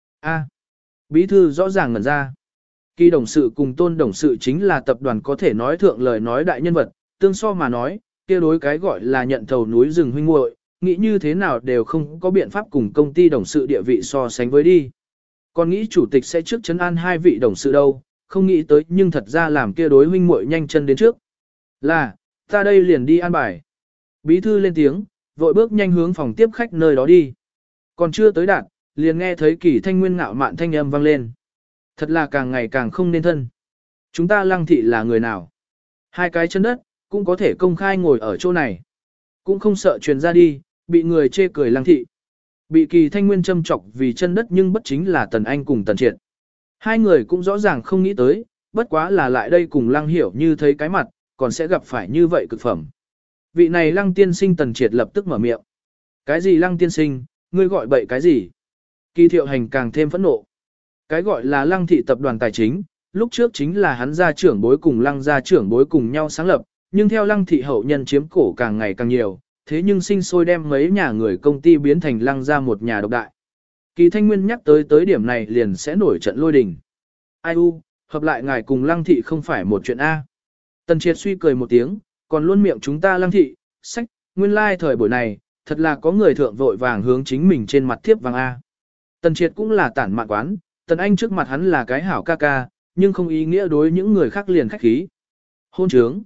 Bí thư rõ ràng ngẩn ra. Kỳ đồng sự cùng Tôn đồng sự chính là tập đoàn có thể nói thượng lời nói đại nhân vật, tương so mà nói, kia đối cái gọi là nhận thầu núi rừng huynh muội, nghĩ như thế nào đều không có biện pháp cùng công ty đồng sự địa vị so sánh với đi. Còn nghĩ chủ tịch sẽ trước chấn an hai vị đồng sự đâu, không nghĩ tới nhưng thật ra làm kia đối huynh muội nhanh chân đến trước. Là, ta đây liền đi an bài. Bí thư lên tiếng, vội bước nhanh hướng phòng tiếp khách nơi đó đi. Còn chưa tới đạt, liền nghe thấy Kỳ Thanh Nguyên ngạo mạn thanh âm vang lên. Thật là càng ngày càng không nên thân. Chúng ta Lăng thị là người nào? Hai cái chân đất, cũng có thể công khai ngồi ở chỗ này. Cũng không sợ truyền ra đi, bị người chê cười Lăng thị. Bị Kỳ Thanh Nguyên châm chọc vì chân đất nhưng bất chính là Tần Anh cùng Tần Triệt. Hai người cũng rõ ràng không nghĩ tới, bất quá là lại đây cùng Lăng Hiểu Như thấy cái mặt, còn sẽ gặp phải như vậy cực phẩm. Vị này Lăng tiên sinh Tần Triệt lập tức mở miệng. Cái gì Lăng tiên sinh, ngươi gọi bậy cái gì? Kỳ Thiệu Hành càng thêm phẫn nộ. Cái gọi là Lăng thị tập đoàn tài chính, lúc trước chính là hắn gia trưởng bối cùng Lăng gia trưởng bối cùng nhau sáng lập, nhưng theo Lăng thị hậu nhân chiếm cổ càng ngày càng nhiều, thế nhưng sinh sôi đem mấy nhà người công ty biến thành Lăng gia một nhà độc đại. Kỳ Thanh Nguyên nhắc tới điểm này liền sẽ nổi trận lôi đình. Ai u, hợp lại ngài cùng Lăng thị không phải một chuyện A. Tần Triệt suy cười một tiếng, còn luôn miệng chúng ta Lăng thị, sách, nguyên lai thời buổi này, thật là có người thượng vội vàng hướng chính mình trên mặt thiếp vàng A. Tần Triệt cũng là tản mạn quán, Tần Anh trước mặt hắn là cái hảo ca ca, nhưng không ý nghĩa đối những người khác liền khách khí. Hôn trướng.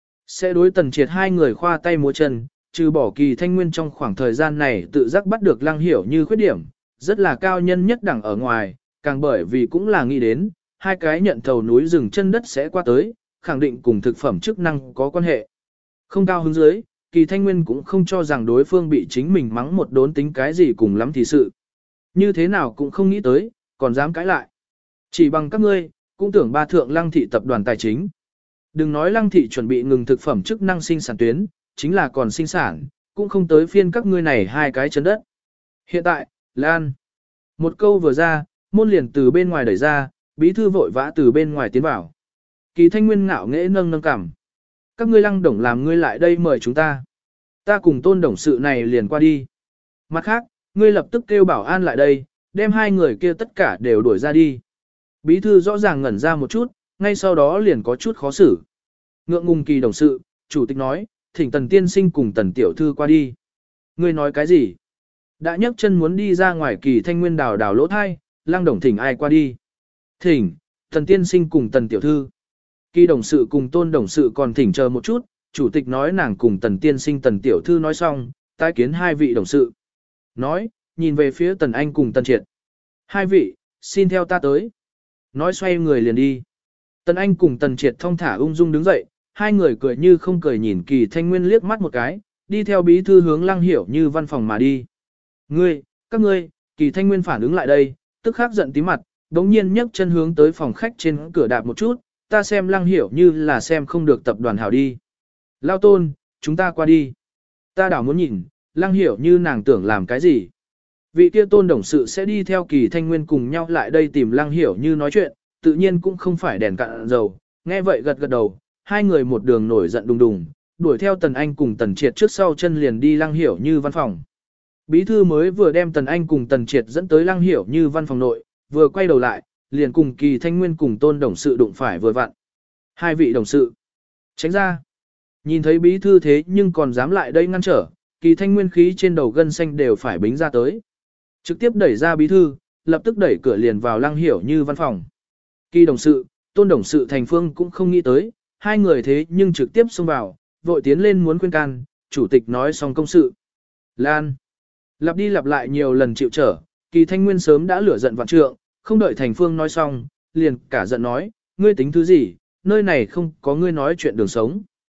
Sẽ đối Tần Triệt hai người khoa tay múa chân, trừ bỏ Kỳ Thanh Nguyên trong khoảng thời gian này tự giác bắt được Lăng Hiểu Như khuyết điểm, rất là cao nhân nhất đẳng ở ngoài, càng bởi vì cũng là nghĩ đến, hai cái nhận thầu núi rừng chân đất sẽ qua tới, khẳng định cùng thực phẩm chức năng có quan hệ. Không cao hứng dưới, Kỳ Thanh Nguyên cũng không cho rằng đối phương bị chính mình mắng một đốn tính cái gì cùng lắm thì sự. Như thế nào cũng không nghĩ tới, còn dám cãi lại. Chỉ bằng các ngươi, cũng tưởng ba thượng Lăng thị tập đoàn tài chính. Đừng nói Lăng thị chuẩn bị ngừng thực phẩm chức năng sinh sản tuyến, chính là còn sinh sản, cũng không tới phiên các ngươi này hai cái chân đất. Hiện tại, Lan. Một câu vừa ra, môn liền từ bên ngoài đẩy ra, bí thư vội vã từ bên ngoài tiến vào. Kỳ Thanh Nguyên ngạo nghễ nâng nâng cằm. Các ngươi Lăng đồng làm ngươi lại đây mời chúng ta. Ta cùng Tôn đồng sự này liền qua đi. Mặt khác, ngươi lập tức kêu bảo an lại đây, đem hai người kia tất cả đều đuổi ra đi. Bí thư rõ ràng ngẩn ra một chút, ngay sau đó liền có chút khó xử. Ngượng ngùng Kỳ đồng sự, chủ tịch nói, thỉnh Tần tiên sinh cùng Tần tiểu thư qua đi. Ngươi nói cái gì? Đã nhấc chân muốn đi ra ngoài, Kỳ Thanh Nguyên đào đào lỗ thai, Lăng đồng thỉnh ai qua đi? Thỉnh, Tần tiên sinh cùng Tần tiểu thư. Kỳ đồng sự cùng Tôn đồng sự còn thỉnh chờ một chút, chủ tịch nói nàng cùng Tần tiên sinh Tần tiểu thư nói xong, tái kiến hai vị đồng sự. Nói, nhìn về phía Tần Anh cùng Tần Triệt. Hai vị, xin theo ta tới. Nói xoay người liền đi. Tần Anh cùng Tần Triệt thong thả ung dung đứng dậy, hai người cười như không cười nhìn Kỳ Thanh Nguyên liếc mắt một cái, đi theo bí thư hướng Lăng Hiểu Như văn phòng mà đi. Các ngươi, Kỳ Thanh Nguyên phản ứng lại đây, tức khắc giận tí mặt, đống nhiên nhấc chân hướng tới phòng khách trên cửa đạp một chút, ta xem Lăng Hiểu Như là xem không được tập đoàn hảo đi. Lao Tôn, chúng ta qua đi. Ta đảo muốn nhìn, Lăng Hiểu Như nàng tưởng làm cái gì. Vị kia Tôn đồng sự sẽ đi theo Kỳ Thanh Nguyên cùng nhau lại đây tìm Lăng Hiểu Như nói chuyện, tự nhiên cũng không phải đèn cạn dầu, nghe vậy gật gật đầu, hai người một đường nổi giận đùng đùng, đuổi theo Tần Anh cùng Tần Triệt trước sau chân liền đi Lăng Hiểu Như văn phòng. Bí thư mới vừa đem Tần Anh cùng Tần Triệt dẫn tới Lăng Hiểu Như văn phòng nội, vừa quay đầu lại, liền cùng Kỳ Thanh Nguyên cùng Tôn đồng sự đụng phải vừa vặn. Hai vị đồng sự, tránh ra. Nhìn thấy bí thư thế nhưng còn dám lại đây ngăn trở, Kỳ Thanh Nguyên khí trên đầu gân xanh đều phải bính ra tới. Trực tiếp đẩy ra bí thư, lập tức đẩy cửa liền vào Lăng Hiểu Như văn phòng. Kỳ đồng sự, Tôn đồng sự thành phương cũng không nghĩ tới, hai người thế nhưng trực tiếp xông vào, vội tiến lên muốn khuyên can, chủ tịch nói xong công sự. Lan. Lặp đi lặp lại nhiều lần chịu trở, Kỳ Thanh Nguyên sớm đã lửa giận vạn trượng, không đợi thành phương nói xong, liền cả giận nói, ngươi tính thứ gì, nơi này không có ngươi nói chuyện đường sống.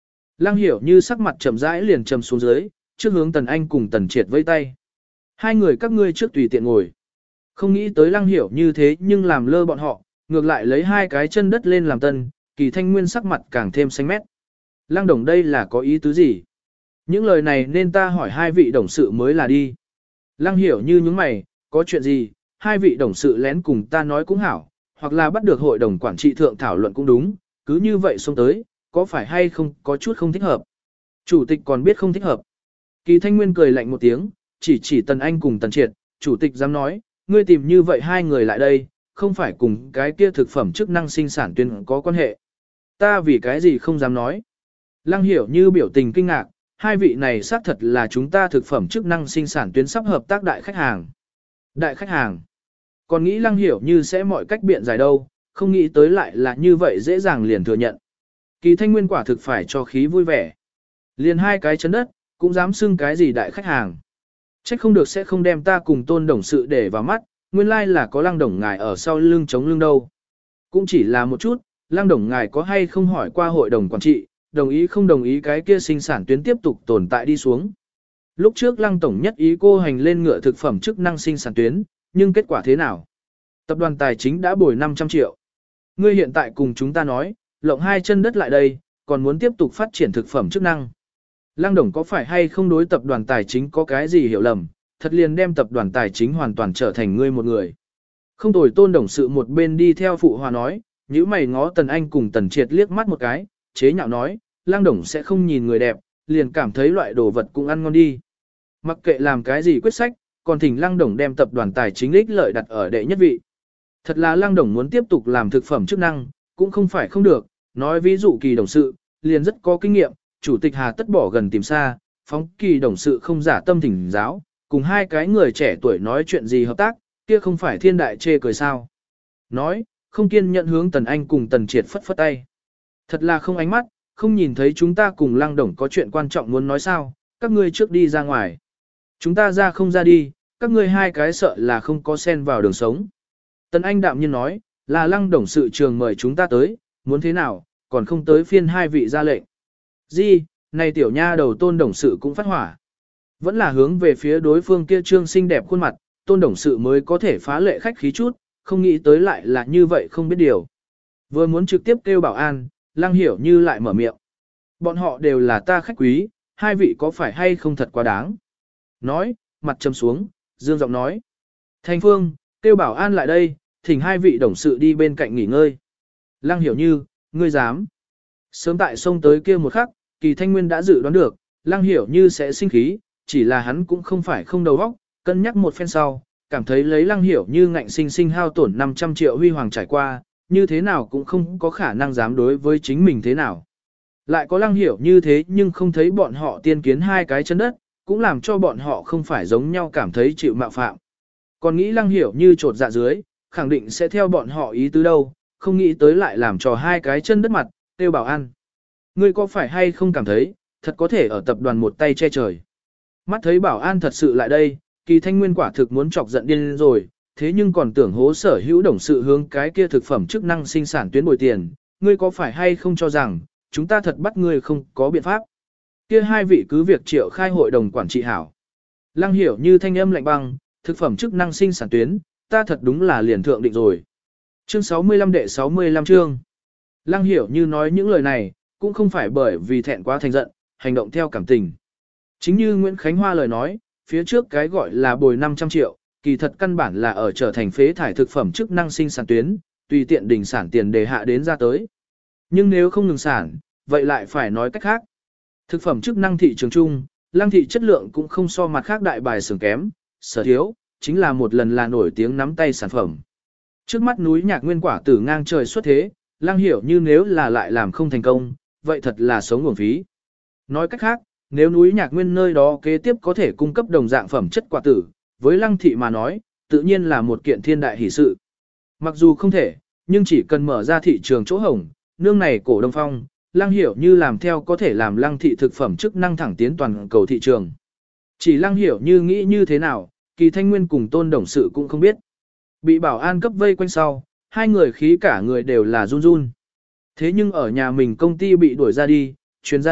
Lăng Hiểu Như sắc mặt trầm rãi liền trầm xuống dưới, trước hướng Tần Anh cùng Tần Triệt vẫy tay. Hai người các ngươi trước tùy tiện ngồi. Không nghĩ tới Lăng Hiểu Như thế nhưng làm lơ bọn họ, ngược lại lấy hai cái chân đất lên làm tân, Kỳ Thanh Nguyên sắc mặt càng thêm xanh mét. Lăng Đồng đây là có ý tứ gì? Những lời này nên ta hỏi hai vị đồng sự mới là đi. Lăng Hiểu Như nhướng mày, có chuyện gì, hai vị đồng sự lén cùng ta nói cũng hảo, hoặc là bắt được hội đồng quản trị thượng thảo luận cũng đúng, cứ như vậy xông tới, có phải hay không có chút không thích hợp. Chủ tịch còn biết không thích hợp. Kỳ Thanh Nguyên cười lạnh một tiếng, chỉ Tần Anh cùng Tần Triệt, chủ tịch dám nói, ngươi tìm như vậy hai người lại đây, không phải cùng cái kia thực phẩm chức năng sinh sản tuyên có quan hệ. Ta vì cái gì không dám nói. Lăng Hiểu Như biểu tình kinh ngạc, hai vị này xác thật là chúng ta thực phẩm chức năng sinh sản tuyến sắp hợp tác đại khách hàng. Đại khách hàng. Còn nghĩ Lăng Hiểu Như sẽ mọi cách biện giải đâu, không nghĩ tới lại là như vậy dễ dàng liền thừa nhận. Kỳ Thanh Nguyên quả thực phải cho khí vui vẻ. Liền hai cái chấn đất, cũng dám xưng cái gì đại khách hàng. Trách không được sẽ không đem ta cùng Tôn đồng sự để vào mắt, nguyên lai là có Lăng Đồng ngài ở sau lưng chống lưng đâu. Cũng chỉ là một chút, Lăng Đồng ngài có hay không hỏi qua hội đồng quản trị, đồng ý không đồng ý cái kia sinh sản tuyến tiếp tục tồn tại đi xuống. Lúc trước Lăng Tổng nhất ý cô hành lên ngựa thực phẩm chức năng sinh sản tuyến, nhưng kết quả thế nào? Tập đoàn Tài chính đã bồi 500 triệu. Ngươi hiện tại cùng chúng ta nói, lộng hai chân đất lại đây, còn muốn tiếp tục phát triển thực phẩm chức năng. Lăng Đồng có phải hay không đối tập đoàn Tài chính có cái gì hiểu lầm, thật liền đem tập đoàn Tài chính hoàn toàn trở thành ngươi một người. Không tồi Tôn đồng sự một bên đi theo phụ hòa nói, nhíu mày ngó Tần Anh cùng Tần Triệt liếc mắt một cái, chế nhạo nói, Lăng Đồng sẽ không nhìn người đẹp, liền cảm thấy loại đồ vật cũng ăn ngon đi. Mặc kệ làm cái gì quyết sách, còn thỉnh Lăng Đồng đem tập đoàn Tài chính ích lợi đặt ở đệ nhất vị. Thật là Lăng Đồng muốn tiếp tục làm thực phẩm chức năng, cũng không phải không được, nói ví dụ Kỳ đồng sự, liền rất có kinh nghiệm, chủ tịch Hà tất bỏ gần tìm xa, phóng Kỳ đồng sự không giả tâm thỉnh giáo, cùng hai cái người trẻ tuổi nói chuyện gì hợp tác, kia không phải thiên đại chê cười sao. Nói, không kiên nhận hướng Tần Anh cùng Tần Triệt phất phất tay. Thật là không ánh mắt, không nhìn thấy chúng ta cùng Lăng Đồng có chuyện quan trọng muốn nói sao, các ngươi trước đi ra ngoài. Chúng ta ra không ra đi, các ngươi hai cái sợ là không có sen vào đường sống. Tần Anh đạm nhiên nói, là Lăng Đồng sự trường mời chúng ta tới, muốn thế nào, còn không tới phiên hai vị ra lệnh. Gì, này tiểu nha đầu Tôn đồng sự cũng phát hỏa. Vẫn là hướng về phía đối phương kia trương xinh đẹp khuôn mặt, Tôn đồng sự mới có thể phá lệ khách khí chút, không nghĩ tới lại là như vậy không biết điều. Vừa muốn trực tiếp kêu bảo an, Lăng Hiểu Như lại mở miệng. Bọn họ đều là ta khách quý, hai vị có phải hay không thật quá đáng. Nói, mặt trầm xuống, dương giọng nói. Thành Phương, kêu bảo an lại đây, thỉnh hai vị đồng sự đi bên cạnh nghỉ ngơi. Lăng Hiểu Như, ngươi dám. Sớm tại sông tới kia một khắc, Kỳ Thanh Nguyên đã dự đoán được, Lăng Hiểu Như sẽ sinh khí, chỉ là hắn cũng không phải không đầu óc, cân nhắc một phen sau, cảm thấy lấy Lăng Hiểu Như ngạnh sinh sinh hao tổn 500 triệu huy hoàng trải qua, như thế nào cũng không có khả năng dám đối với chính mình thế nào. Lại có Lăng Hiểu như thế nhưng không thấy bọn họ tiên kiến hai cái chân đất, cũng làm cho bọn họ không phải giống nhau cảm thấy chịu mạo phạm. Còn nghĩ Lăng Hiểu như trột dạ dưới, khẳng định sẽ theo bọn họ ý tứ đâu, không nghĩ tới lại làm cho hai cái chân đất mặt, tiêu bảo ăn. Ngươi có phải hay không cảm thấy, thật có thể ở tập đoàn một tay che trời. Mắt thấy bảo an thật sự lại đây, Kỳ Thanh Nguyên quả thực muốn chọc giận điên rồi, thế nhưng còn tưởng hố sở hữu đồng sự hướng cái kia thực phẩm chức năng sinh sản tuyến bồi tiền, ngươi có phải hay không cho rằng, chúng ta thật bắt ngươi không có biện pháp. Kia hai vị cứ việc triệu khai hội đồng quản trị hảo. Lăng Hiểu như thanh âm lạnh băng, thực phẩm chức năng sinh sản tuyến, ta thật đúng là liền thượng định rồi. Chương 65 đệ 65 chương. Lăng Hiểu như nói những lời này, cũng không phải bởi vì thẹn quá thành giận, hành động theo cảm tình. Chính như Nguyễn Khánh Hoa lời nói, phía trước cái gọi là bồi 500 triệu, kỳ thật căn bản là ở trở thành phế thải thực phẩm chức năng sinh sản tuyến, tùy tiện đình sản tiền đề hạ đến ra tới. Nhưng nếu không ngừng sản, vậy lại phải nói cách khác. Thực phẩm chức năng thị trường chung, Lăng thị chất lượng cũng không so mặt khác đại bài xưởng kém, sở thiếu, chính là một lần là nổi tiếng nắm tay sản phẩm. Trước mắt núi nhạc nguyên quả tử ngang trời xuất thế, Lăng hiểu như nếu là lại làm không thành công, vậy thật là sống uổng phí. Nói cách khác, nếu núi nhạc nguyên nơi đó kế tiếp có thể cung cấp đồng dạng phẩm chất quả tử, với Lăng thị mà nói, tự nhiên là một kiện thiên đại hỷ sự. Mặc dù không thể, nhưng chỉ cần mở ra thị trường chỗ hổng, nương này cổ đông phong, Lăng hiểu như làm theo có thể làm Lăng thị thực phẩm chức năng thẳng tiến toàn cầu thị trường. Chỉ Lăng hiểu như nghĩ như thế nào, Kỳ Thanh Nguyên cùng Tôn đồng sự cũng không biết. Bị bảo an cấp vây quanh sau, hai người khí cả người đều là run run. Thế nhưng ở nhà mình công ty bị đuổi ra đi, chuyến ra đi,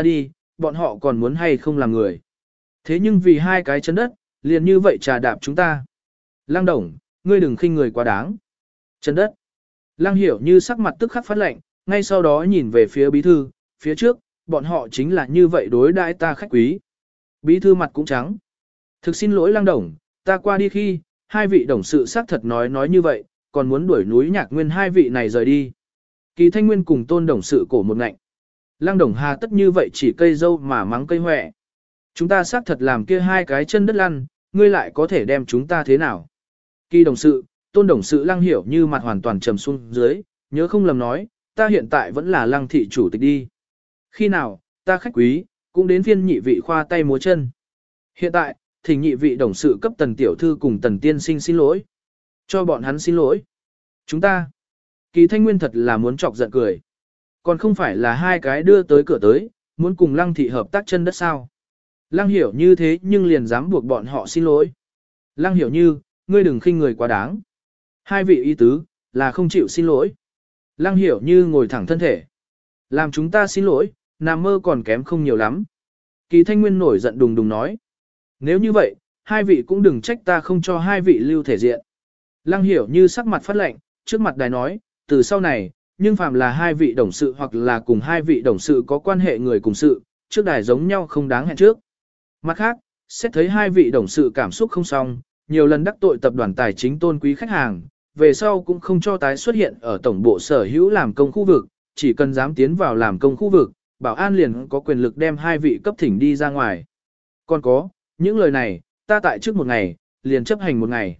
bọn họ còn muốn hay không làm người. Thế nhưng vì hai cái chân đất, liền như vậy trà đạp chúng ta. Lăng Đồng, ngươi đừng khinh người quá đáng. Chân đất. Lăng Hiểu Như sắc mặt tức khắc phát lạnh, ngay sau đó nhìn về phía bí thư, phía trước, bọn họ chính là như vậy đối đãi ta khách quý. Bí thư mặt cũng trắng. Thực xin lỗi Lăng Đồng, ta qua đi khi, hai vị đồng sự xác thật nói như vậy, còn muốn đuổi núi Nhạc Nguyên hai vị này rời đi. Kỳ Thanh Nguyên cùng Tôn đồng sự cổ một ngạnh. Lăng Đồng hà tất như vậy chỉ cây dâu mà mắng cây hoẹ. Chúng ta xác thật làm kia hai cái chân đất lăn, ngươi lại có thể đem chúng ta thế nào? Kỳ đồng sự, Tôn đồng sự Lăng Hiểu Như mặt hoàn toàn trầm xuống dưới, nhớ không lầm nói, ta hiện tại vẫn là Lăng thị chủ tịch đi. Khi nào, ta khách quý, cũng đến phiên nhị vị khoa tay múa chân. Hiện tại, thỉnh nhị vị đồng sự cấp Tần tiểu thư cùng Tần tiên sinh xin lỗi. Cho bọn hắn xin lỗi. Chúng ta, Kỳ Thanh Nguyên thật là muốn chọc giận cười. Còn không phải là hai cái đưa tới cửa tới, muốn cùng Lăng thị hợp tác chân đất sao. Lăng Hiểu Như thế nhưng liền dám buộc bọn họ xin lỗi. Lăng Hiểu Như, ngươi đừng khinh người quá đáng. Hai vị ý tứ, là không chịu xin lỗi. Lăng Hiểu Như ngồi thẳng thân thể. Làm chúng ta xin lỗi, nằm mơ còn kém không nhiều lắm. Kỳ Thanh Nguyên nổi giận đùng đùng nói. Nếu như vậy, hai vị cũng đừng trách ta không cho hai vị lưu thể diện. Lăng Hiểu Như sắc mặt phát lạnh, trước mặt đài nói, từ sau này, nhưng phàm là hai vị đồng sự hoặc là cùng hai vị đồng sự có quan hệ người cùng sự, trước đài giống nhau không đáng hẹn trước. Mặt khác, xét thấy hai vị đồng sự cảm xúc không xong, nhiều lần đắc tội tập đoàn tài chính tôn quý khách hàng, về sau cũng không cho tái xuất hiện ở tổng bộ sở hữu làm công khu vực, chỉ cần dám tiến vào làm công khu vực, bảo an liền có quyền lực đem hai vị cấp thỉnh đi ra ngoài. Còn có, những lời này, ta tại trước một ngày, liền chấp hành một ngày.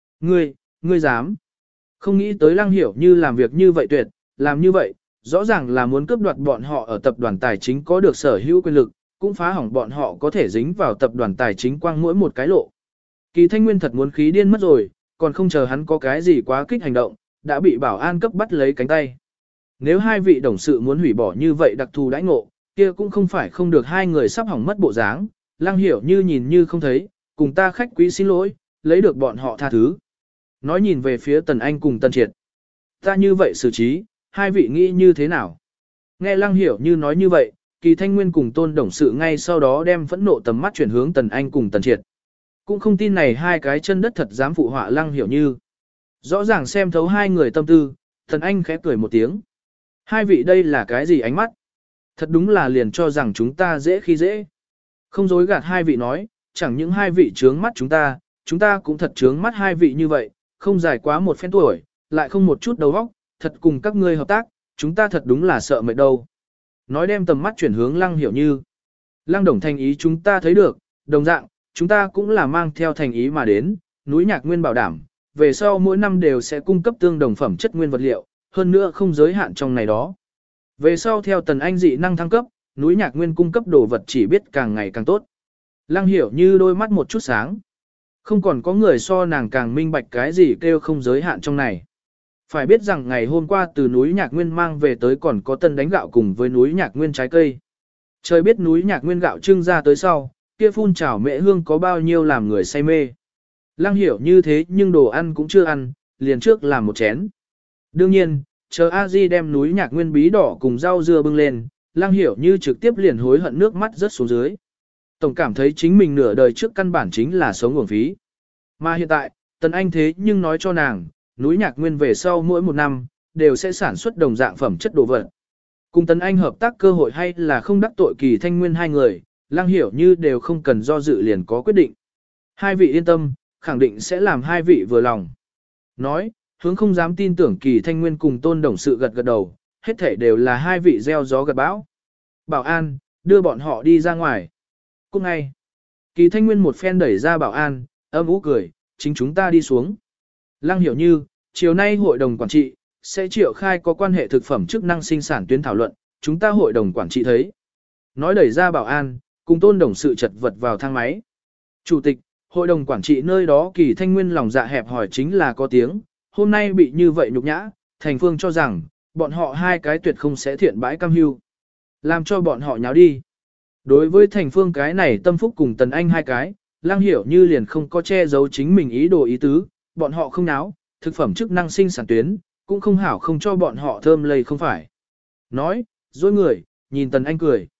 Ngươi dám. Không nghĩ tới Lăng Hiểu Như làm việc như vậy tuyệt, làm như vậy, rõ ràng là muốn cướp đoạt bọn họ ở tập đoàn tài chính có được sở hữu quyền lực, cũng phá hỏng bọn họ có thể dính vào tập đoàn tài chính quang mỗi một cái lộ. Kỳ Thanh Nguyên thật muốn khí điên mất rồi, còn không chờ hắn có cái gì quá kích hành động, đã bị bảo an cấp bắt lấy cánh tay. Nếu hai vị đồng sự muốn hủy bỏ như vậy đặc thù đãi ngộ, kia cũng không phải không được hai người sắp hỏng mất bộ dáng. Lăng Hiểu Như nhìn như không thấy, cùng ta khách quý xin lỗi, lấy được bọn họ tha thứ. Nói nhìn về phía Tần Anh cùng Tần Triệt. Ta như vậy xử trí, hai vị nghĩ như thế nào? Nghe Lăng Hiểu Như nói như vậy, Kỳ Thanh Nguyên cùng Tôn đồng sự ngay sau đó đem phẫn nộ tầm mắt chuyển hướng Tần Anh cùng Tần Triệt. Cũng không tin này hai cái chân đất thật dám phụ họa Lăng Hiểu Như. Rõ ràng xem thấu hai người tâm tư, Tần Anh khẽ cười một tiếng. Hai vị đây là cái gì ánh mắt? Thật đúng là liền cho rằng chúng ta dễ khi dễ. Không dối gạt hai vị nói, chẳng những hai vị trướng mắt chúng ta cũng thật trướng mắt hai vị như vậy, không dài quá một phen tuổi, lại không một chút đầu óc, thật cùng các ngươi hợp tác, chúng ta thật đúng là sợ mệt đâu. Nói đem tầm mắt chuyển hướng Lăng Hiểu Như. Lăng Đồng thành ý chúng ta thấy được, đồng dạng, chúng ta cũng là mang theo thành ý mà đến, núi Nhạc Nguyên bảo đảm, về sau mỗi năm đều sẽ cung cấp tương đồng phẩm chất nguyên vật liệu, hơn nữa không giới hạn trong này đó. Về sau theo Tần Anh dị năng thăng cấp, núi Nhạc Nguyên cung cấp đồ vật chỉ biết càng ngày càng tốt. Lăng Hiểu Như đôi mắt một chút sáng. Không còn có người so nàng càng minh bạch cái gì kêu không giới hạn trong này. Phải biết rằng ngày hôm qua từ núi Nhạc Nguyên mang về tới còn có tân đánh gạo cùng với núi Nhạc Nguyên trái cây. Trời biết núi Nhạc Nguyên gạo trưng ra tới sau, kia phun trào mễ hương có bao nhiêu làm người say mê. Lăng Hiểu Như thế nhưng đồ ăn cũng chưa ăn, liền trước làm một chén. Đương nhiên, chờ A Di đem núi Nhạc Nguyên bí đỏ cùng rau dưa bưng lên, Lăng Hiểu Như trực tiếp liền hối hận nước mắt rớt xuống dưới. Tổng cảm thấy chính mình nửa đời trước căn bản chính là sống uổng phí. Mà hiện tại, Tần Anh thế nhưng nói cho nàng, núi Nhạc Nguyên về sau mỗi một năm, đều sẽ sản xuất đồng dạng phẩm chất đồ vật. Cùng Tần Anh hợp tác cơ hội hay là không đắc tội Kỳ Thanh Nguyên hai người, Lăng Hiểu Như đều không cần do dự liền có quyết định. Hai vị yên tâm, khẳng định sẽ làm hai vị vừa lòng. Nói, hướng không dám tin tưởng Kỳ Thanh Nguyên cùng Tôn đồng sự gật gật đầu, hết thể đều là hai vị gieo gió gặt bão. Bảo an, đưa bọn họ đi ra ngoài. Cũng ngay, Kỳ Thanh Nguyên một phen đẩy ra bảo an, âm ú cười, chính chúng ta đi xuống. Lăng Hiểu Như, chiều nay hội đồng quản trị, sẽ triệu khai có quan hệ thực phẩm chức năng sinh sản tuyến thảo luận, chúng ta hội đồng quản trị thấy. Nói đẩy ra bảo an, cùng Tôn đồng sự chật vật vào thang máy. Chủ tịch, hội đồng quản trị nơi đó Kỳ Thanh Nguyên lòng dạ hẹp hỏi chính là có tiếng, hôm nay bị như vậy nhục nhã, Thành Phương cho rằng, bọn họ hai cái tuyệt không sẽ thiện bãi cam hưu. Làm cho bọn họ nháo đi. Đối với Thành Phương cái này tâm phúc cùng Tần Anh hai cái, Lăng Hiểu Như liền không có che giấu chính mình ý đồ ý tứ, bọn họ không náo, thực phẩm chức năng sinh sản tuyến, cũng không hảo không cho bọn họ thơm lây không phải. Nói, dối người, nhìn Tần Anh cười.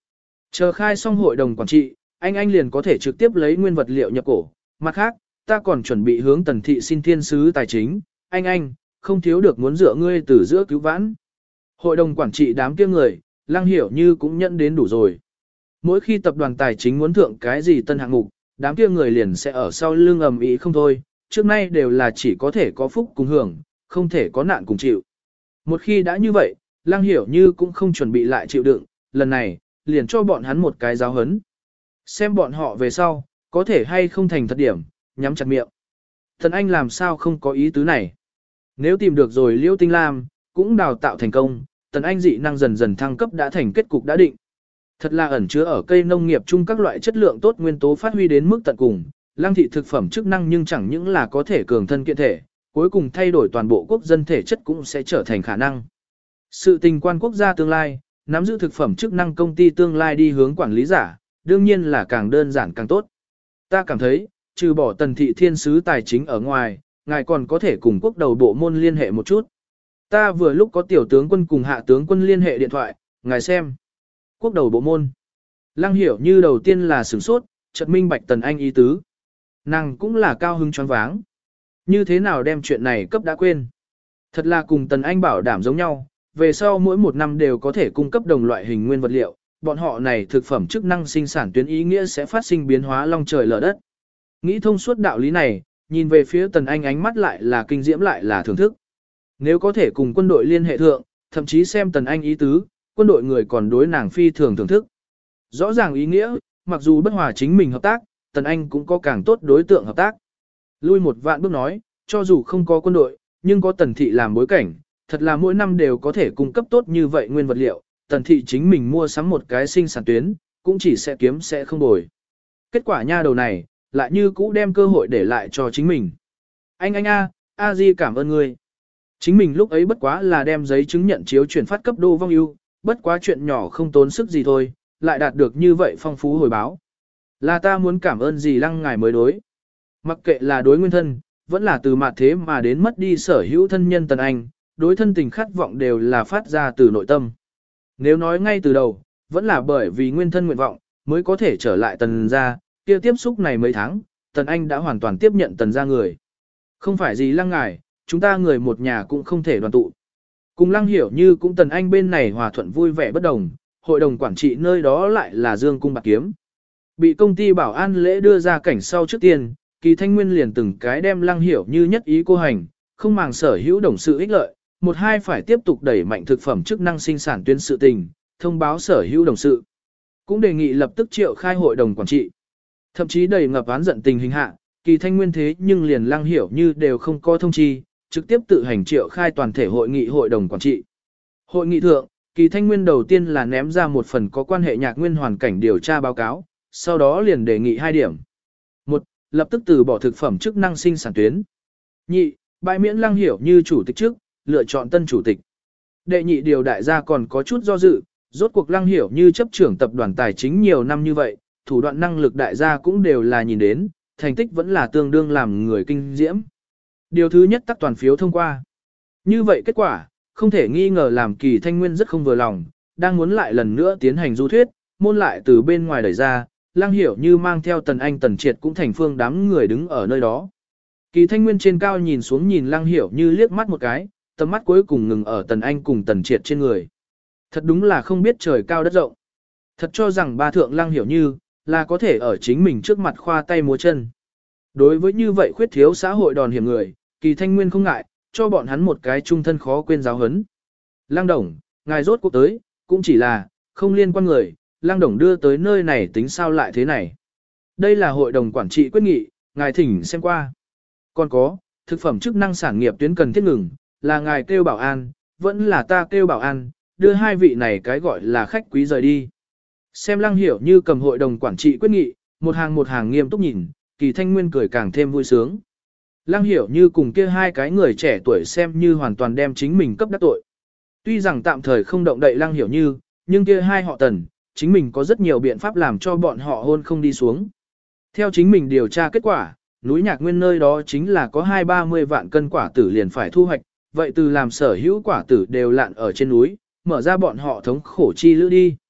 Chờ khai xong hội đồng quản trị, anh liền có thể trực tiếp lấy nguyên vật liệu nhập cổ. Mặt khác, ta còn chuẩn bị hướng Tần thị xin thiên sứ tài chính, anh, không thiếu được muốn dựa ngươi từ giữa cứu vãn. Hội đồng quản trị đám kia người, Lăng Hiểu Như cũng nhận đến đủ rồi. Mỗi khi tập đoàn tài chính muốn thượng cái gì tân hạng mục, đám kia người liền sẽ ở sau lưng ầm ĩ không thôi, trước nay đều là chỉ có thể có phúc cùng hưởng, không thể có nạn cùng chịu. Một khi đã như vậy, Lăng Hiểu Như cũng không chuẩn bị lại chịu đựng, lần này, liền cho bọn hắn một cái giáo hấn. Xem bọn họ về sau, có thể hay không thành thật điểm, nhắm chặt miệng. Thần Anh làm sao không có ý tứ này. Nếu tìm được rồi Liễu Tinh Lam, cũng đào tạo thành công, Tần Anh dị năng dần dần thăng cấp đã thành kết cục đã định. Thật là ẩn chứa ở cây nông nghiệp chung các loại chất lượng tốt nguyên tố phát huy đến mức tận cùng, Lăng thị thực phẩm chức năng nhưng chẳng những là có thể cường thân kiện thể, cuối cùng thay đổi toàn bộ quốc dân thể chất cũng sẽ trở thành khả năng. Sự tình quan quốc gia tương lai, nắm giữ thực phẩm chức năng công ty tương lai đi hướng quản lý giả, đương nhiên là càng đơn giản càng tốt. Ta cảm thấy, trừ bỏ Tần thị thiên sứ tài chính ở ngoài, ngài còn có thể cùng quốc đầu bộ môn liên hệ một chút. Ta vừa lúc có tiểu tướng quân cùng hạ tướng quân liên hệ điện thoại, ngài xem. Quốc đầu bộ môn. Lăng Hiểu Như đầu tiên là sửng sốt, chợt minh bạch Tần Anh ý tứ. Nàng cũng là cao hứng choáng váng. Như thế nào đem chuyện này cấp đã quên. Thật là cùng Tần Anh bảo đảm giống nhau, về sau mỗi một năm đều có thể cung cấp đồng loại hình nguyên vật liệu, bọn họ này thực phẩm chức năng sinh sản tuyến ý nghĩa sẽ phát sinh biến hóa long trời lở đất. Nghĩ thông suốt đạo lý này, nhìn về phía Tần Anh ánh mắt lại là kinh diễm lại là thưởng thức. Nếu có thể cùng quân đội liên hệ thượng, thậm chí xem Tần Anh ý tứ, quân đội người còn đối nàng phi thường thưởng thức. Rõ ràng ý nghĩa, mặc dù bất hòa chính mình hợp tác, Tần Anh cũng có càng tốt đối tượng hợp tác. Lui một vạn bước nói, cho dù không có quân đội, nhưng có Tần thị làm bối cảnh, thật là mỗi năm đều có thể cung cấp tốt như vậy nguyên vật liệu, Tần thị chính mình mua sắm một cái sinh sản tuyến, cũng chỉ sẽ kiếm sẽ không bồi. Kết quả nha đầu này, lại như cũ đem cơ hội để lại cho chính mình. Anh A Di cảm ơn ngươi. Chính mình lúc ấy bất quá là đem giấy chứng nhận chiếu chuyển phát cấp đô vong ưu, bất quá chuyện nhỏ không tốn sức gì thôi, lại đạt được như vậy phong phú hồi báo. Là ta muốn cảm ơn gì Lăng ngài mới đối. Mặc kệ là đối nguyên thân, vẫn là từ mặt thế mà đến mất đi sở hữu thân nhân Tần Anh, đối thân tình khát vọng đều là phát ra từ nội tâm. Nếu nói ngay từ đầu, vẫn là bởi vì nguyên thân nguyện vọng, mới có thể trở lại Tần gia, kia tiếp xúc này mấy tháng, Tần Anh đã hoàn toàn tiếp nhận Tần gia người. Không phải gì Lăng ngài, chúng ta người một nhà cũng không thể đoàn tụ. Cùng Lăng Hiểu Như cũng Tần Anh bên này hòa thuận vui vẻ bất đồng, hội đồng quản trị nơi đó lại là dương cung bạc kiếm. Bị công ty bảo an lễ đưa ra cảnh sau trước tiên, Kỳ Thanh Nguyên liền từng cái đem Lăng Hiểu Như nhất ý cô hành, không màng sở hữu đồng sự ích lợi, một hai phải tiếp tục đẩy mạnh thực phẩm chức năng sinh sản tuyến sự tình, thông báo sở hữu đồng sự. Cũng đề nghị lập tức triệu khai hội đồng quản trị. Thậm chí đầy ngập oán giận tình hình hạ, Kỳ Thanh Nguyên thế nhưng liền Lăng Hiểu Như đều không có thông chi, trực tiếp tự hành triệu khai toàn thể hội nghị hội đồng quản trị. Hội nghị thượng, Kỳ Thanh Nguyên đầu tiên là ném ra một phần có quan hệ nhạc nguyên hoàn cảnh điều tra báo cáo, sau đó liền đề nghị 2 điểm. 1. Lập tức từ bỏ thực phẩm chức năng sinh sản tuyến. 2. Bãi miễn Lăng Hiểu Như chủ tịch trước, lựa chọn tân chủ tịch. Đệ nhị điều đại gia còn có chút do dự, rốt cuộc Lăng Hiểu Như chấp trưởng tập đoàn tài chính nhiều năm như vậy, thủ đoạn năng lực đại gia cũng đều là nhìn đến, thành tích vẫn là tương đương làm người kinh diễm. Điều thứ nhất tắc toàn phiếu thông qua. Như vậy kết quả, không thể nghi ngờ làm Kỳ Thanh Nguyên rất không vừa lòng, đang muốn lại lần nữa tiến hành du thuyết, môn lại từ bên ngoài đẩy ra, Lăng Hiểu Như mang theo Tần Anh Tần Triệt cũng thành phương đám người đứng ở nơi đó. Kỳ Thanh Nguyên trên cao nhìn xuống nhìn Lăng Hiểu Như liếc mắt một cái, tầm mắt cuối cùng ngừng ở Tần Anh cùng Tần Triệt trên người. Thật đúng là không biết trời cao đất rộng. Thật cho rằng ba thượng Lăng Hiểu Như là có thể ở chính mình trước mặt khoa tay múa chân. Đối với như vậy khuyết thiếu xã hội đòn hiểm người, Kỳ Thanh Nguyên không ngại, cho bọn hắn một cái trung thân khó quên giáo hấn. Lăng Đồng, ngài rốt cuộc tới, cũng chỉ là, không liên quan người, Lăng Đồng đưa tới nơi này tính sao lại thế này. Đây là hội đồng quản trị quyết nghị, ngài thỉnh xem qua. Còn có, thực phẩm chức năng sản nghiệp tuyến cần thiết ngừng, là ngài kêu bảo an, vẫn là ta kêu bảo an, đưa 2 vị này cái gọi là khách quý rời đi. Xem Lăng Hiểu Như cầm hội đồng quản trị quyết nghị, một hàng nghiêm túc nhìn, Kỳ Thanh Nguyên cười càng thêm vui sướng. Lăng Hiểu Như cùng kia 2 cái người trẻ tuổi xem như hoàn toàn đem chính mình cấp đắc tội. Tuy rằng tạm thời không động đậy Lăng Hiểu Như, nhưng kia 2 họ Tần, chính mình có rất nhiều biện pháp làm cho bọn họ hôn không đi xuống. Theo chính mình điều tra kết quả, núi Nhạc Nguyên nơi đó chính là có 20-30 vạn cân quả tử liền phải thu hoạch, vậy từ làm sở hữu quả tử đều lạn ở trên núi, mở ra bọn họ thống khổ chi lữ đi.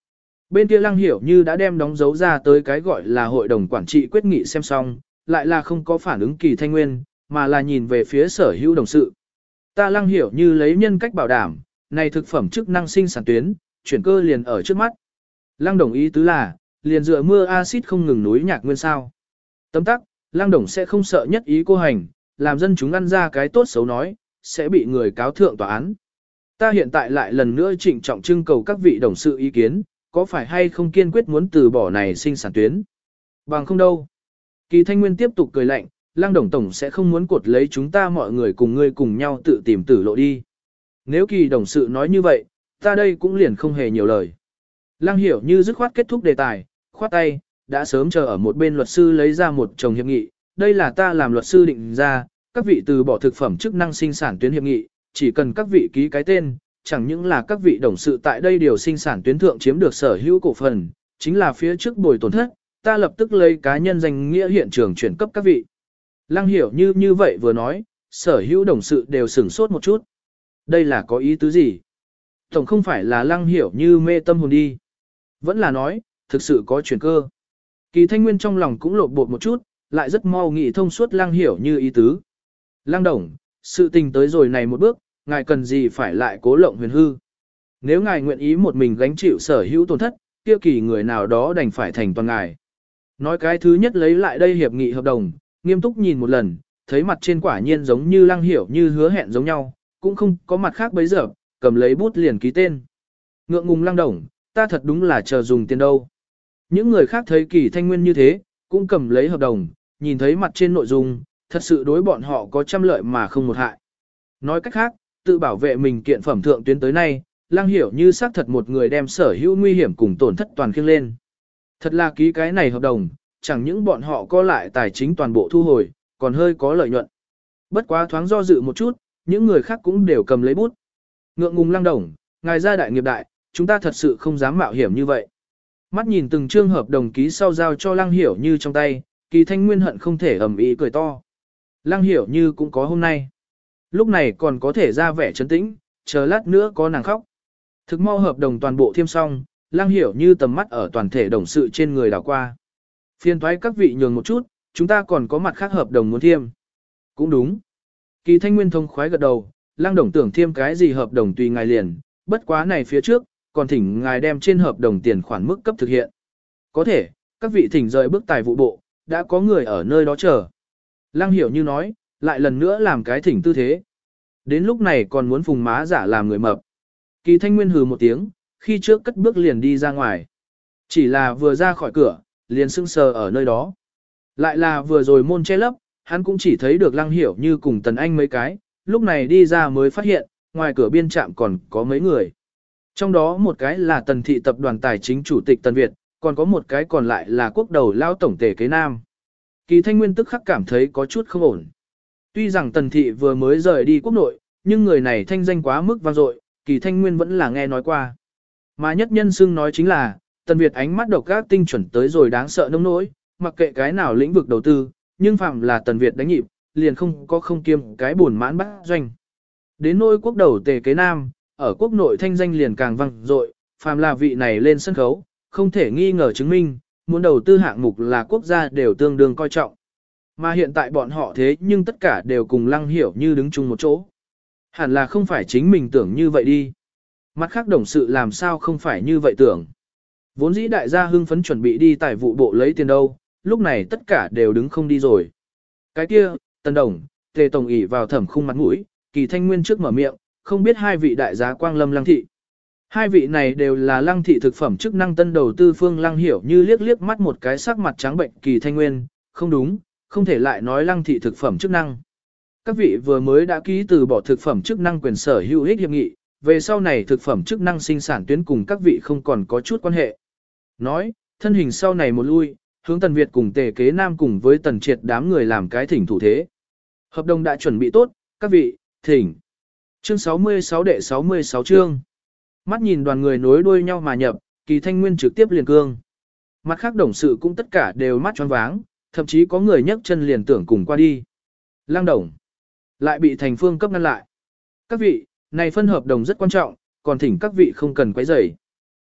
Bên kia Lăng Hiểu Như đã đem đóng dấu ra tới cái gọi là hội đồng quản trị quyết nghị xem xong, lại là không có phản ứng Kỳ Thanh Nguyên, mà là nhìn về phía sở hữu đồng sự. Ta Lăng Hiểu Như lấy nhân cách bảo đảm, này thực phẩm chức năng sinh sản tuyến, chuyển cơ liền ở trước mắt. Lăng Đồng ý tứ là, liền dựa mưa axit không ngừng núi nhạc nguyên sao. Tấm tắc, Lăng Đồng sẽ không sợ nhất ý cô hành, làm dân chúng ăn ra cái tốt xấu nói, sẽ bị người cáo thượng tòa án. Ta hiện tại lại lần nữa trịnh trọng trưng cầu các vị đồng sự ý kiến, có phải hay không kiên quyết muốn từ bỏ này sinh sản tuyến? Bằng không đâu. Kỳ Thanh Nguyên tiếp tục cười lạnh, Lăng Đồng Tổng sẽ không muốn cột lấy chúng ta mọi người cùng ngươi cùng nhau tự tìm tử lộ đi. Nếu Kỳ đồng sự nói như vậy, ta đây cũng liền không hề nhiều lời. Lăng Hiểu Như dứt khoát kết thúc đề tài, khoát tay, đã sớm chờ ở một bên luật sư lấy ra một chồng hiệp nghị, đây là ta làm luật sư định ra, các vị từ bỏ thực phẩm chức năng sinh sản tuyến hiệp nghị, chỉ cần các vị ký cái tên, chẳng những là các vị đồng sự tại đây điều sinh sản tuyến thượng chiếm được sở hữu cổ phần, chính là phía trước bồi tổn thất, ta lập tức lấy cá nhân danh nghĩa hiện trường chuyển cấp các vị. Lăng Hiểu như vậy vừa nói, sở hữu đồng sự đều sửng sốt một chút. Đây là có ý tứ gì? Tổng không phải là Lăng Hiểu Như mê tâm hồn đi. Vẫn là nói, thực sự có chuyển cơ. Kỳ Thanh Nguyên trong lòng cũng lột bột một chút, lại rất mau nghĩ thông suốt Lăng Hiểu Như ý tứ. Lăng Đồng, sự tình tới rồi này một bước, ngài cần gì phải lại cố lộng huyền hư. Nếu ngài nguyện ý một mình gánh chịu sở hữu tổn thất, kia kỳ người nào đó đành phải thành toàn ngài. Nói cái thứ nhất lấy lại đây hiệp nghị hợp đồng, nghiêm túc nhìn một lần, thấy mặt trên quả nhiên giống như Lăng Hiểu Như hứa hẹn giống nhau, cũng không có mặt khác bấy giờ, cầm lấy bút liền ký tên. Ngượng ngùng Lăng Đồng, ta thật đúng là chờ dùng tiền đâu. Những người khác thấy Kỳ Thanh Nguyên như thế, cũng cầm lấy hợp đồng, nhìn thấy mặt trên nội dung, thật sự đối bọn họ có trăm lợi mà không một hại. Nói cách khác, tự bảo vệ mình kiện phẩm thượng tuyến tới nay, Lăng Hiểu Như xác thật một người đem sở hữu nguy hiểm cùng tổn thất toàn khiêng lên. Thật là ký cái này hợp đồng, chẳng những bọn họ có lại tài chính toàn bộ thu hồi, còn hơi có lợi nhuận. Bất quá thoáng do dự một chút, những người khác cũng đều cầm lấy bút. Ngượng ngùng Lăng Đồng, ngài gia đại nghiệp đại, chúng ta thật sự không dám mạo hiểm như vậy. Mắt nhìn từng chương hợp đồng ký sau giao cho Lăng Hiểu Như trong tay, Kỳ Thanh Nguyên hận không thể ầm ĩ cười to. Lăng Hiểu Như cũng có hôm nay. Lúc này còn có thể ra vẻ trấn tĩnh, chờ lát nữa có nàng khóc. Thực mau hợp đồng toàn bộ thiêm xong, Lăng Hiểu Như tầm mắt ở toàn thể đồng sự trên người đảo qua. Phiên thoái các vị nhường một chút, chúng ta còn có mặt khác hợp đồng muốn thiêm. Cũng đúng. Kỳ Thanh Nguyên thông khoái gật đầu, Lăng Đồng tưởng thiêm cái gì hợp đồng tùy ngài liền, bất quá này phía trước, còn thỉnh ngài đem trên hợp đồng tiền khoản mức cấp thực hiện. Có thể, các vị thỉnh rời bước tài vụ bộ, đã có người ở nơi đó chờ. Lăng Hiểu Như nói, lại lần nữa làm cái thỉnh tư thế. Đến lúc này còn muốn phùng má giả làm người mập. Kỳ Thanh Nguyên hừ một tiếng, khi trước cất bước liền đi ra ngoài. Chỉ là vừa ra khỏi cửa, liền sững sờ ở nơi đó. Lại là vừa rồi môn che lấp, hắn cũng chỉ thấy được Lăng Hiểu Như cùng Tần Anh mấy cái, lúc này đi ra mới phát hiện, ngoài cửa biên trạm còn có mấy người. Trong đó một cái là Tần thị tập đoàn tài chính chủ tịch Tần Việt, còn có một cái còn lại là quốc đầu lao tổng tể kế nam. Kỳ Thanh Nguyên tức khắc cảm thấy có chút không ổn. Tuy rằng Tần thị vừa mới rời đi quốc nội, nhưng người này thanh danh quá mức vang dội, Kỳ Thanh Nguyên vẫn là nghe nói qua. Mà nhất nhân xưng nói chính là, Tần Việt ánh mắt độc ác tinh chuẩn tới rồi đáng sợ nông nỗi, mặc kệ cái nào lĩnh vực đầu tư, nhưng phạm là Tần Việt đánh nhịp, liền không có không kiêm cái buồn mãn bát doanh. Đến nỗi quốc đầu tề kế nam, ở quốc nội thanh danh liền càng vang dội, phàm là vị này lên sân khấu, không thể nghi ngờ chứng minh, muốn đầu tư hạng mục là quốc gia đều tương đương coi trọng. Mà hiện tại bọn họ thế nhưng tất cả đều cùng Lăng Hiểu Như đứng chung một chỗ. Hẳn là không phải chính mình tưởng như vậy đi. Mặt khác đồng sự làm sao không phải như vậy tưởng. Vốn dĩ đại gia hưng phấn chuẩn bị đi tài vụ bộ lấy tiền đâu, lúc này tất cả đều đứng không đi rồi. Cái kia, Tần Đồng, Tề Tổng ỉ vào thẩm khung mặt mũi, Kỳ Thanh Nguyên trước mở miệng, không biết hai vị đại giá Quang Lâm Lăng thị. Hai vị này đều là Lăng thị thực phẩm chức năng tân đầu tư Phương Lăng Hiểu Như liếc liếc mắt một cái sắc mặt trắng bệnh Kỳ Thanh Nguyên, không đúng, không thể lại nói Lăng thị thực phẩm chức năng. Các vị vừa mới đã ký từ bỏ thực phẩm chức năng quyền sở hữu ích hiệp nghị, về sau này thực phẩm chức năng sinh sản tuyến cùng các vị không còn có chút quan hệ. Nói, thân hình sau này một lui, hướng Tần Việt cùng Tề kế nam cùng với Tần Triệt đám người làm cái thỉnh thủ thế. Hợp đồng đã chuẩn bị tốt, các vị, thỉnh. Chương 66 đệ 66 chương. Mắt nhìn đoàn người nối đuôi nhau mà nhập, Kỳ Thanh Nguyên trực tiếp liền cương. Mặt khác đồng sự cũng tất cả đều mắt choáng váng, thậm chí có người nhấc chân liền tưởng cùng qua đi. Lăng Đồng lại bị Thành Phương cấp ngăn lại. Các vị, này phân hợp đồng rất quan trọng, còn thỉnh các vị không cần quấy rầy.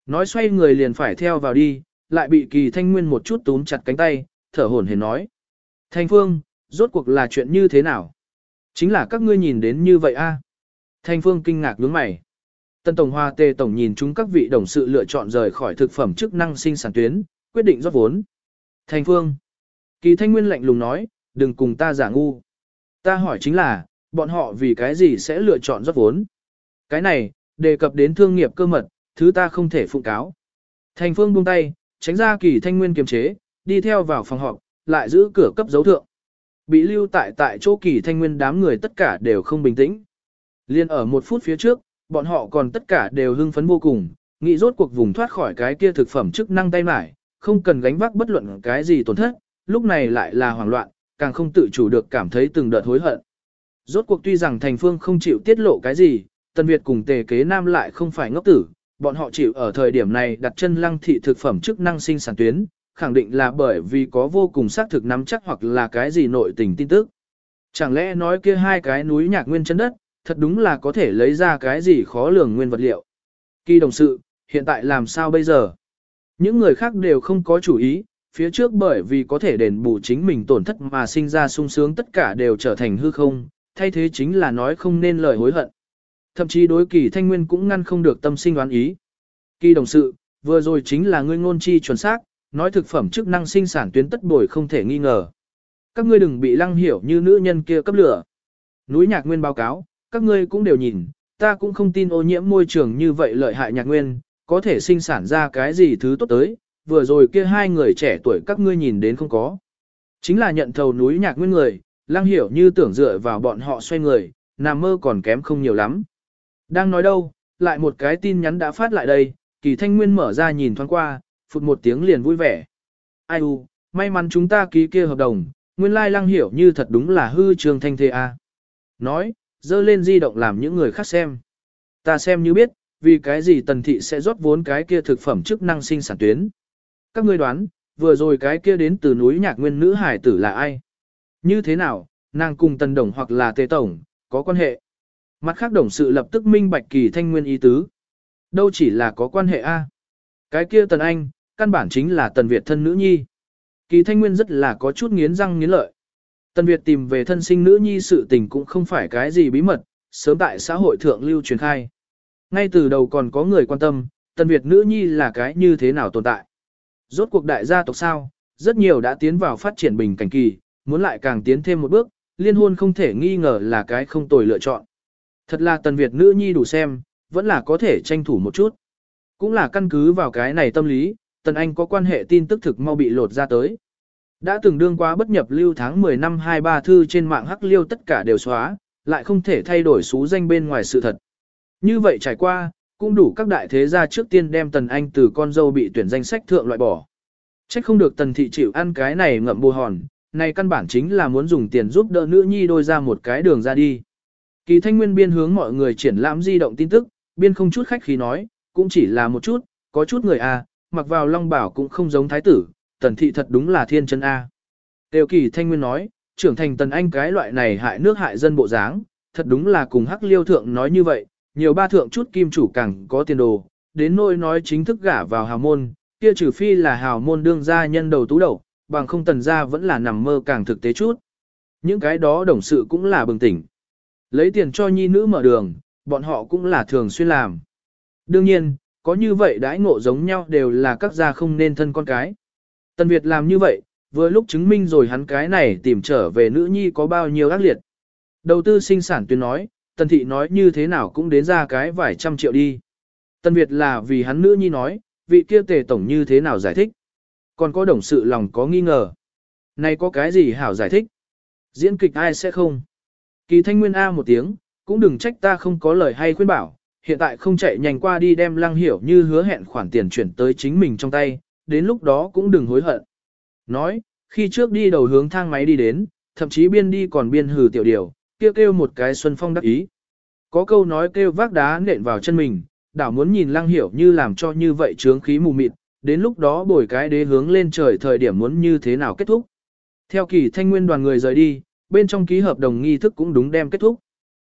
Nói xoay người liền phải theo vào đi, lại bị Kỳ Thanh Nguyên một chút túm chặt cánh tay, thở hổn hển nói. Thanh Phương, rốt cuộc là chuyện như thế nào? Chính là các ngươi nhìn đến như vậy a? Thanh Phương kinh ngạc nhướng mày. Tân Tổng Hoa Tề Tổng nhìn chúng các vị đồng sự lựa chọn rời khỏi thực phẩm chức năng sinh sản tuyến, quyết định rót vốn. Thanh Phương. Kỳ Thanh Nguyên lạnh lùng nói, đừng cùng ta giả ngu. Ta hỏi chính là, bọn họ vì cái gì sẽ lựa chọn rót vốn? Cái này, đề cập đến thương nghiệp cơ mật, thứ ta không thể phụng cáo. Thanh Phương buông tay, tránh ra Kỳ Thanh Nguyên kiềm chế, đi theo vào phòng họp, lại giữ cửa cấp dấu thượng. Bị lưu tại chỗ Kỳ Thanh Nguyên đám người tất cả đều không bình tĩnh. Liên ở một phút phía trước, bọn họ còn tất cả đều hưng phấn vô cùng, nghĩ rốt cuộc vùng thoát khỏi cái kia thực phẩm chức năng tay mải, không cần gánh vác bất luận cái gì tổn thất, lúc này lại là hoảng loạn, càng không tự chủ được cảm thấy từng đợt hối hận. Rốt cuộc tuy rằng Thành Phương không chịu tiết lộ cái gì, Tân Việt cùng Tề Kế Nam lại không phải ngốc tử, bọn họ chịu ở thời điểm này đặt chân Lăng thị thực phẩm chức năng sinh sản tuyến, khẳng định là bởi vì có vô cùng xác thực nắm chắc hoặc là cái gì nội tình tin tức. Chẳng lẽ nói kia hai cái núi nhạc nguyên chân đất, thật đúng là có thể lấy ra cái gì khó lường nguyên vật liệu. Kỳ đồng sự, hiện tại làm sao bây giờ? Những người khác đều không có chủ ý, phía trước bởi vì có thể đền bù chính mình tổn thất mà sinh ra sung sướng tất cả đều trở thành hư không, thay thế chính là nói không nên lời hối hận. Thậm chí đối Kỳ Thanh Nguyên cũng ngăn không được tâm sinh đoán ý. Kỳ đồng sự, vừa rồi chính là ngươi ngôn chi chuẩn xác, nói thực phẩm chức năng sinh sản tuyến tất bồi không thể nghi ngờ. Các ngươi đừng bị Lăng Hiểu như nữ nhân kia cấp lửa. Núi nhạc nguyên báo cáo, các ngươi cũng đều nhìn, ta cũng không tin ô nhiễm môi trường như vậy lợi hại nhạc nguyên, có thể sinh sản ra cái gì thứ tốt tới, vừa rồi kia hai người trẻ tuổi các ngươi nhìn đến không có. Chính là nhận thầu núi nhạc nguyên người, Lăng Hiểu như tưởng dựa vào bọn họ xoay người, nằm mơ còn kém không nhiều lắm. Đang nói đâu, lại một cái tin nhắn đã phát lại đây, Kỳ Thanh Nguyên mở ra nhìn thoáng qua, phụt một tiếng liền vui vẻ. Ai u, may mắn chúng ta ký kia hợp đồng, nguyên lai Lăng Hiểu như thật đúng là hư trường thanh thế a. Nói, dơ lên di động làm những người khác xem. Ta xem như biết, vì cái gì Tần thị sẽ rót vốn cái kia thực phẩm chức năng sinh sản tuyến. Các ngươi đoán, vừa rồi cái kia đến từ núi nhạc nguyên nữ hải tử là ai? Như thế nào, nàng cùng Tần Đồng hoặc là Tề Tổng, có quan hệ? Mặt khác đồng sự lập tức minh bạch Kỳ Thanh Nguyên ý tứ. Đâu chỉ là có quan hệ a? Cái kia Tần Anh, căn bản chính là Tần Việt thân nữ nhi. Kỳ Thanh Nguyên rất là có chút nghiến răng nghiến lợi. Tần Việt tìm về thân sinh nữ nhi sự tình cũng không phải cái gì bí mật, sớm tại xã hội thượng lưu truyền khai. Ngay từ đầu còn có người quan tâm, Tần Việt nữ nhi là cái như thế nào tồn tại. Rốt cuộc đại gia tộc sao, rất nhiều đã tiến vào phát triển bình cảnh kỳ, muốn lại càng tiến thêm một bước, liên hôn không thể nghi ngờ là cái không tồi lựa chọn. Thật là Tần Việt nữ nhi đủ xem, vẫn là có thể tranh thủ một chút. Cũng là căn cứ vào cái này tâm lý, Tần Anh có quan hệ tin tức thực mau bị lột ra tới. Đã từng đương quá bất nhập lưu tháng 10 năm 23 thư trên mạng hắc liêu tất cả đều xóa, lại không thể thay đổi số danh bên ngoài sự thật. Như vậy trải qua, cũng đủ các đại thế gia trước tiên đem Tần Anh từ con dâu bị tuyển danh sách thượng loại bỏ. Trách không được Tần thị chịu ăn cái này ngậm bù hòn, này căn bản chính là muốn dùng tiền giúp đỡ nữ nhi đôi ra một cái đường ra đi. Kỳ Thanh Nguyên biên hướng mọi người triển lãm di động tin tức, biên không chút khách khí nói, cũng chỉ là một chút, có chút người mặc vào long bảo cũng không giống thái tử, Tần thị thật đúng là thiên chân a. Tiêu Kỳ Thanh Nguyên nói, trưởng thành Tần Anh cái loại này hại nước hại dân bộ dáng, thật đúng là cùng hắc liêu thượng nói như vậy, nhiều ba thượng chút kim chủ càng có tiền đồ, đến nỗi nói chính thức gả vào hào môn, kia trừ phi là hào môn đương gia nhân đầu tú đầu, bằng không Tần gia vẫn là nằm mơ càng thực tế chút. Những cái đó đồng sự cũng là bừng tỉnh. Lấy tiền cho nhi nữ mở đường, bọn họ cũng là thường xuyên làm. Đương nhiên, có như vậy đãi ngộ giống nhau đều là các gia không nên thân con cái. Tần Việt làm như vậy, vừa lúc chứng minh rồi hắn cái này tìm trở về nữ nhi có bao nhiêu ác liệt. Đầu tư sinh sản tuyên nói, Tần thị nói như thế nào cũng đến ra cái vài trăm triệu đi. Tần Việt là vì hắn nữ nhi nói, vị kia Tề tổng như thế nào giải thích. Còn có đồng sự lòng có nghi ngờ. Này có cái gì hảo giải thích? Diễn kịch ai sẽ không? Kỳ Thanh Nguyên A một tiếng, cũng đừng trách ta không có lời hay khuyên bảo, hiện tại không chạy nhanh qua đi đem Lăng Hiểu như hứa hẹn khoản tiền chuyển tới chính mình trong tay, đến lúc đó cũng đừng hối hận. Nói, khi trước đi đầu hướng thang máy đi đến, thậm chí biên đi còn biên hừ tiểu điều, kêu một cái xuân phong đắc ý. Có câu nói kêu vác đá nện vào chân mình, đảo muốn nhìn Lăng Hiểu như làm cho như vậy trướng khí mù mịt, đến lúc đó bồi cái đế hướng lên trời thời điểm muốn như thế nào kết thúc. Theo Kỳ Thanh Nguyên đoàn người rời đi, bên trong ký hợp đồng nghi thức cũng đúng đem kết thúc.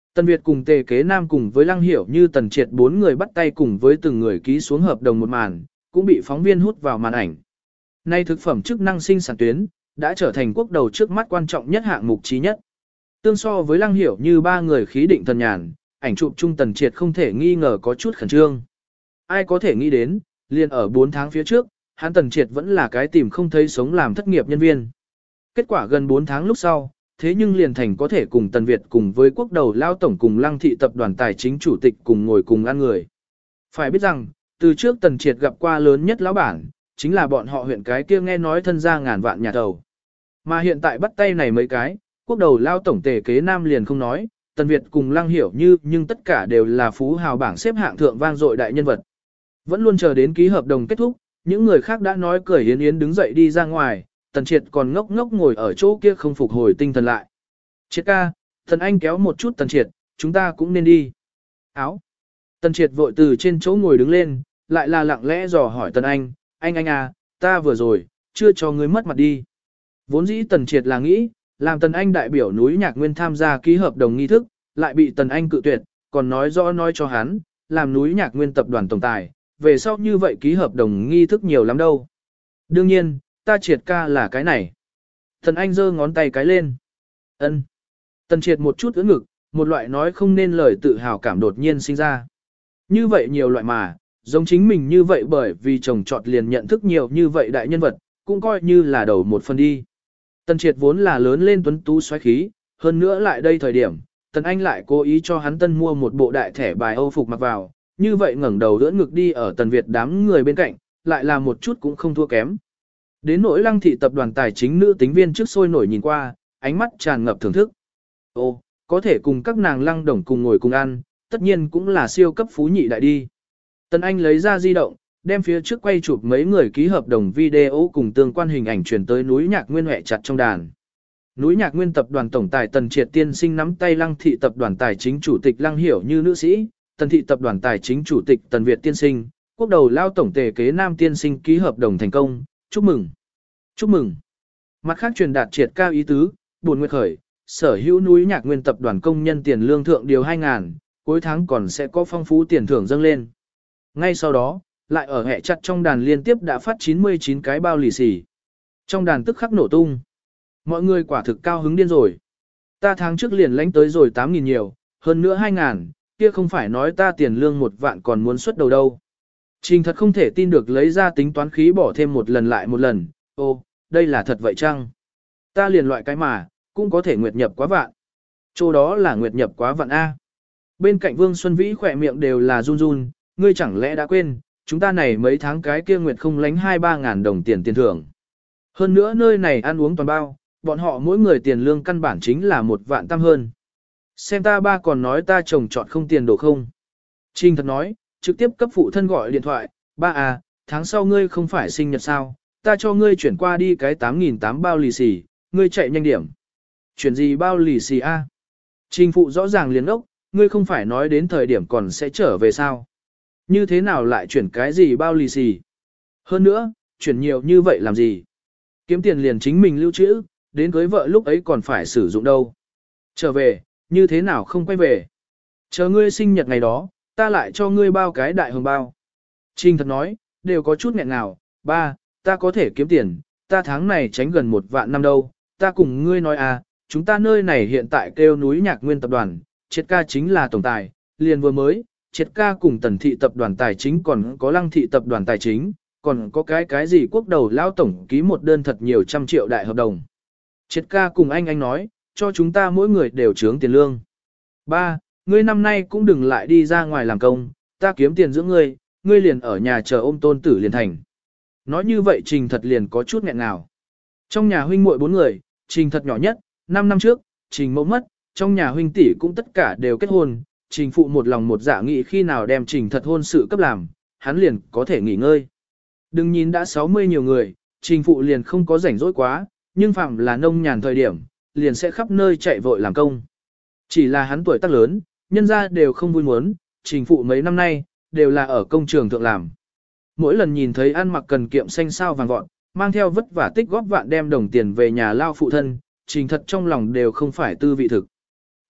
Tần Việt cùng Tề Kế Nam cùng với Lăng Hiểu Như Tần Triệt 4 người bắt tay cùng với từng người ký xuống hợp đồng một màn, cũng bị phóng viên hút vào màn ảnh. Nay thực phẩm chức năng sinh sản tuyến, đã trở thành quốc đầu trước mắt quan trọng nhất hạng mục chí nhất. Tương so với Lăng Hiểu Như 3 người khí định thần nhàn, ảnh chụp chung Tần Triệt không thể nghi ngờ có chút khẩn trương. Ai có thể nghĩ đến, liền ở 4 tháng phía trước, hắn Tần Triệt vẫn là cái tìm không thấy sống làm thất nghiệp nhân viên. Kết quả gần 4 tháng lúc sau, thế nhưng liền thành có thể cùng Tần Việt cùng với quốc đầu lao tổng cùng Lăng thị tập đoàn tài chính chủ tịch cùng ngồi cùng ăn người. Phải biết rằng, từ trước Tần Triệt gặp qua lớn nhất lão bản, chính là bọn họ huyện cái kia nghe nói thân gia ngàn vạn nhà thầu. Mà hiện tại bắt tay này mấy cái, quốc đầu lao tổng Tề Kế Nam liền không nói, Tần Việt cùng Lăng Hiểu Như nhưng tất cả đều là phú hào bảng xếp hạng thượng vang dội đại nhân vật. Vẫn luôn chờ đến ký hợp đồng kết thúc, những người khác đã nói cười yến yến đứng dậy đi ra ngoài, Tần Triệt còn ngốc ngốc ngồi ở chỗ kia không phục hồi tinh thần lại. Triệt ca, Thần Anh kéo một chút Tần Triệt, chúng ta cũng nên đi. Áo. Tần Triệt vội từ trên chỗ ngồi đứng lên, lại là lặng lẽ dò hỏi Tần Anh à, ta vừa rồi, chưa cho ngươi mất mặt đi. Vốn dĩ Tần Triệt là nghĩ, làm Tần Anh đại biểu núi Nhạc Nguyên tham gia ký hợp đồng nghi thức, lại bị Tần Anh cự tuyệt, còn nói rõ nói cho hắn, làm núi Nhạc Nguyên tập đoàn tổng tài, về sau như vậy ký hợp đồng nghi thức nhiều lắm đâu. Đương nhiên, ta Triệt ca là cái này. Tần Anh giơ ngón tay cái lên. Ân. Tần Triệt một chút ưỡn ngực, một loại nói không nên lời tự hào cảm đột nhiên sinh ra. Như vậy nhiều loại mà, giống chính mình như vậy bởi vì chồng chọn liền nhận thức nhiều như vậy đại nhân vật, cũng coi như là đầu một phần đi. Tần Triệt vốn là lớn lên tuấn tú xoáy khí, hơn nữa lại đây thời điểm, Tần Anh lại cố ý cho hắn tân mua một bộ đại thẻ bài Âu phục mặc vào, như vậy ngẩng đầu đỡ ngực đi ở Tần Việt đám người bên cạnh, lại là một chút cũng không thua kém. Đến nỗi Lăng thị tập đoàn tài chính nữ tính viên trước sôi nổi nhìn qua, ánh mắt tràn ngập thưởng thức. Ô, có thể cùng các nàng Lăng đồng cùng ngồi cùng ăn, tất nhiên cũng là siêu cấp phú nhị đại đi. Tần Anh lấy ra di động, đem phía trước quay chụp mấy người ký hợp đồng video cùng tương quan hình ảnh truyền tới núi Nhạc Nguyên hẹ chặt trong đàn. Núi Nhạc Nguyên tập đoàn tổng tài Tần Triệt tiên sinh nắm tay Lăng thị tập đoàn tài chính chủ tịch Lăng Hiểu Như nữ sĩ, Tần thị tập đoàn tài chính chủ tịch Tần Việt tiên sinh, quốc đầu lao tổng Tề Kế Nam tiên sinh ký hợp đồng thành công, chúc mừng. Chúc mừng. Mặt khác truyền đạt Triệt cao ý tứ, buồn nguyệt khởi, sở hữu núi Nhạc Nguyên tập đoàn công nhân tiền lương thượng điều 2.000, cuối tháng còn sẽ có phong phú tiền thưởng dâng lên. Ngay sau đó, lại ở hẹ chặt trong đàn liên tiếp đã phát 99 cái bao lì xì. Trong đàn tức khắc nổ tung. Mọi người quả thực cao hứng điên rồi. Ta tháng trước liền lãnh tới rồi 8.000 nhiều, hơn nữa 2.000, kia không phải nói ta tiền lương 1 vạn còn muốn xuất đầu đâu. Trình thật không thể tin được lấy ra tính toán khí bỏ thêm một lần lại một lần, ô, đây là thật vậy chăng? Ta liền loại cái mà, cũng có thể nguyệt nhập quá vạn. Chỗ đó là nguyệt nhập quá vạn A. Bên cạnh Vương Xuân Vĩ khỏe miệng đều là run run, ngươi chẳng lẽ đã quên, chúng ta này mấy tháng cái kia nguyệt không lánh 2-3 ngàn đồng tiền thưởng. Hơn nữa nơi này ăn uống toàn bao, bọn họ mỗi người tiền lương căn bản chính là 1 vạn tăng hơn. Xem ta ba còn nói ta chồng chọn không tiền đồ không. Trình thật nói, trực tiếp cấp phụ thân gọi điện thoại, ba à, tháng sau ngươi không phải sinh nhật sao, ta cho ngươi chuyển qua đi cái 8.800 bao lì xì, ngươi chạy nhanh điểm. Chuyển gì bao lì xì a? Trình phụ rõ ràng liền ốc, ngươi không phải nói đến thời điểm còn sẽ trở về sao? Như thế nào lại chuyển cái gì bao lì xì? Hơn nữa, chuyển nhiều như vậy làm gì? Kiếm tiền liền chính mình lưu trữ, đến cưới vợ lúc ấy còn phải sử dụng đâu. Trở về, như thế nào không quay về? Chờ ngươi sinh nhật ngày đó, ta lại cho ngươi bao cái đại hồng bao. Trình thật nói, đều có chút nghẹn ngào, ba, ta có thể kiếm tiền, ta tháng này tránh gần 1 vạn năm đâu, ta cùng ngươi nói à, chúng ta nơi này hiện tại kêu núi Nhạc Nguyên tập đoàn, Triệt ca chính là tổng tài, liền vừa mới, Triệt ca cùng Tần thị tập đoàn tài chính còn có Lăng thị tập đoàn tài chính, còn có cái gì quốc đầu lao tổng ký một đơn thật nhiều trăm triệu đại hợp đồng. Triệt ca cùng anh nói, cho chúng ta mỗi người đều trướng tiền lương. Ba, ngươi năm nay cũng đừng lại đi ra ngoài làm công, ta kiếm tiền dưỡng ngươi, ngươi liền ở nhà chờ ôm tôn tử liền thành. Nói như vậy Trình thật liền có chút nghẹn ngào. Trong nhà huynh muội 4 người, Trình thật nhỏ nhất, 5 năm trước, Trình mẫu mất, trong nhà huynh tỷ cũng tất cả đều kết hôn, Trình phụ một lòng một dạ nghĩ khi nào đem Trình thật hôn sự cấp làm, hắn liền có thể nghỉ ngơi. Đừng nhìn đã 60 nhiều người, Trình phụ liền không có rảnh rỗi quá, nhưng phạm là nông nhàn thời điểm, liền sẽ khắp nơi chạy vội làm công. Chỉ là hắn tuổi tác lớn, nhân ra đều không vui muốn, Trình phụ mấy năm nay, đều là ở công trường thượng làm. Mỗi lần nhìn thấy ăn mặc cần kiệm xanh sao vàng vọt, mang theo vất vả tích góp vạn đem đồng tiền về nhà lao phụ thân, Trình thật trong lòng đều không phải tư vị thực.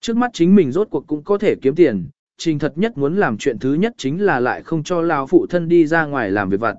Trước mắt chính mình rốt cuộc cũng có thể kiếm tiền, Trình Thật nhất muốn làm chuyện thứ nhất chính là lại không cho lão phụ thân đi ra ngoài làm việc vặt.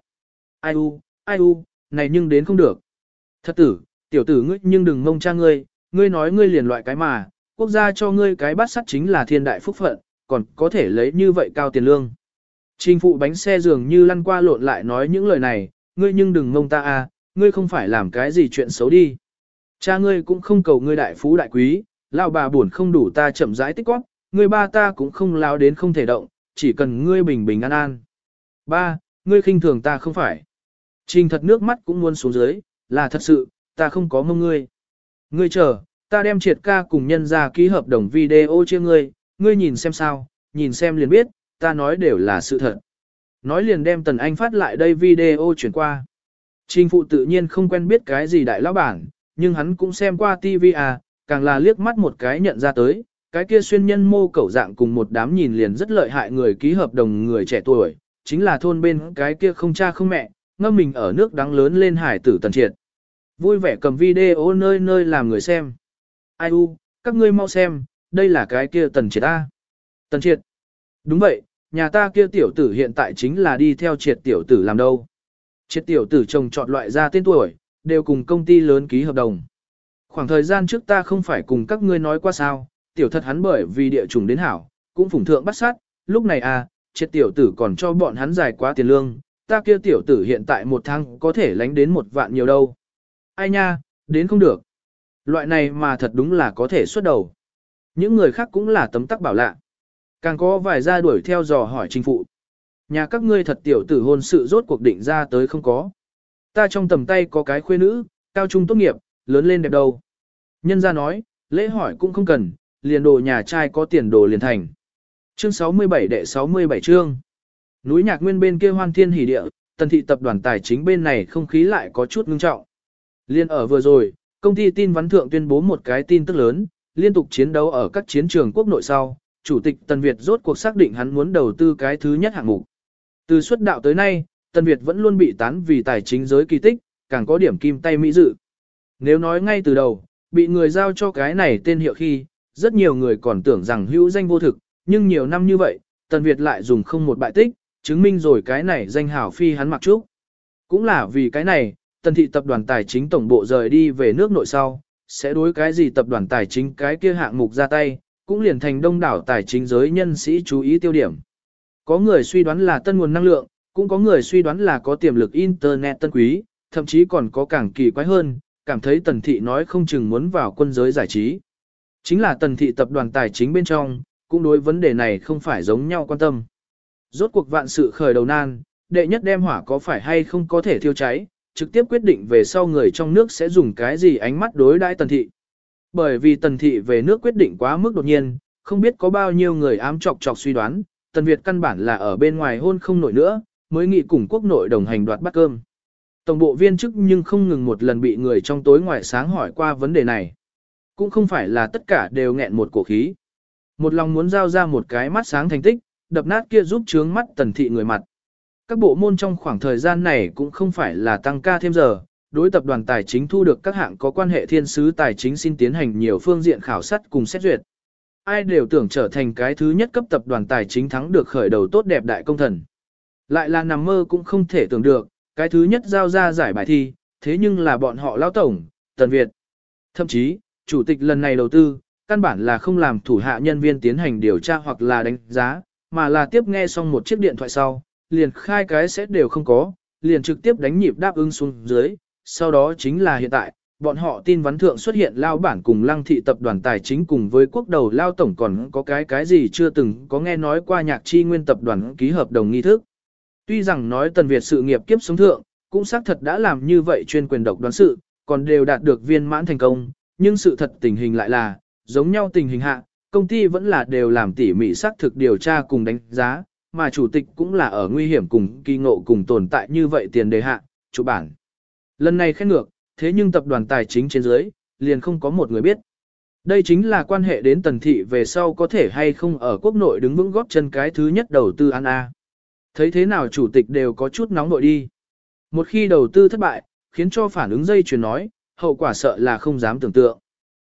Ai u, này nhưng đến không được. Thật tử, tiểu tử ngươi nhưng đừng mông cha ngươi nói ngươi liền loại cái mà, quốc gia cho ngươi cái bát sắt chính là thiên đại phúc phận, còn có thể lấy như vậy cao tiền lương. Trình phụ bánh xe dường như lăn qua lộn lại nói những lời này, ngươi nhưng đừng mông ta à, ngươi không phải làm cái gì chuyện xấu đi. Cha ngươi cũng không cầu ngươi đại phú đại quý, lão bà buồn không đủ ta chậm rãi tích góp, ngươi ba ta cũng không lao đến không thể động, chỉ cần ngươi bình bình an an. Ba, ngươi khinh thường ta không phải. Trình Thật nước mắt cũng muốn xuống dưới, là thật sự, ta không có mông ngươi. Ngươi chờ, ta đem Triệt ca cùng nhân ra ký hợp đồng video chia ngươi nhìn xem sao, nhìn xem liền biết, ta nói đều là sự thật. Nói liền đem Tần Anh phát lại đây video chuyển qua. Trình phụ tự nhiên không quen biết cái gì đại lão bản, nhưng hắn cũng xem qua TV à, càng là liếc mắt một cái nhận ra tới, cái kia xuyên nhân mô cẩu dạng cùng một đám nhìn liền rất lợi hại người ký hợp đồng người trẻ tuổi, chính là thôn bên cái kia không cha không mẹ, ngâm mình ở nước đắng lớn lên hải tử Tần Triệt. Vui vẻ cầm video nơi nơi làm người xem. Ai u, các ngươi mau xem, đây là cái kia Tần Triệt A. Tần Triệt. Đúng vậy, nhà ta kia tiểu tử hiện tại chính là đi theo Triệt tiểu tử làm đâu. Triệt tiểu tử trồng chọn loại ra tên tuổi, đều cùng công ty lớn ký hợp đồng. Khoảng thời gian trước ta không phải cùng các ngươi nói qua sao, tiểu thật hắn bởi vì địa chủng đến hảo, cũng phủng thượng bắt sát, lúc này Triệt tiểu tử còn cho bọn hắn giải quá tiền lương, ta kia tiểu tử hiện tại một tháng có thể lánh đến 1 vạn nhiều đâu. Ai nha, đến không được. Loại này mà thật đúng là có thể xuất đầu. Những người khác cũng là tấm tắc bảo lạ. Càng có vài gia đuổi theo dò hỏi Trình phụ. Nhà các ngươi thật tiểu tử hôn sự rốt cuộc định ra tới không có. Ta trong tầm tay có cái khuê nữ, cao trung tốt nghiệp, lớn lên đẹp đâu. Nhân gia nói, lễ hỏi cũng không cần, liền đồ nhà trai có tiền đồ liền thành. Chương 67 đệ 67 chương. Núi Nhạc Nguyên bên kia hoan thiên hỉ địa, Tần thị tập đoàn tài chính bên này không khí lại có chút ngưng trọng. Liên ở vừa rồi, công ty tin vắn thượng tuyên bố một cái tin tức lớn, liên tục chiến đấu ở các chiến trường quốc nội sau, Chủ tịch Tần Việt rốt cuộc xác định hắn muốn đầu tư cái thứ nhất hạng mục. Từ xuất đạo tới nay, Tần Việt vẫn luôn bị tán vì tài chính giới kỳ tích, càng có điểm kim tay mỹ dự. Nếu nói ngay từ đầu, bị người giao cho cái này tên hiệu khi, rất nhiều người còn tưởng rằng hữu danh vô thực, nhưng nhiều năm như vậy, Tần Việt lại dùng không một bại tích, chứng minh rồi cái này danh hảo phi hắn mặc trúc. Cũng là vì cái này, Tần thị tập đoàn tài chính tổng bộ rời đi về nước nội sau, sẽ đối cái gì tập đoàn tài chính cái kia hạng mục ra tay, cũng liền thành đông đảo tài chính giới nhân sĩ chú ý tiêu điểm. Có người suy đoán là tân nguồn năng lượng, cũng có người suy đoán là có tiềm lực Internet tân quý, thậm chí còn có càng kỳ quái hơn, cảm thấy Tần thị nói không chừng muốn vào quân giới giải trí. Chính là Tần thị tập đoàn tài chính bên trong, cũng đối vấn đề này không phải giống nhau quan tâm. Rốt cuộc vạn sự khởi đầu nan, đệ nhất đem hỏa có phải hay không có thể thiêu cháy, trực tiếp quyết định về sau người trong nước sẽ dùng cái gì ánh mắt đối đãi Tần thị. Bởi vì Tần thị về nước quyết định quá mức đột nhiên, không biết có bao nhiêu người ám chọc suy đoán, Tần Việt căn bản là ở bên ngoài hôn không nổi nữa, mới nghị cùng quốc nội đồng hành đoạt bát cơm. Tổng bộ viên chức nhưng không ngừng một lần bị người trong tối ngoài sáng hỏi qua vấn đề này. Cũng không phải là tất cả đều nghẹn một cổ khí. Một lòng muốn giao ra một cái mắt sáng thành tích, đập nát kia giúp chướng mắt Tần thị người mặt. Các bộ môn trong khoảng thời gian này cũng không phải là tăng ca thêm giờ, đối tập đoàn tài chính thu được các hạng có quan hệ thiên sứ tài chính xin tiến hành nhiều phương diện khảo sát cùng xét duyệt. Ai đều tưởng trở thành cái thứ nhất cấp tập đoàn tài chính thắng được khởi đầu tốt đẹp đại công thần. Lại là nằm mơ cũng không thể tưởng được, cái thứ nhất giao ra giải bài thi, thế nhưng là bọn họ lão tổng, Tần Việt. Thậm chí, chủ tịch lần này đầu tư, căn bản là không làm thủ hạ nhân viên tiến hành điều tra hoặc là đánh giá, mà là tiếp nghe xong một chiếc điện thoại sau, liền khai cái xét đều không có, liền trực tiếp đánh nhịp đáp ứng xuống dưới, sau đó chính là hiện tại, bọn họ tin vắn thượng xuất hiện lao bản cùng Lăng thị tập đoàn tài chính cùng với quốc đầu lao tổng còn có cái gì chưa từng có nghe nói qua Nhạc Chi Nguyên tập đoàn ký hợp đồng nghi thức. Tuy rằng nói Tần Việt sự nghiệp kiếp sống thượng, cũng xác thật đã làm như vậy chuyên quyền độc đoán sự, còn đều đạt được viên mãn thành công, nhưng sự thật tình hình lại là, giống nhau tình hình hạ, công ty vẫn là đều làm tỉ mỉ xác thực điều tra cùng đánh giá, mà chủ tịch cũng là ở nguy hiểm cùng kỳ ngộ cùng tồn tại như vậy tiền đề hạ, chủ bản. Lần này khen ngược, thế nhưng tập đoàn tài chính trên dưới, liền không có một người biết. Đây chính là quan hệ đến Tần thị về sau có thể hay không ở quốc nội đứng vững góp chân cái thứ nhất đầu tư ăn a. Thấy thế nào chủ tịch đều có chút nóng nội đi. Một khi đầu tư thất bại, khiến cho phản ứng dây chuyền nói, hậu quả sợ là không dám tưởng tượng.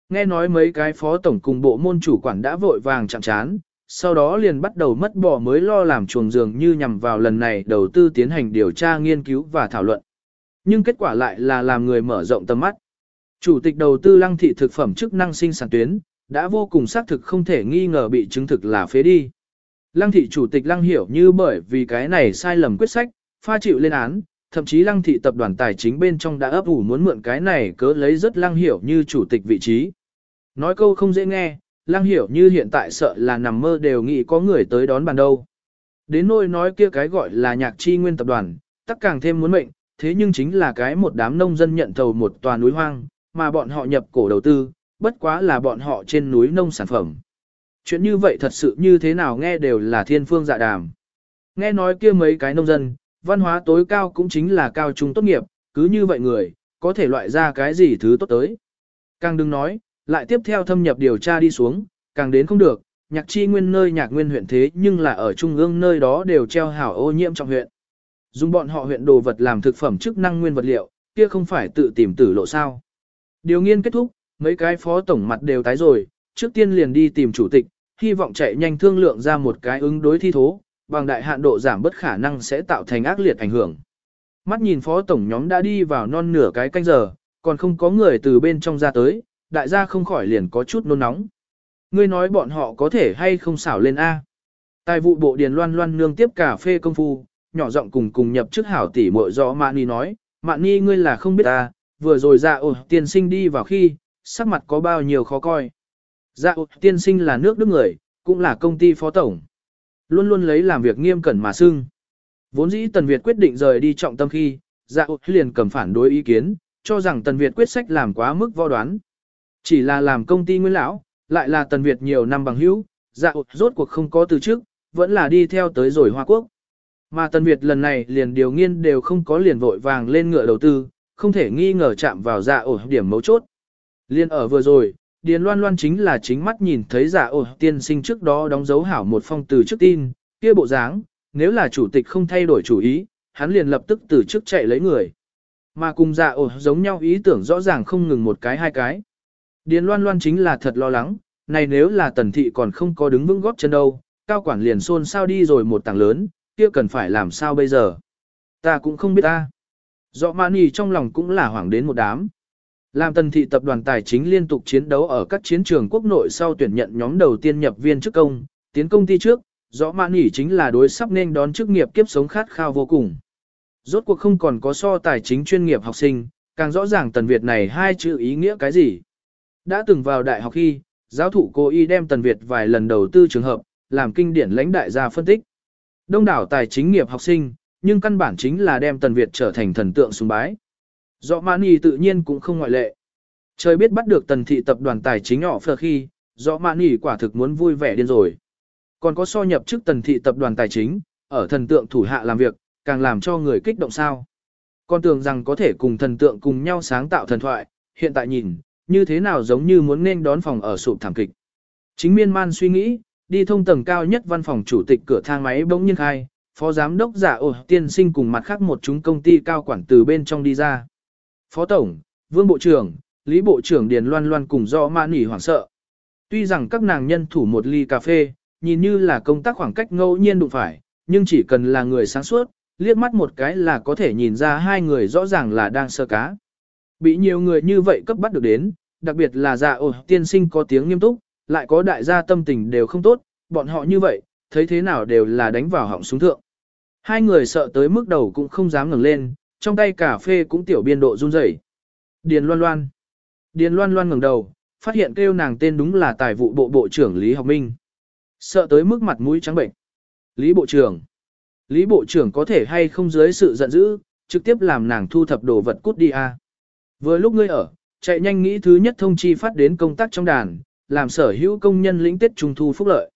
Nghe nói mấy cái phó tổng cùng bộ môn chủ quản đã vội vàng chạm chán, sau đó liền bắt đầu mất bỏ mới lo làm chuồng giường như nhằm vào lần này đầu tư tiến hành điều tra nghiên cứu và thảo luận. Nhưng kết quả lại là làm người mở rộng tầm mắt. Chủ tịch đầu tư Lăng thị thực phẩm chức năng sinh sản tuyến, đã vô cùng xác thực không thể nghi ngờ bị chứng thực là phế đi. Lăng thị chủ tịch Lăng Hiểu Như bởi vì cái này sai lầm quyết sách, pha chịu lên án, thậm chí Lăng thị tập đoàn tài chính bên trong đã ấp ủ muốn mượn cái này cớ lấy rất Lăng Hiểu Như chủ tịch vị trí. Nói câu không dễ nghe, Lăng Hiểu Như hiện tại sợ là nằm mơ đều nghĩ có người tới đón bàn đâu. Đến nỗi nói kia cái gọi là Nhạc Chi Nguyên tập đoàn, tất càng thêm muốn mệnh, thế nhưng chính là cái một đám nông dân nhận thầu một tòa núi hoang, mà bọn họ nhập cổ đầu tư, bất quá là bọn họ trên núi nông sản phẩm. Chuyện như vậy thật sự như thế nào nghe đều là thiên phương dạ đàm. Nghe nói kia mấy cái nông dân, văn hóa tối cao cũng chính là cao trung tốt nghiệp, cứ như vậy người, có thể loại ra cái gì thứ tốt tới. Càng đừng nói, lại tiếp theo thâm nhập điều tra đi xuống, càng đến không được, Nhạc Chi Nguyên nơi Nhạc Nguyên huyện thế nhưng là ở trung ương nơi đó đều treo hảo ô nhiễm trong huyện. Dùng bọn họ huyện đồ vật làm thực phẩm chức năng nguyên vật liệu, kia không phải tự tìm tử lộ sao. Điều nghiên kết thúc, mấy cái phó tổng mặt đều tái rồi, trước tiên liền đi tìm chủ tịch, hy vọng chạy nhanh thương lượng ra một cái ứng đối thi thố, bằng đại hạn độ giảm bất khả năng sẽ tạo thành ác liệt ảnh hưởng. Mắt nhìn phó tổng nhóm đã đi vào non nửa cái canh giờ, còn không có người từ bên trong ra tới, đại gia không khỏi liền có chút nôn nóng. Ngươi nói bọn họ có thể hay không xảo lên A. Tài vụ bộ Điền Loan Loan nương tiếp cà phê công phu, nhỏ giọng cùng nhập chức hảo tỷ muội gió Mạn Ni nói, Mạn Ni ngươi là không biết ta, vừa rồi dạ tiên sinh đi vào khi, sắc mặt có bao nhiêu khó coi. Dạ tiên sinh là nước Đức người, cũng là công ty phó tổng. Luôn luôn lấy làm việc nghiêm cẩn mà xưng. Vốn dĩ Tần Việt quyết định rời đi trọng tâm khi, dạ liền cầm phản đối ý kiến, cho rằng Tần Việt quyết sách làm quá mức võ đoán. Chỉ là làm công ty nguyên lão, lại là Tần Việt nhiều năm bằng hữu, dạ rốt cuộc không có từ trước, vẫn là đi theo tới rồi Hoa Quốc. Mà Tần Việt lần này liền điều nghiên đều không có liền vội vàng lên ngựa đầu tư, không thể nghi ngờ chạm vào dạ điểm mấu chốt. Liên ở vừa rồi, Điền Loan Loan chính là chính mắt nhìn thấy dạ tiên sinh trước đó đóng dấu hảo một phong từ trước tin, kia bộ dáng, nếu là chủ tịch không thay đổi chủ ý, hắn liền lập tức từ trước chạy lấy người. Mà cùng dạ giống nhau ý tưởng rõ ràng không ngừng một cái hai cái. Điền Loan Loan chính là thật lo lắng, này nếu là Tần thị còn không có đứng vững góp chân đâu, cao quản liền xôn xao đi rồi một tảng lớn, kia cần phải làm sao bây giờ? Ta cũng không biết ta. Dọ Mani trong lòng cũng là hoảng đến một đám. Làm Tần thị tập đoàn tài chính liên tục chiến đấu ở các chiến trường quốc nội sau tuyển nhận nhóm đầu tiên nhập viên chức công, tiến công ty trước, Dọ Mani chính là đối sắp nên đón chức nghiệp kiếp sống khát khao vô cùng. Rốt cuộc không còn có so tài chính chuyên nghiệp học sinh, càng rõ ràng Tần Việt này hai chữ ý nghĩa cái gì. Đã từng vào đại học khi, giáo thụ cố ý đem Tần Việt vài lần đầu tư trường hợp, làm kinh điển lãnh đại gia phân tích. Đông đảo tài chính nghiệp học sinh, nhưng căn bản chính là đem Tần Việt trở thành thần tượng sùng bái. Dọ Mani tự nhiên cũng không ngoại lệ. Trời biết bắt được Tần thị tập đoàn tài chính nhỏ phờ khi, Dọ Mani quả thực muốn vui vẻ điên rồi. Còn có so nhập chức Tần thị tập đoàn tài chính, ở thần tượng thủ hạ làm việc, càng làm cho người kích động sao. Con tưởng rằng có thể cùng thần tượng cùng nhau sáng tạo thần thoại, hiện tại nhìn, như thế nào giống như muốn nên đón phòng ở sụp thảm kịch. Chính miên man suy nghĩ, đi thông tầng cao nhất văn phòng chủ tịch cửa thang máy bỗng nhiên khai, phó giám đốc giả tiên sinh cùng mặt khác một chúng công ty cao quản từ bên trong đi ra. Phó tổng, Vương bộ trưởng, Lý bộ trưởng Điền Loan Loan cùng do Mạn Nỉ hoảng sợ. Tuy rằng các nàng nhân thủ một ly cà phê, nhìn như là công tác khoảng cách ngẫu nhiên đụng phải, nhưng chỉ cần là người sáng suốt, liếc mắt một cái là có thể nhìn ra hai người rõ ràng là đang sơ cá. Bị nhiều người như vậy cấp bắt được đến, đặc biệt là dạ tiên sinh có tiếng nghiêm túc, lại có đại gia tâm tình đều không tốt, bọn họ như vậy, thấy thế nào đều là đánh vào họng súng thượng. Hai người sợ tới mức đầu cũng không dám ngẩng lên, trong tay cà phê cũng tiểu biên độ run rẩy. Điền Loan Loan. Điền Loan Loan ngẩng đầu, phát hiện kêu nàng tên đúng là Tài vụ bộ bộ trưởng Lý Học Minh. Sợ tới mức mặt mũi trắng bệnh. Lý bộ trưởng. Lý bộ trưởng có thể hay không dưới sự giận dữ, trực tiếp làm nàng thu thập đồ vật cút đi à. Vừa lúc ngươi ở, chạy nhanh nghĩ thứ nhất thông chi phát đến công tác trong đàn, làm sở hữu công nhân lĩnh Tết Trung thu phúc lợi.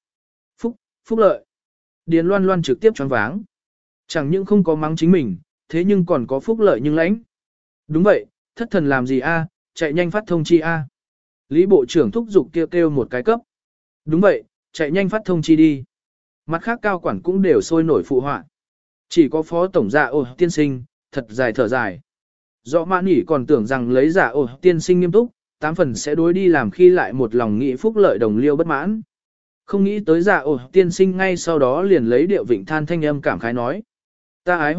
Phúc lợi. Điền Loan Loan trực tiếp choáng váng. Chẳng những không có mắng chính mình, thế nhưng còn có phúc lợi nhưng lãnh. Đúng vậy, thất thần làm gì a? Chạy nhanh phát thông chi a. Lý bộ trưởng thúc giục kêu một cái cấp. Đúng vậy, chạy nhanh phát thông chi đi. Mặt khác cao quản cũng đều sôi nổi phụ họa. Chỉ có phó tổng dạ tiên sinh, thật dài thở dài. Dọ Mạn Nỉ còn tưởng rằng lấy dạ tiên sinh nghiêm túc, tám phần sẽ đối đi làm khi lại một lòng nghĩ phúc lợi đồng liêu bất mãn. Không nghĩ tới Dạ ổ tiên sinh ngay sau đó liền lấy điệu vịnh than thanh âm cảm khái nói. Ta ái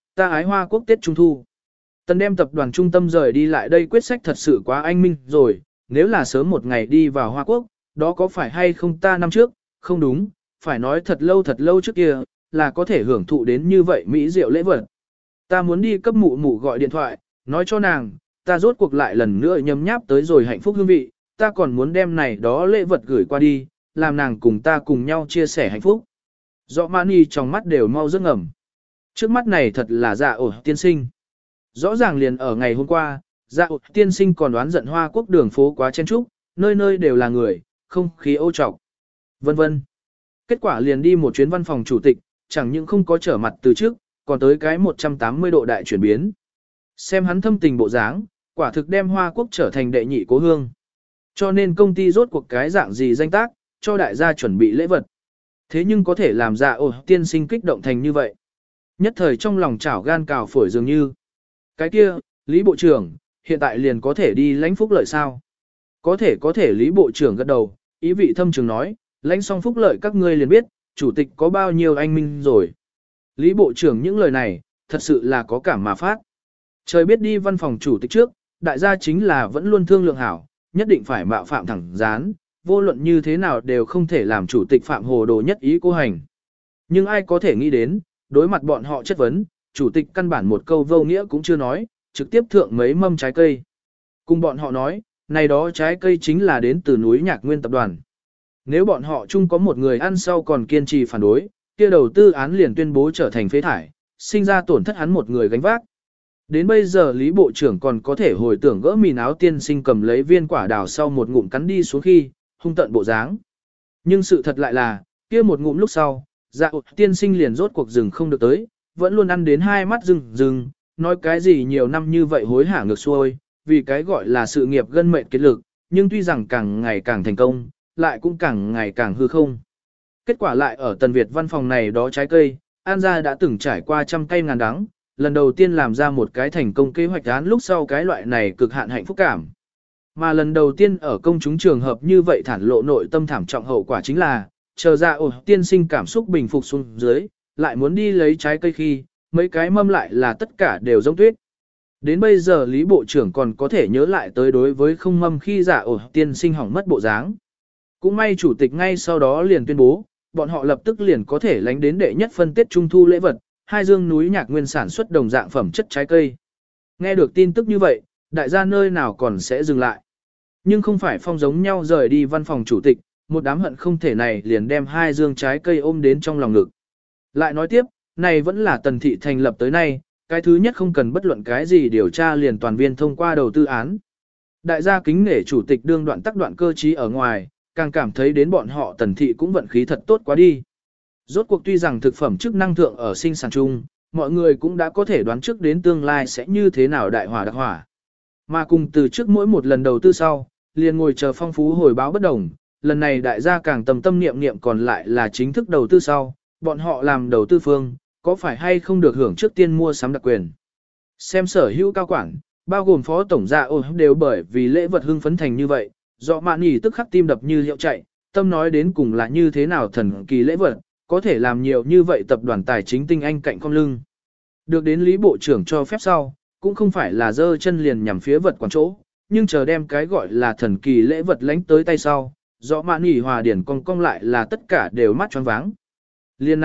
Hoa Quốc Tết Trung Thu. Tần đem tập đoàn trung tâm rời đi lại đây quyết sách thật sự quá anh minh rồi, nếu là sớm một ngày đi vào Hoa Quốc, đó có phải hay không ta năm trước, không đúng, phải nói thật lâu trước kia, là có thể hưởng thụ đến như vậy mỹ diệu lễ vật. Ta muốn đi cấp mụ mụ gọi điện thoại, nói cho nàng, ta rốt cuộc lại lần nữa nhấm nháp tới rồi hạnh phúc hương vị, ta còn muốn đem này đó lễ vật gửi qua đi, làm nàng cùng ta cùng nhau chia sẻ hạnh phúc. Dọ Mani trong mắt đều mau rớt ngầm. Trước mắt này thật là Dạ ổ tiên sinh. Rõ ràng liền ở ngày hôm qua, Dạ ổ tiên sinh còn đoán giận Hoa Quốc đường phố quá chen trúc, nơi nơi đều là người, không khí ô trọc, vân vân. Kết quả liền đi một chuyến văn phòng chủ tịch, chẳng những không có trở mặt từ trước, còn tới cái 180 độ đại chuyển biến. Xem hắn thâm tình bộ dáng, quả thực đem Hoa Quốc trở thành đệ nhị cố hương. Cho nên công ty rốt cuộc cái dạng gì danh tác, cho đại gia chuẩn bị lễ vật. Thế nhưng có thể làm Dạ ổ tiên sinh kích động thành như vậy. Nhất thời trong lòng chảo gan cào phổi dường như. Cái kia, Lý Bộ trưởng, hiện tại liền có thể đi lãnh phúc lợi sao? Có thể Lý Bộ trưởng gật đầu, ý vị thâm trường nói, lãnh xong phúc lợi các ngươi liền biết, chủ tịch có bao nhiêu anh minh rồi. Lý Bộ trưởng những lời này, thật sự là có cảm mà phát. Trời biết đi văn phòng chủ tịch trước, đại gia chính là vẫn luôn thương lượng hảo, nhất định phải mạo phạm thẳng dán, vô luận như thế nào đều không thể làm chủ tịch phạm hồ đồ nhất ý cô hành. Nhưng ai có thể nghĩ đến, đối mặt bọn họ chất vấn, chủ tịch căn bản một câu vô nghĩa cũng chưa nói, trực tiếp thượng mấy mâm trái cây. Cùng bọn họ nói, này đó trái cây chính là đến từ núi Nhạc Nguyên tập đoàn. Nếu bọn họ chung có một người ăn sau còn kiên trì phản đối, kia đầu tư án liền tuyên bố trở thành phế thải, sinh ra tổn thất hắn một người gánh vác. Đến bây giờ Lý Bộ trưởng còn có thể hồi tưởng gỡ mìn áo tiên sinh cầm lấy viên quả đào sau một ngụm cắn đi xuống khi, hung tận bộ dáng. Nhưng sự thật lại là, kia một ngụm lúc sau, Dạ tiên sinh liền rốt cuộc rừng không được tới, vẫn luôn ăn đến hai mắt rừng, nói cái gì nhiều năm như vậy hối hả ngược xuôi, vì cái gọi là sự nghiệp gân mệnh kết lực, nhưng tuy rằng càng ngày càng thành công, lại cũng càng ngày càng hư không. Kết quả lại ở Tần Việt văn phòng này đó trái cây, An gia đã từng trải qua trăm cây ngàn đắng, lần đầu tiên làm ra một cái thành công kế hoạch án lúc sau cái loại này cực hạn hạnh phúc cảm. Mà lần đầu tiên ở công chúng trường hợp như vậy thản lộ nội tâm thảm trọng hậu quả chính là, chờ ra tiên sinh cảm xúc bình phục xuống dưới, lại muốn đi lấy trái cây khi, mấy cái mâm lại là tất cả đều giống tuyết. Đến bây giờ Lý Bộ trưởng còn có thể nhớ lại tới đối với không mâm khi giả tiên sinh hỏng mất bộ dáng. Cũng may chủ tịch ngay sau đó liền tuyên bố, bọn họ lập tức liền có thể lánh đến đệ nhất phân Tết Trung Thu lễ vật, hai dương núi Nhạc Nguyên sản xuất đồng dạng phẩm chất trái cây. Nghe được tin tức như vậy, đại gia nơi nào còn sẽ dừng lại. Nhưng không phải phong giống nhau rời đi văn phòng chủ tịch, một đám hận không thể này liền đem hai dương trái cây ôm đến trong lòng ngực. Lại nói tiếp, này vẫn là Tần thị thành lập tới nay, cái thứ nhất không cần bất luận cái gì điều tra liền toàn viên thông qua đầu tư án. Đại gia kính nể chủ tịch đương đoạn tắc đoạn cơ trí ở ngoài, càng cảm thấy đến bọn họ Tần thị cũng vận khí thật tốt quá đi. Rốt cuộc tuy rằng thực phẩm chức năng thượng ở sinh sản chung, mọi người cũng đã có thể đoán trước đến tương lai sẽ như thế nào đại hỏa đặc hỏa. Mà cùng từ trước mỗi một lần đầu tư sau, liền ngồi chờ phong phú hồi báo bất đồng, lần này đại gia càng tâm niệm niệm còn lại là chính thức đầu tư sau, bọn họ làm đầu tư phương, có phải hay không được hưởng trước tiên mua sắm đặc quyền. Xem sở hữu cao quản, bao gồm phó tổng gia đều bởi vì lễ vật hưng phấn thành như vậy, do mạn nhỉ tức khắc tim đập như hiệu chạy, tâm nói đến cùng là như thế nào thần kỳ lễ vật, có thể làm nhiều như vậy tập đoàn tài chính tinh anh cạnh không lưng. Được đến Lý Bộ trưởng cho phép sau, cũng không phải là dơ chân liền nhằm phía vật quản chỗ, nhưng chờ đem cái gọi là thần kỳ lễ vật lánh tới tay sau, rõ mạn nhỉ hòa điển cong lại là tất cả đều mắt choáng váng. Liên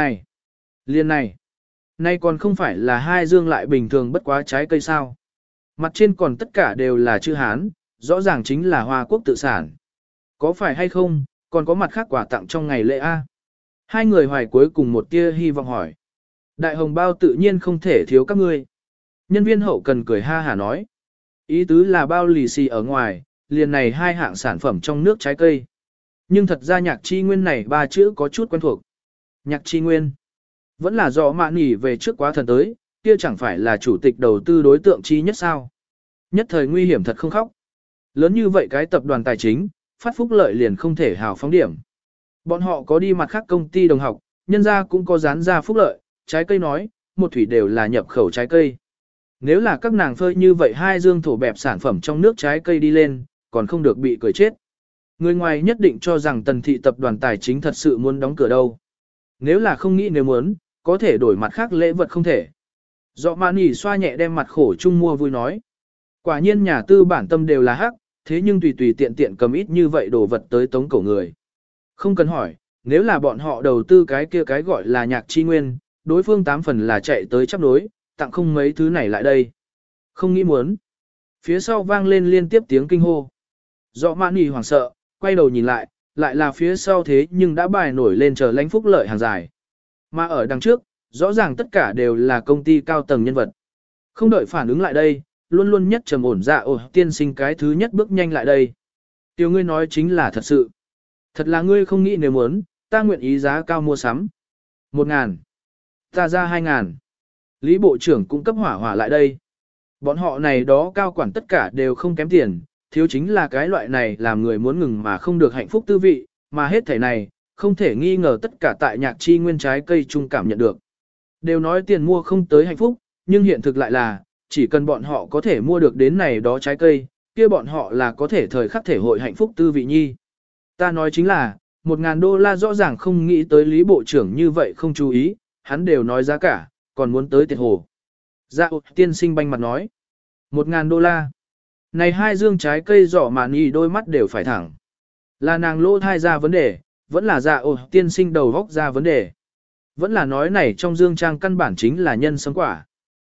này, nay còn không phải là hai dương lại bình thường bất quá trái cây sao. Mặt trên còn tất cả đều là chữ Hán, rõ ràng chính là Hoa Quốc tự sản. Có phải hay không, còn có mặt khác quà tặng trong ngày lễ A. Hai người hoài cuối cùng một tia hy vọng hỏi. Đại hồng bao tự nhiên không thể thiếu các ngươi. Nhân viên hậu cần cười ha hả nói. Ý tứ là bao lì xì ở ngoài, liền này hai hạng sản phẩm trong nước trái cây. Nhưng thật ra Nhạc Chi Nguyên này ba chữ có chút quen thuộc. Nhạc Chi Nguyên. Vẫn là do mạn nghỉ về trước quá thần tới, kia chẳng phải là chủ tịch đầu tư đối tượng chi nhất sao. Nhất thời nguy hiểm thật không khóc. Lớn như vậy cái tập đoàn tài chính, phát phúc lợi liền không thể hào phóng điểm. Bọn họ có đi mặt khác công ty đồng học, nhân ra cũng có dán ra phúc lợi, trái cây nói, một thủy đều là nhập khẩu trái cây. Nếu là các nàng phơi như vậy hai dương thổ bẹp sản phẩm trong nước trái cây đi lên, còn không được bị cười chết. Người ngoài nhất định cho rằng Tần thị tập đoàn tài chính thật sự muốn đóng cửa đâu. Nếu là không nghĩ nếu muốn, có thể đổi mặt khác lễ vật không thể. Dọ mạn nhỉ xoa nhẹ đem mặt khổ chung mua vui nói. Quả nhiên nhà tư bản tâm đều là hắc, thế nhưng tùy tùy tiện tiện cầm ít như vậy đồ vật tới tống cổ người. Không cần hỏi, nếu là bọn họ đầu tư cái kia cái gọi là nhạc chi nguyên, đối phương 8 phần là chạy tới chấp đối, tặng không mấy thứ này lại đây. Không nghĩ muốn. Phía sau vang lên liên tiếp tiếng kinh hô. Dọ mạn nhỉ hoảng sợ, quay đầu nhìn lại, lại là phía sau thế nhưng đã bài nổi lên chờ lãnh phúc lợi hàng dài. Mà ở đằng trước, rõ ràng tất cả đều là công ty cao tầng nhân vật. Không đợi phản ứng lại đây, luôn luôn nhất trầm ổn dạ tiên sinh cái thứ nhất bước nhanh lại đây. Tiểu ngươi nói chính là thật sự. Thật là ngươi không nghĩ nếu muốn, ta nguyện ý giá cao mua sắm. 1.000. Ta ra 2.000. Lý Bộ trưởng cũng cấp hỏa lại đây. Bọn họ này đó cao quản tất cả đều không kém tiền, thiếu chính là cái loại này làm người muốn ngừng mà không được hạnh phúc tư vị, mà hết thể này, không thể nghi ngờ tất cả tại nhạc chi nguyên trái cây trung cảm nhận được. Đều nói tiền mua không tới hạnh phúc, nhưng hiện thực lại là, chỉ cần bọn họ có thể mua được đến này đó trái cây, kia bọn họ là có thể thời khắc thể hội hạnh phúc tư vị nhi. Ta nói chính là, $1.000 rõ ràng không nghĩ tới Lý Bộ trưởng như vậy không chú ý, hắn đều nói giá cả, còn muốn tới tiệt hồ. Dạ tiên sinh banh mặt nói, $1.000. Này hai dương trái cây giỏ mạn nhỉ đôi mắt đều phải thẳng. Là nàng lỗ thai ra vấn đề, vẫn là dạ tiên sinh đầu góc ra vấn đề. Vẫn là nói này trong dương trang căn bản chính là nhân sâm quả.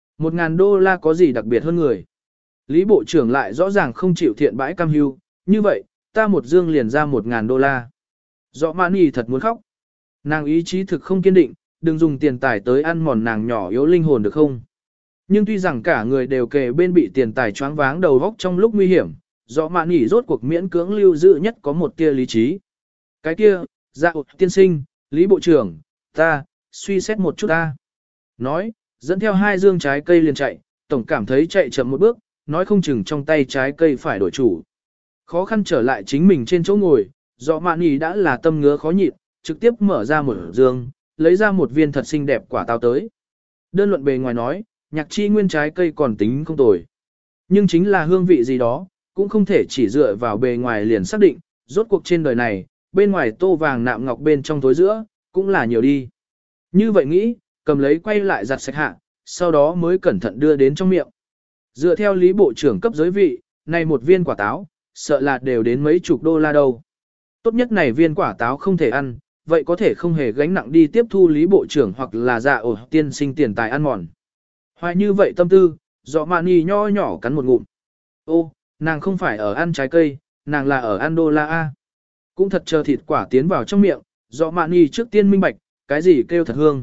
$1.000 có gì đặc biệt hơn người. Lý Bộ trưởng lại rõ ràng không chịu thiện bãi cam hưu, như vậy, ta một dương liền ra $1.000. Dọ mạn nhỉ thật muốn khóc. Nàng ý chí thực không kiên định, đừng dùng tiền tài tới ăn mòn nàng nhỏ yếu linh hồn được không. Nhưng tuy rằng cả người đều kề bên bị tiền tài choáng váng đầu góc trong lúc nguy hiểm, dọ mạn nhỉ rốt cuộc miễn cưỡng lưu giữ nhất có một tia lý trí. Cái kia, dạ tiên sinh, Lý Bộ trưởng, ta, suy xét một chút ta. Nói, dẫn theo hai dương trái cây liền chạy, tổng cảm thấy chạy chậm một bước, nói không chừng trong tay trái cây phải đổi chủ. Khó khăn trở lại chính mình trên chỗ ngồi, dọ mạn nhỉ đã là tâm ngứa khó nhịn, trực tiếp mở ra một dương, lấy ra một viên thật xinh đẹp quả táo tới. Đơn luận bề ngoài nói, nhạc chi nguyên trái cây còn tính không tồi. Nhưng chính là hương vị gì đó, cũng không thể chỉ dựa vào bề ngoài liền xác định, rốt cuộc trên đời này, bên ngoài tô vàng nạm ngọc bên trong tối giữa, cũng là nhiều đi. Như vậy nghĩ, cầm lấy quay lại giặt sạch hạ, sau đó mới cẩn thận đưa đến trong miệng. Dựa theo Lý Bộ trưởng cấp giới vị, này một viên quả táo, sợ là đều đến mấy chục $. Đâu. Tốt nhất này viên quả táo không thể ăn, vậy có thể không hề gánh nặng đi tiếp thu Lý Bộ trưởng hoặc là dạ tiên sinh tiền tài ăn mòn. Hoài như vậy tâm tư, dọ mạn nhỉ nho nhỏ cắn một ngụm. Ô, nàng không phải ở ăn trái cây, nàng là ở ăn $. A. Cũng thật chờ thịt quả tiến vào trong miệng, dọ mạn nhỉ trước tiên minh bạch, cái gì kêu thật hương.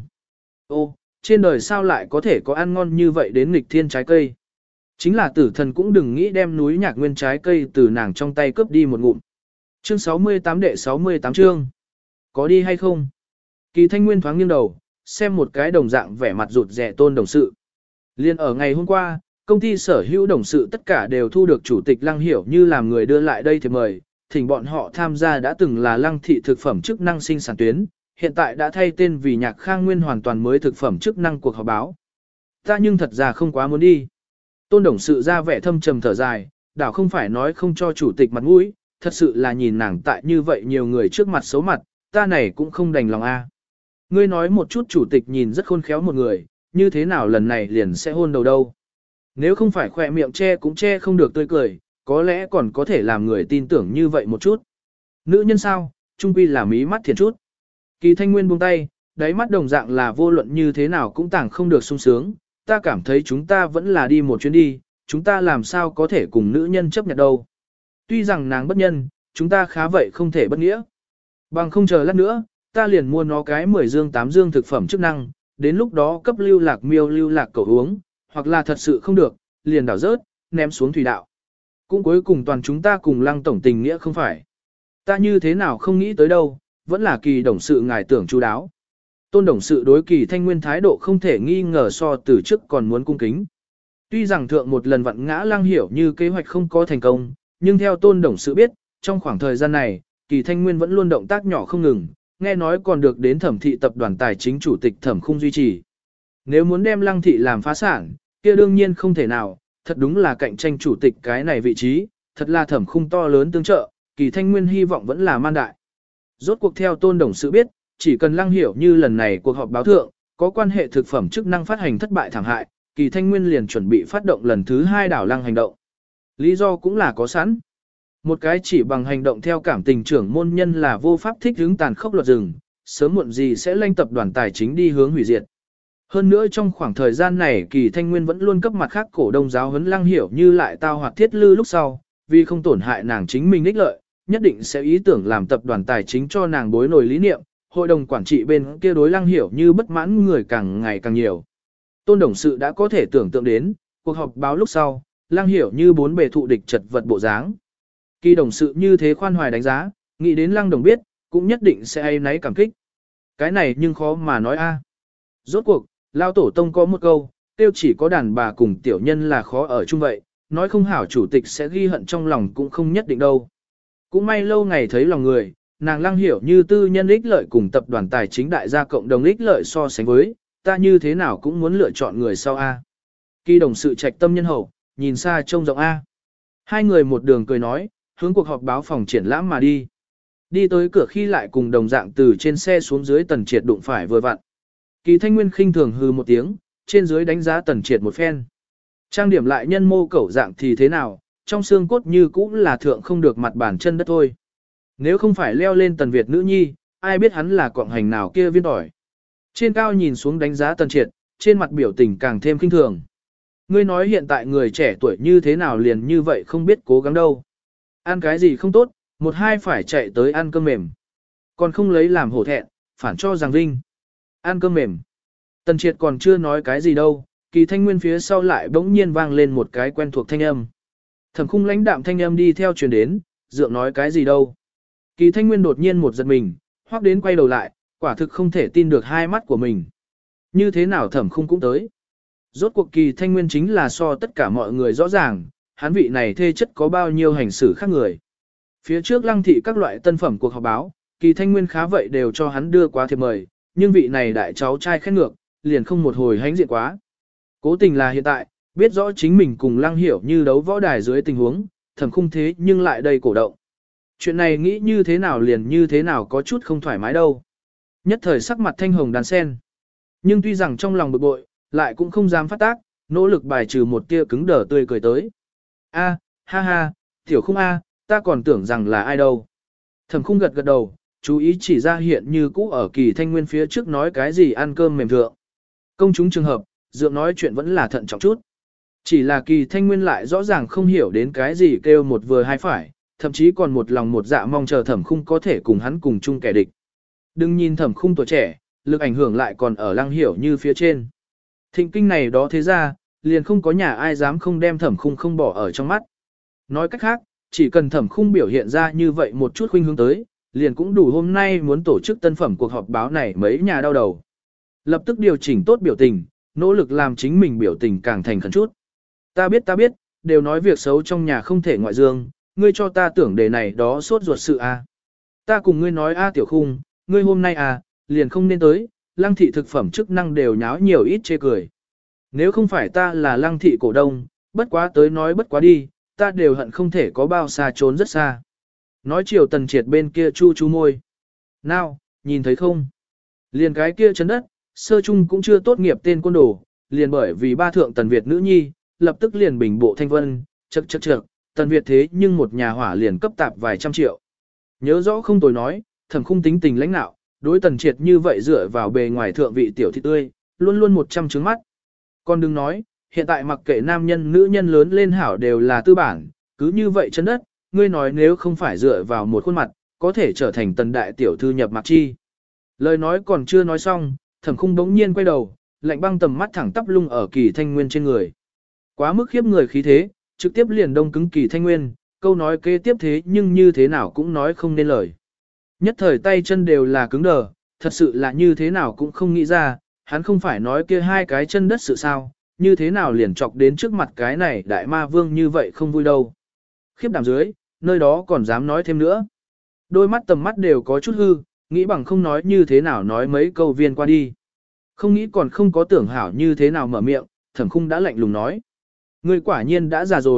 Ô, trên đời sao lại có thể có ăn ngon như vậy đến nghịch thiên trái cây. Chính là tử thần cũng đừng nghĩ đem núi nhạc nguyên trái cây từ nàng trong tay cướp đi một ngụm. Chương 68 đệ 68 chương. Có đi hay không? Kỳ Thanh Nguyên thoáng nghiêng đầu, xem một cái đồng dạng vẻ mặt rụt rẻ Tôn đồng sự. Liên ở ngày hôm qua, công ty sở hữu đồng sự tất cả đều thu được chủ tịch Lăng Hiểu Như làm người đưa lại đây thì mời, thỉnh bọn họ tham gia đã từng là Lăng thị thực phẩm chức năng sinh sản tuyến, hiện tại đã thay tên vì Nhạc Khang Nguyên hoàn toàn mới thực phẩm chức năng cuộc họp báo. Ta nhưng thật ra không quá muốn đi. Tôn đồng sự ra vẻ thâm trầm thở dài, đảo không phải nói không cho chủ tịch mặt mũi, thật sự là nhìn nàng tại như vậy nhiều người trước mặt xấu mặt, ta này cũng không đành lòng a. Ngươi nói một chút chủ tịch nhìn rất khôn khéo một người, như thế nào lần này liền sẽ hôn đầu đâu. Nếu không phải khỏe miệng che cũng che không được tươi cười, có lẽ còn có thể làm người tin tưởng như vậy một chút. Nữ nhân sao, trung quy là mí mắt thiền chút. Kỳ Thanh Nguyên buông tay, đáy mắt đồng dạng là vô luận như thế nào cũng tảng không được sung sướng, ta cảm thấy chúng ta vẫn là đi một chuyến đi, chúng ta làm sao có thể cùng nữ nhân chấp nhận đâu. Tuy rằng nàng bất nhân, chúng ta khá vậy không thể bất nghĩa. Bằng không chờ lát nữa, ta liền mua nó cái 10 dương 8 dương thực phẩm chức năng, đến lúc đó cấp lưu lạc miêu lưu lạc cậu uống, hoặc là thật sự không được, liền đảo rớt, ném xuống thủy đạo. Cũng cuối cùng toàn chúng ta cùng Lăng tổng tình nghĩa không phải. Ta như thế nào không nghĩ tới đâu, vẫn là Kỳ đồng sự ngài tưởng chu đáo. Tôn đồng sự đối Kỳ Thanh Nguyên thái độ không thể nghi ngờ so từ trước còn muốn cung kính. Tuy rằng thượng một lần vặn ngã Lăng Hiểu Như kế hoạch không có thành công, nhưng theo Tôn đồng sự biết, trong khoảng thời gian này, Kỳ Thanh Nguyên vẫn luôn động tác nhỏ không ngừng, nghe nói còn được đến Thẩm thị tập đoàn tài chính chủ tịch Thẩm Khung duy trì. Nếu muốn đem Lăng thị làm phá sản, kia đương nhiên không thể nào, thật đúng là cạnh tranh chủ tịch cái này vị trí, thật là Thẩm Khung to lớn tương trợ, Kỳ Thanh Nguyên hy vọng vẫn là man đại. Rốt cuộc theo Tôn Đồng Sự biết, chỉ cần Lăng Hiểu như lần này cuộc họp báo thượng, có quan hệ thực phẩm chức năng phát hành thất bại thảm hại, Kỳ Thanh Nguyên liền chuẩn bị phát động lần thứ 2 đảo Lăng hành động. Lý do cũng là có sẵn. Một cái chỉ bằng hành động theo cảm tình trưởng môn nhân là vô pháp thích hướng tàn khốc luật rừng, sớm muộn gì sẽ lanh tập đoàn tài chính đi hướng hủy diệt. Hơn nữa trong khoảng thời gian này Kỳ Thanh Nguyên vẫn luôn cấp mặt khác cổ đông giáo huấn Lăng Hiểu như lại tao hoạt thiết lư lúc sau, vì không tổn hại nàng chính mình ích lợi, nhất định sẽ ý tưởng làm tập đoàn tài chính cho nàng bối nổi lý niệm, hội đồng quản trị bên kia đối Lăng Hiểu như bất mãn người càng ngày càng nhiều. Tôn Đồng Sự đã có thể tưởng tượng đến, cuộc họp báo lúc sau, Lăng Hiểu như bốn bề thụ địch chật vật bộ dáng. Kỳ Đồng Sự như thế khoan hoài đánh giá, nghĩ đến Lăng Đồng biết, cũng nhất định sẽ ai nấy cảm kích. Cái này nhưng khó mà nói a. Rốt cuộc, Lao Tổ Tông có một câu, tiêu chỉ có đàn bà cùng tiểu nhân là khó ở chung vậy, nói không hảo chủ tịch sẽ ghi hận trong lòng cũng không nhất định đâu. Cũng may lâu ngày thấy lòng người, nàng Lăng Hiểu như tư nhân ích lợi cùng tập đoàn tài chính đại gia cộng đồng ích lợi so sánh với, ta như thế nào cũng muốn lựa chọn người sau A. Kỳ Đồng Sự trạch tâm nhân hậu, nhìn xa trông rộng A. Hai người một đường cười nói, hướng cuộc họp báo phòng triển lãm mà đi. Đi tới cửa khi lại cùng đồng dạng từ trên xe xuống dưới Tần Triệt đụng phải vừa vặn. Kỳ Thanh Nguyên khinh thường hừ một tiếng, trên dưới đánh giá Tần Triệt một phen. Trang điểm lại nhân mô cẩu dạng thì thế nào, trong xương cốt như cũng là thượng không được mặt bàn chân đất thôi. Nếu không phải leo lên Tần Việt nữ nhi, ai biết hắn là quạng hành nào kia viên tỏi. Trên cao nhìn xuống đánh giá Tần Triệt, trên mặt biểu tình càng thêm khinh thường. Ngươi nói hiện tại người trẻ tuổi như thế nào liền như vậy không biết cố gắng đâu. Ăn cái gì không tốt, một hai phải chạy tới ăn cơm mềm. Còn không lấy làm hổ thẹn, phản cho rằng vinh. Ăn cơm mềm. Tần Triệt còn chưa nói cái gì đâu, Kỳ Thanh Nguyên phía sau lại bỗng nhiên vang lên một cái quen thuộc thanh âm. Thẩm Khung lãnh đạm thanh âm đi theo truyền đến, dượng nói cái gì đâu. Kỳ Thanh Nguyên đột nhiên một giật mình, hoắc đến quay đầu lại, quả thực không thể tin được hai mắt của mình. Như thế nào Thẩm Khung cũng tới. Rốt cuộc Kỳ Thanh Nguyên chính là so tất cả mọi người rõ ràng, hắn vị này thê chất có bao nhiêu hành xử khác người. Phía trước Lăng thị các loại tân phẩm cuộc họp báo, Kỳ Thanh Nguyên khá vậy đều cho hắn đưa quá thiệp mời, nhưng vị này đại cháu trai khen ngược, liền không một hồi hãnh diện quá. Cố tình là hiện tại, biết rõ chính mình cùng Lăng Hiểu như đấu võ đài dưới tình huống, Thẩm Khung thế nhưng lại đầy cổ động. Chuyện này nghĩ như thế nào liền như thế nào có chút không thoải mái đâu. Nhất thời sắc mặt thanh hồng đàn sen. Nhưng tuy rằng trong lòng bực bội, lại cũng không dám phát tác, nỗ lực bài trừ một tia cứng đờ tươi cười tới. A, ha ha, tiểu Khung A, ta còn tưởng rằng là ai đâu. Thẩm Khung gật gật đầu, chú ý chỉ ra hiện như cũ ở Kỳ Thanh Nguyên phía trước nói cái gì ăn cơm mềm thượng. Công chúng trường hợp, dượng nói chuyện vẫn là thận trọng chút. Chỉ là Kỳ Thanh Nguyên lại rõ ràng không hiểu đến cái gì kêu một vừa hai phải, thậm chí còn một lòng một dạ mong chờ Thẩm Khung có thể cùng hắn cùng chung kẻ địch. Đừng nhìn Thẩm Khung tuổi trẻ, lực ảnh hưởng lại còn ở Lăng Hiểu như phía trên. Thịnh kinh này đó thế ra, liền không có nhà ai dám không đem Thẩm Khung không bỏ ở trong mắt. Nói cách khác, chỉ cần Thẩm Khung biểu hiện ra như vậy một chút khuynh hướng tới, liền cũng đủ hôm nay muốn tổ chức tân phẩm cuộc họp báo này mấy nhà đau đầu. Lập tức điều chỉnh tốt biểu tình, nỗ lực làm chính mình biểu tình càng thành khẩn chút. Ta biết, đều nói việc xấu trong nhà không thể ngoại dương, ngươi cho ta tưởng đề này đó sốt ruột sự a. Ta cùng ngươi nói a Tiểu Khung, ngươi hôm nay liền không nên tới, Lăng thị thực phẩm chức năng đều nháo nhiều ít chê cười. Nếu không phải ta là Lăng thị cổ đông, bất quá tới nói bất quá đi, ta đều hận không thể có bao xa trốn rất xa. Nói chiều Tần Triệt bên kia chu chu môi. Nào, nhìn thấy không? Liền cái kia chấn đất, sơ chung cũng chưa tốt nghiệp tên côn đồ, liền bởi vì ba thượng Tần Việt nữ nhi, lập tức liền bình bộ thanh vân, chậc, Tần Việt thế nhưng một nhà hỏa liền cấp tạp vài trăm triệu. Nhớ rõ không tồi nói, Thẩm Khung tính tình lãnh nạo, đối Tần Triệt như vậy dựa vào bề ngoài thượng vị tiểu thị tươi, luôn luôn 100 trứng mắt. Còn đừng nói, hiện tại mặc kệ nam nhân nữ nhân lớn lên hảo đều là tư bản, cứ như vậy chân đất, ngươi nói nếu không phải dựa vào một khuôn mặt, có thể trở thành Tần đại tiểu thư nhập mặc chi. Lời nói còn chưa nói xong, Thẩm Khung bỗng nhiên quay đầu, lạnh băng tầm mắt thẳng tắp lung ở Kỳ Thanh Nguyên trên người. Quá mức khiếp người khí thế, trực tiếp liền đông cứng Kỳ Thanh Nguyên, câu nói kế tiếp thế nhưng như thế nào cũng nói không nên lời. Nhất thời tay chân đều là cứng đờ, thật sự là như thế nào cũng không nghĩ ra, hắn không phải nói kia hai cái chân đất sự sao, như thế nào liền chọc đến trước mặt cái này đại ma vương như vậy không vui đâu. Khiếp đảm dưới, nơi đó còn dám nói thêm nữa. Đôi mắt tầm mắt đều có chút hư, nghĩ bằng không nói như thế nào nói mấy câu viên qua đi. Không nghĩ còn không có tưởng hảo như thế nào mở miệng, Thẩm Khung đã lạnh lùng nói. Ngươi quả nhiên đã già rồi,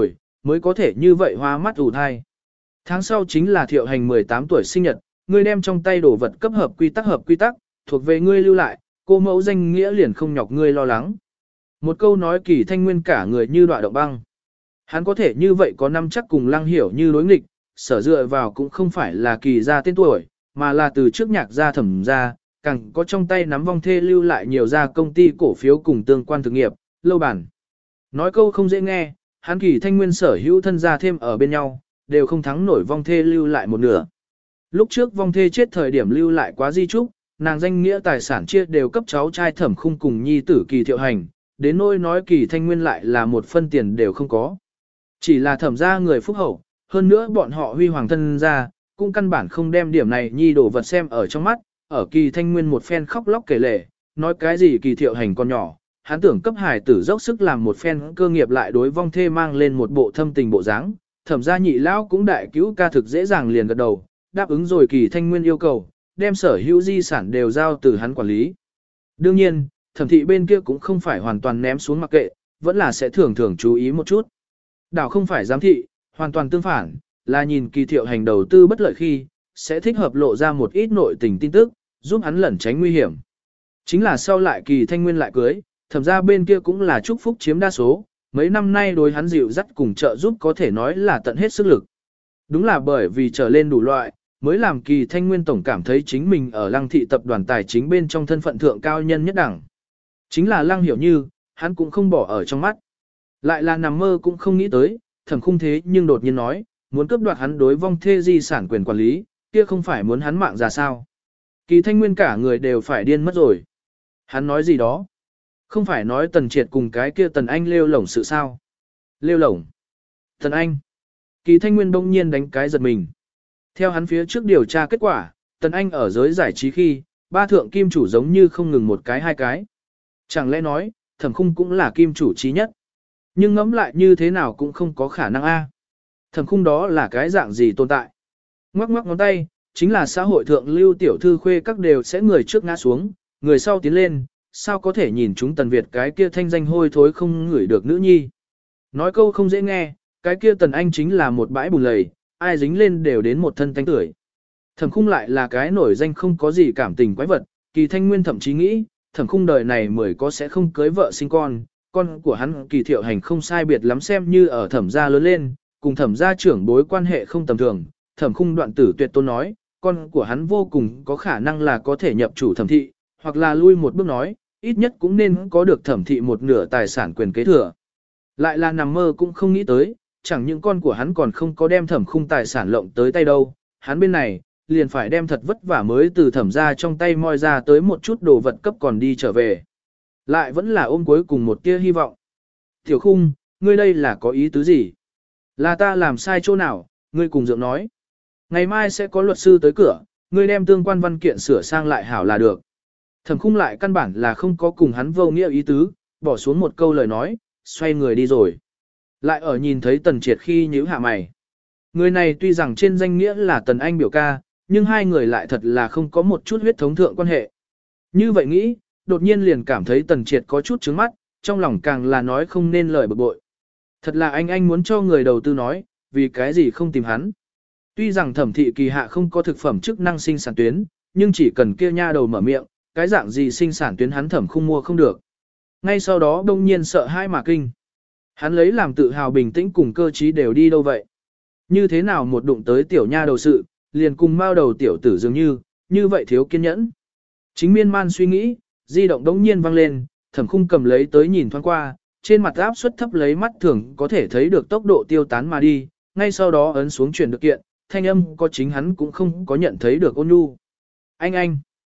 mới có thể như vậy hoa mắt ủ thai. Tháng sau chính là Thiệu Hành 18 tuổi sinh nhật, ngươi đem trong tay đồ vật cấp hợp quy tắc, thuộc về ngươi lưu lại, cô mẫu danh nghĩa liền không nhọc ngươi lo lắng. Một câu nói Kỳ Thanh Nguyên cả người như đọa động băng. Hắn có thể như vậy có năm chắc cùng Lăng Hiểu Như đối nghịch, sở dựa vào cũng không phải là Kỳ gia tên tuổi, mà là từ trước Nhạc gia Thẩm gia, càng có trong tay nắm vong thê lưu lại nhiều gia công ty cổ phiếu cùng tương quan thực nghiệp, lâu bản. Nói câu không dễ nghe, hắn Kỳ Thanh Nguyên sở hữu thân gia thêm ở bên nhau, đều không thắng nổi vong thê lưu lại một nửa. Lúc trước vong thê chết thời điểm lưu lại quá di trúc, nàng danh nghĩa tài sản chia đều cấp cháu trai Thẩm Khung cùng nhi tử Kỳ Thiệu Hành, đến nỗi nói Kỳ Thanh Nguyên lại là một phân tiền đều không có. Chỉ là Thẩm gia người phúc hậu, hơn nữa bọn họ huy hoàng thân gia, cũng căn bản không đem điểm này nhi đổ vật xem ở trong mắt, ở Kỳ Thanh Nguyên một phen khóc lóc kể lể, nói cái gì Kỳ Thiệu Hành con nhỏ, hắn tưởng cấp hải tử dốc sức làm một phen cơ nghiệp lại đối vong thê mang lên một bộ thâm tình bộ dáng. Thẩm gia nhị lão cũng đại cứu ca thực dễ dàng liền gật đầu, đáp ứng rồi Kỳ Thanh Nguyên yêu cầu, đem sở hữu di sản đều giao từ hắn quản lý. Đương nhiên, thẩm thị bên kia cũng không phải hoàn toàn ném xuống mặc kệ, vẫn là sẽ thường thường chú ý một chút. Đảo không phải giám thị, hoàn toàn tương phản, là nhìn Kỳ Thiệu Hành đầu tư bất lợi khi, sẽ thích hợp lộ ra một ít nội tình tin tức, giúp hắn lẩn tránh nguy hiểm. Chính là sau lại Kỳ Thanh Nguyên lại cưới, thẩm ra bên kia cũng là chúc phúc chiếm đa số, mấy năm nay đối hắn dịu dắt cùng trợ giúp có thể nói là tận hết sức lực. Đúng là bởi vì trở lên đủ loại, mới làm Kỳ Thanh Nguyên tổng cảm thấy chính mình ở Lăng thị tập đoàn tài chính bên trong thân phận thượng cao nhân nhất đẳng. Chính là Lăng Hiểu Như, hắn cũng không bỏ ở trong mắt. Lại là nằm mơ cũng không nghĩ tới, Thẩm Khung thế nhưng đột nhiên nói, muốn cướp đoạt hắn đối vong thê di sản quyền quản lý, kia không phải muốn hắn mạng ra sao. Kỳ Thanh Nguyên cả người đều phải điên mất rồi. Hắn nói gì đó? Không phải nói Tần Triệt cùng cái kia Tần Anh lêu lổng sự sao? Lêu lổng? Tần Anh? Kỳ Thanh Nguyên đông nhiên đánh cái giật mình. Theo hắn phía trước điều tra kết quả, Tần Anh ở giới giải trí khi, ba thượng kim chủ giống như không ngừng một cái hai cái. Chẳng lẽ nói, Thẩm Khung cũng là kim chủ trí nhất? Nhưng ngẫm lại như thế nào cũng không có khả năng a. Thẩm Khung đó là cái dạng gì tồn tại? Ngoắc ngoắc ngón tay, chính là xã hội thượng lưu tiểu thư khuê các đều sẽ người trước ngã xuống, người sau tiến lên, sao có thể nhìn chúng Tần Việt cái kia thanh danh hôi thối không ngửi được nữ nhi. Nói câu không dễ nghe, cái kia Tần Anh chính là một bãi bùn lầy, ai dính lên đều đến một thân tanh tưởi. Thẩm Khung lại là cái nổi danh không có gì cảm tình quái vật, Kỳ Thanh Nguyên thậm chí nghĩ, Thẩm Khung đời này mới có sẽ không cưới vợ sinh con của hắn Kỳ Thiệu Hành không sai biệt lắm xem như ở Thẩm gia lớn lên, cùng Thẩm gia trưởng bối quan hệ không tầm thường. Thẩm Khung đoạn tử tuyệt tôn nói, con của hắn vô cùng có khả năng là có thể nhập chủ Thẩm thị, hoặc là lui một bước nói, ít nhất cũng nên có được Thẩm thị một nửa tài sản quyền kế thừa. Lại là nằm mơ cũng không nghĩ tới, chẳng những con của hắn còn không có đem Thẩm Khung tài sản lộng tới tay đâu, hắn bên này, liền phải đem thật vất vả mới từ Thẩm gia trong tay moi ra tới một chút đồ vật cấp còn đi trở về. Lại vẫn là ôm cuối cùng một tia hy vọng. Tiểu Khung, ngươi đây là có ý tứ gì? Là ta làm sai chỗ nào, ngươi cùng dượng nói. Ngày mai sẽ có luật sư tới cửa, ngươi đem tương quan văn kiện sửa sang lại hảo là được. Thẩm Khung lại căn bản là không có cùng hắn vô nghĩa ý tứ, bỏ xuống một câu lời nói, xoay người đi rồi. Lại ở nhìn thấy Tần Triệt khi nhíu hạ mày. Người này tuy rằng trên danh nghĩa là Tần Anh biểu ca, nhưng hai người lại thật là không có một chút huyết thống thượng quan hệ. Như vậy nghĩ, đột nhiên liền cảm thấy Tần Triệt có chút trướng mắt, trong lòng càng là nói không nên lời bực bội. Thật là anh muốn cho người đầu tư nói, vì cái gì không tìm hắn. Tuy rằng Thẩm thị kỳ hạ không có thực phẩm chức năng sinh sản tuyến, nhưng chỉ cần kia nha đầu mở miệng, cái dạng gì sinh sản tuyến hắn Thẩm Khung mua không được. Ngay sau đó đông nhiên sợ hai mà kinh. Hắn lấy làm tự hào bình tĩnh cùng cơ trí đều đi đâu vậy. Như thế nào một đụng tới tiểu nha đầu sự, liền cùng mao đầu tiểu tử dường như vậy thiếu kiên nhẫn. Chính miên man suy nghĩ, di động đống nhiên vang lên, Thẩm Khung cầm lấy tới nhìn thoáng qua, trên mặt áp suất thấp lấy mắt thường có thể thấy được tốc độ tiêu tán mà đi, ngay sau đó ấn xuống chuyển được kiện, thanh âm có chính hắn cũng không có nhận thấy được ôn nhu. Anh,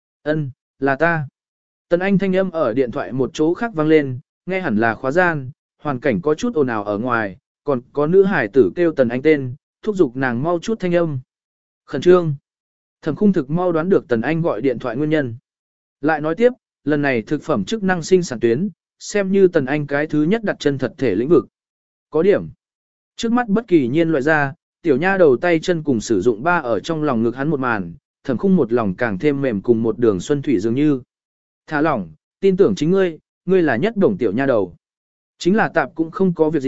là ta. Tần Anh thanh âm ở điện thoại một chỗ khác vang lên, nghe hẳn là khóa gian, hoàn cảnh có chút ồn ào ở ngoài, còn có nữ hải tử kêu Tần Anh tên, thúc giục nàng mau chút thanh âm. Khẩn trương. Thẩm Khung thực mau đoán được Tần Anh gọi điện thoại nguyên nhân. Lại nói tiếp, lần này thực phẩm chức năng sinh sản tuyến, xem như Tần Anh cái thứ nhất đặt chân thật thể lĩnh vực. Có điểm. Trước mắt bất kỳ nhiên loại ra, tiểu nha đầu tay chân cùng sử dụng ba ở trong lòng ngực hắn một màn, Thẩm Khung một lòng càng thêm mềm cùng một đường xuân thủy dường như. Thả lỏng, tin tưởng chính ngươi là nhất đồng tiểu nha đầu. Chính là tạp cũng không có việc gì,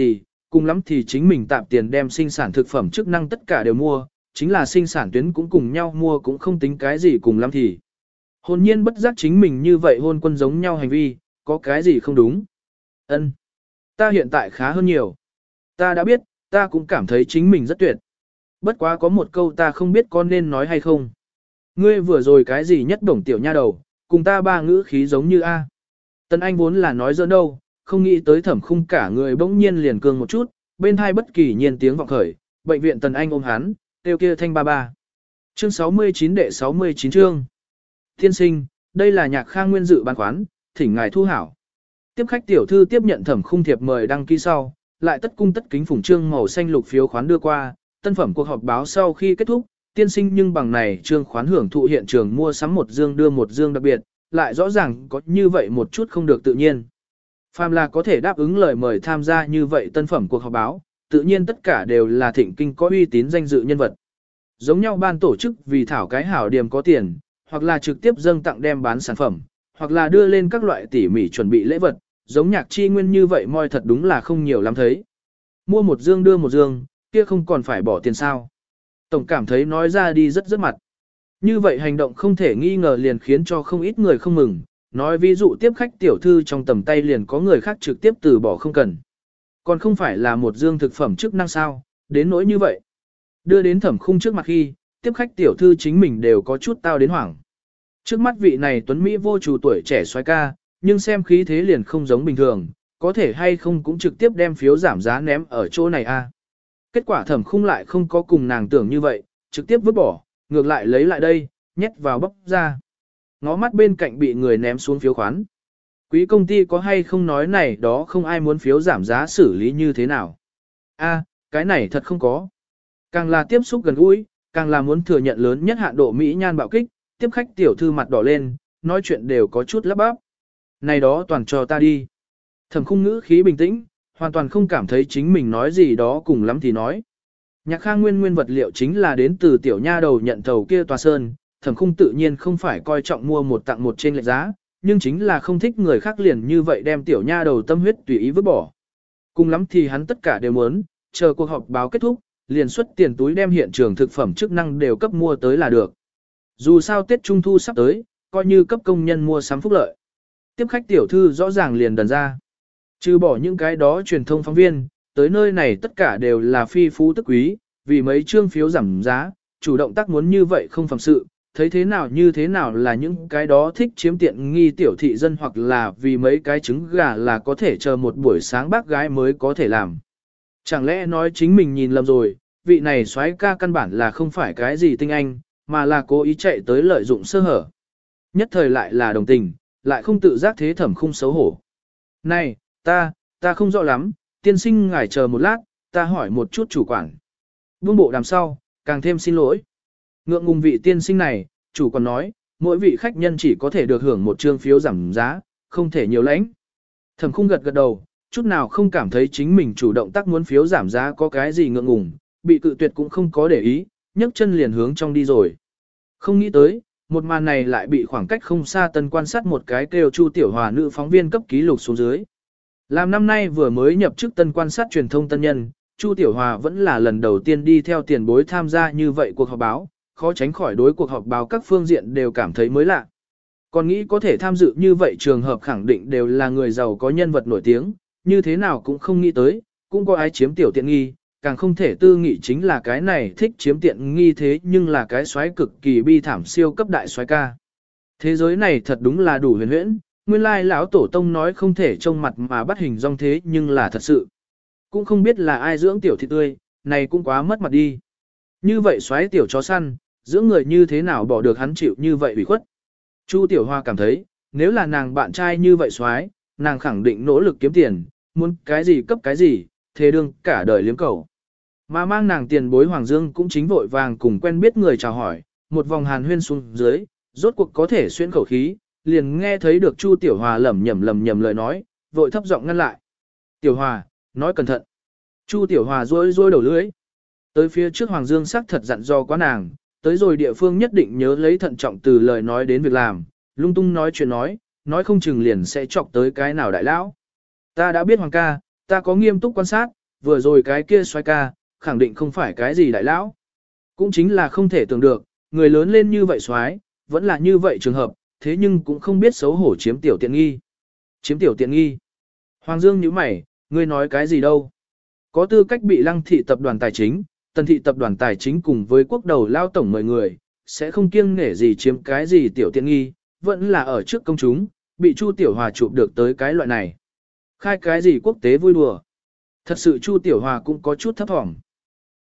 cùng lắm thì chính mình tạm tiền đem sinh sản thực phẩm chức năng tất cả đều mua, chính là sinh sản tuyến cũng cùng nhau mua cũng không tính cái gì cùng lắm thì. Hồn nhiên bất giác chính mình như vậy hôn quân giống nhau hành vi, có cái gì không đúng. Ân, ta hiện tại khá hơn nhiều. Ta đã biết, ta cũng cảm thấy chính mình rất tuyệt. Bất quá có một câu ta không biết có nên nói hay không. Ngươi vừa rồi cái gì nhất đồng tiểu nha đầu, cùng ta ba ngữ khí giống như A. Tần Anh vốn là nói giỡn đâu, không nghĩ tới Thẩm Khung cả người bỗng nhiên liền cương một chút, bên hai bất kỳ nhiên tiếng vọng khởi, bệnh viện Tần Anh ôm hắn, kêu kia thanh ba ba. Chương 69 đệ 69 chương. Thiên sinh, đây là Nhạc Khang nguyên dự bán quán, thỉnh ngài thu hảo. Tiếp khách tiểu thư tiếp nhận Thẩm Khung thiệp mời đăng ký sau, lại tất cung tất kính phủng trương màu xanh lục phiếu khoán đưa qua, tân phẩm cuộc họp báo sau khi kết thúc, tiên sinh nhưng bằng này trương khoán hưởng thụ hiện trường mua sắm một dương đưa một dương đặc biệt, lại rõ ràng có như vậy một chút không được tự nhiên. Phàm là có thể đáp ứng lời mời tham gia như vậy tân phẩm cuộc họp báo, tự nhiên tất cả đều là thịnh kinh có uy tín danh dự nhân vật. Giống nhau ban tổ chức vì thảo cái hảo điểm có tiền, hoặc là trực tiếp dâng tặng đem bán sản phẩm, hoặc là đưa lên các loại tỉ mỉ chuẩn bị lễ vật, giống Nhạc Chi Nguyên như vậy moi thật đúng là không nhiều lắm thấy. Mua một dương đưa một dương, kia không còn phải bỏ tiền sao. Tổng cảm thấy nói ra đi rất mặt. Như vậy hành động không thể nghi ngờ liền khiến cho không ít người không mừng, nói ví dụ tiếp khách tiểu thư trong tầm tay liền có người khác trực tiếp từ bỏ không cần. Còn không phải là một dương thực phẩm chức năng sao, đến nỗi như vậy. Đưa đến Thẩm Khung trước mặt khi, tiếp khách tiểu thư chính mình đều có chút tao đến hoảng. Trước mắt vị này tuấn Mỹ vô chủ tuổi trẻ soái ca, nhưng xem khí thế liền không giống bình thường, có thể hay không cũng trực tiếp đem phiếu giảm giá ném ở chỗ này a. Kết quả Thẩm Khung lại không có cùng nàng tưởng như vậy, trực tiếp vứt bỏ, ngược lại lấy lại đây, nhét vào bóc ra. Ngó mắt bên cạnh bị người ném xuống phiếu khoán. Quý công ty có hay không nói này đó không ai muốn phiếu giảm giá xử lý như thế nào. A, cái này thật không có. Càng là tiếp xúc gần gũi, càng là muốn thừa nhận lớn nhất hạn độ Mỹ nhan bạo kích, tiếp khách tiểu thư mặt đỏ lên, nói chuyện đều có chút lắp bắp. Này đó toàn cho ta đi. Thẩm Khung ngữ khí bình tĩnh, hoàn toàn không cảm thấy chính mình nói gì đó cùng lắm thì nói. Nhạc Khang nguyên vật liệu chính là đến từ tiểu nha đầu nhận thầu kia tòa sơn, Thẩm Khung tự nhiên không phải coi trọng mua một tặng một trên lệch giá, nhưng chính là không thích người khác liền như vậy đem tiểu nha đầu tâm huyết tùy ý vứt bỏ. Cùng lắm thì hắn tất cả đều muốn, chờ cuộc họp báo kết thúc, liền xuất tiền túi đem hiện trường thực phẩm chức năng đều cấp mua tới là được. Dù sao Tết Trung Thu sắp tới, coi như cấp công nhân mua sắm phúc lợi. Tiếp khách tiểu thư rõ ràng liền đần ra. Trừ bỏ những cái đó truyền thông phóng viên, tới nơi này tất cả đều là phi phú tức quý, vì mấy trương phiếu giảm giá, chủ động tác muốn như vậy không phẩm sự, thấy thế nào như thế nào là những cái đó thích chiếm tiện nghi tiểu thị dân hoặc là vì mấy cái trứng gà là có thể chờ một buổi sáng bác gái mới có thể làm. Chẳng lẽ nói chính mình nhìn lầm rồi, vị này soái ca căn bản là không phải cái gì tinh anh, mà là cố ý chạy tới lợi dụng sơ hở. Nhất thời lại là đồng tình, lại không tự giác thế Thẩm Khung xấu hổ. Này, ta không rõ lắm, tiên sinh ngài chờ một lát, ta hỏi một chút chủ quản. Buông bộ đàm sau, càng thêm xin lỗi. Ngượng ngùng vị tiên sinh này, chủ quản nói, mỗi vị khách nhân chỉ có thể được hưởng một trương phiếu giảm giá, không thể nhiều lãnh. Thẩm Khung gật đầu, chút nào không cảm thấy chính mình chủ động tác muốn phiếu giảm giá có cái gì ngượng ngùng, bị cự tuyệt cũng không có để ý, nhấc chân liền hướng trong đi rồi. Không nghĩ tới, một màn này lại bị khoảng cách không xa tân quan sát một cái kêu Chu Tiểu Hòa nữ phóng viên cấp ký lục xuống dưới. Làm năm nay vừa mới nhập chức tân quan sát truyền thông tân nhân, Chu Tiểu Hòa vẫn là lần đầu tiên đi theo tiền bối tham gia như vậy cuộc họp báo, khó tránh khỏi đối cuộc họp báo các phương diện đều cảm thấy mới lạ. Còn nghĩ có thể tham dự như vậy trường hợp khẳng định đều là người giàu có nhân vật nổi tiếng, như thế nào cũng không nghĩ tới, cũng có ai chiếm tiểu tiện nghi, càng không thể tư nghị chính là cái này thích chiếm tiện nghi thế nhưng là cái soái cực kỳ bi thảm siêu cấp đại soái ca. Thế giới này thật đúng là đủ huyền huyễn, nguyên lai lão tổ tông nói không thể trông mặt mà bắt hình dong thế nhưng là thật sự. Cũng không biết là ai dưỡng tiểu thị tươi, này cũng quá mất mặt đi. Như vậy soái tiểu chó săn, dưỡng người như thế nào bỏ được hắn chịu như vậy ủy khuất. Chu Tiểu Hoa cảm thấy, nếu là nàng bạn trai như vậy soái, nàng khẳng định nỗ lực kiếm tiền, muốn cái gì cấp cái gì, thế đương cả đời liếm cầu. Mà mang nàng tiền bối Hoàng Dương cũng chính vội vàng cùng quen biết người chào hỏi, một vòng hàn huyên xuống dưới, rốt cuộc có thể xuyên khẩu khí, liền nghe thấy được Chu Tiểu Hòa lẩm nhẩm lời nói, vội thấp giọng ngăn lại. Tiểu Hòa, nói cẩn thận. Chu Tiểu Hòa rối đầu lưỡi. Tới phía trước Hoàng Dương sắc thật dặn dò quá nàng, tới rồi địa phương nhất định nhớ lấy thận trọng từ lời nói đến việc làm, lung tung nói chuyện nói không chừng liền sẽ chọc tới cái nào đại lão. Ta đã biết Hoàng ca, ta có nghiêm túc quan sát, vừa rồi cái kia xoay ca, khẳng định không phải cái gì đại lão. Cũng chính là không thể tưởng được, người lớn lên như vậy xoái, vẫn là như vậy trường hợp, thế nhưng cũng không biết xấu hổ chiếm tiểu tiện nghi. Chiếm tiểu tiện nghi. Hoàng Dương nhíu mày, ngươi nói cái gì đâu? Có tư cách bị Lăng thị tập đoàn tài chính, Tần thị tập đoàn tài chính cùng với quốc đầu lao tổng mời người, sẽ không kiêng nể gì chiếm cái gì tiểu tiện nghi, vẫn là ở trước công chúng, bị Chu Tiểu Hòa chụp được tới cái loại này. Khai cái gì quốc tế vui đùa. Thật sự Chu Tiểu Hòa cũng có chút thấp thỏm.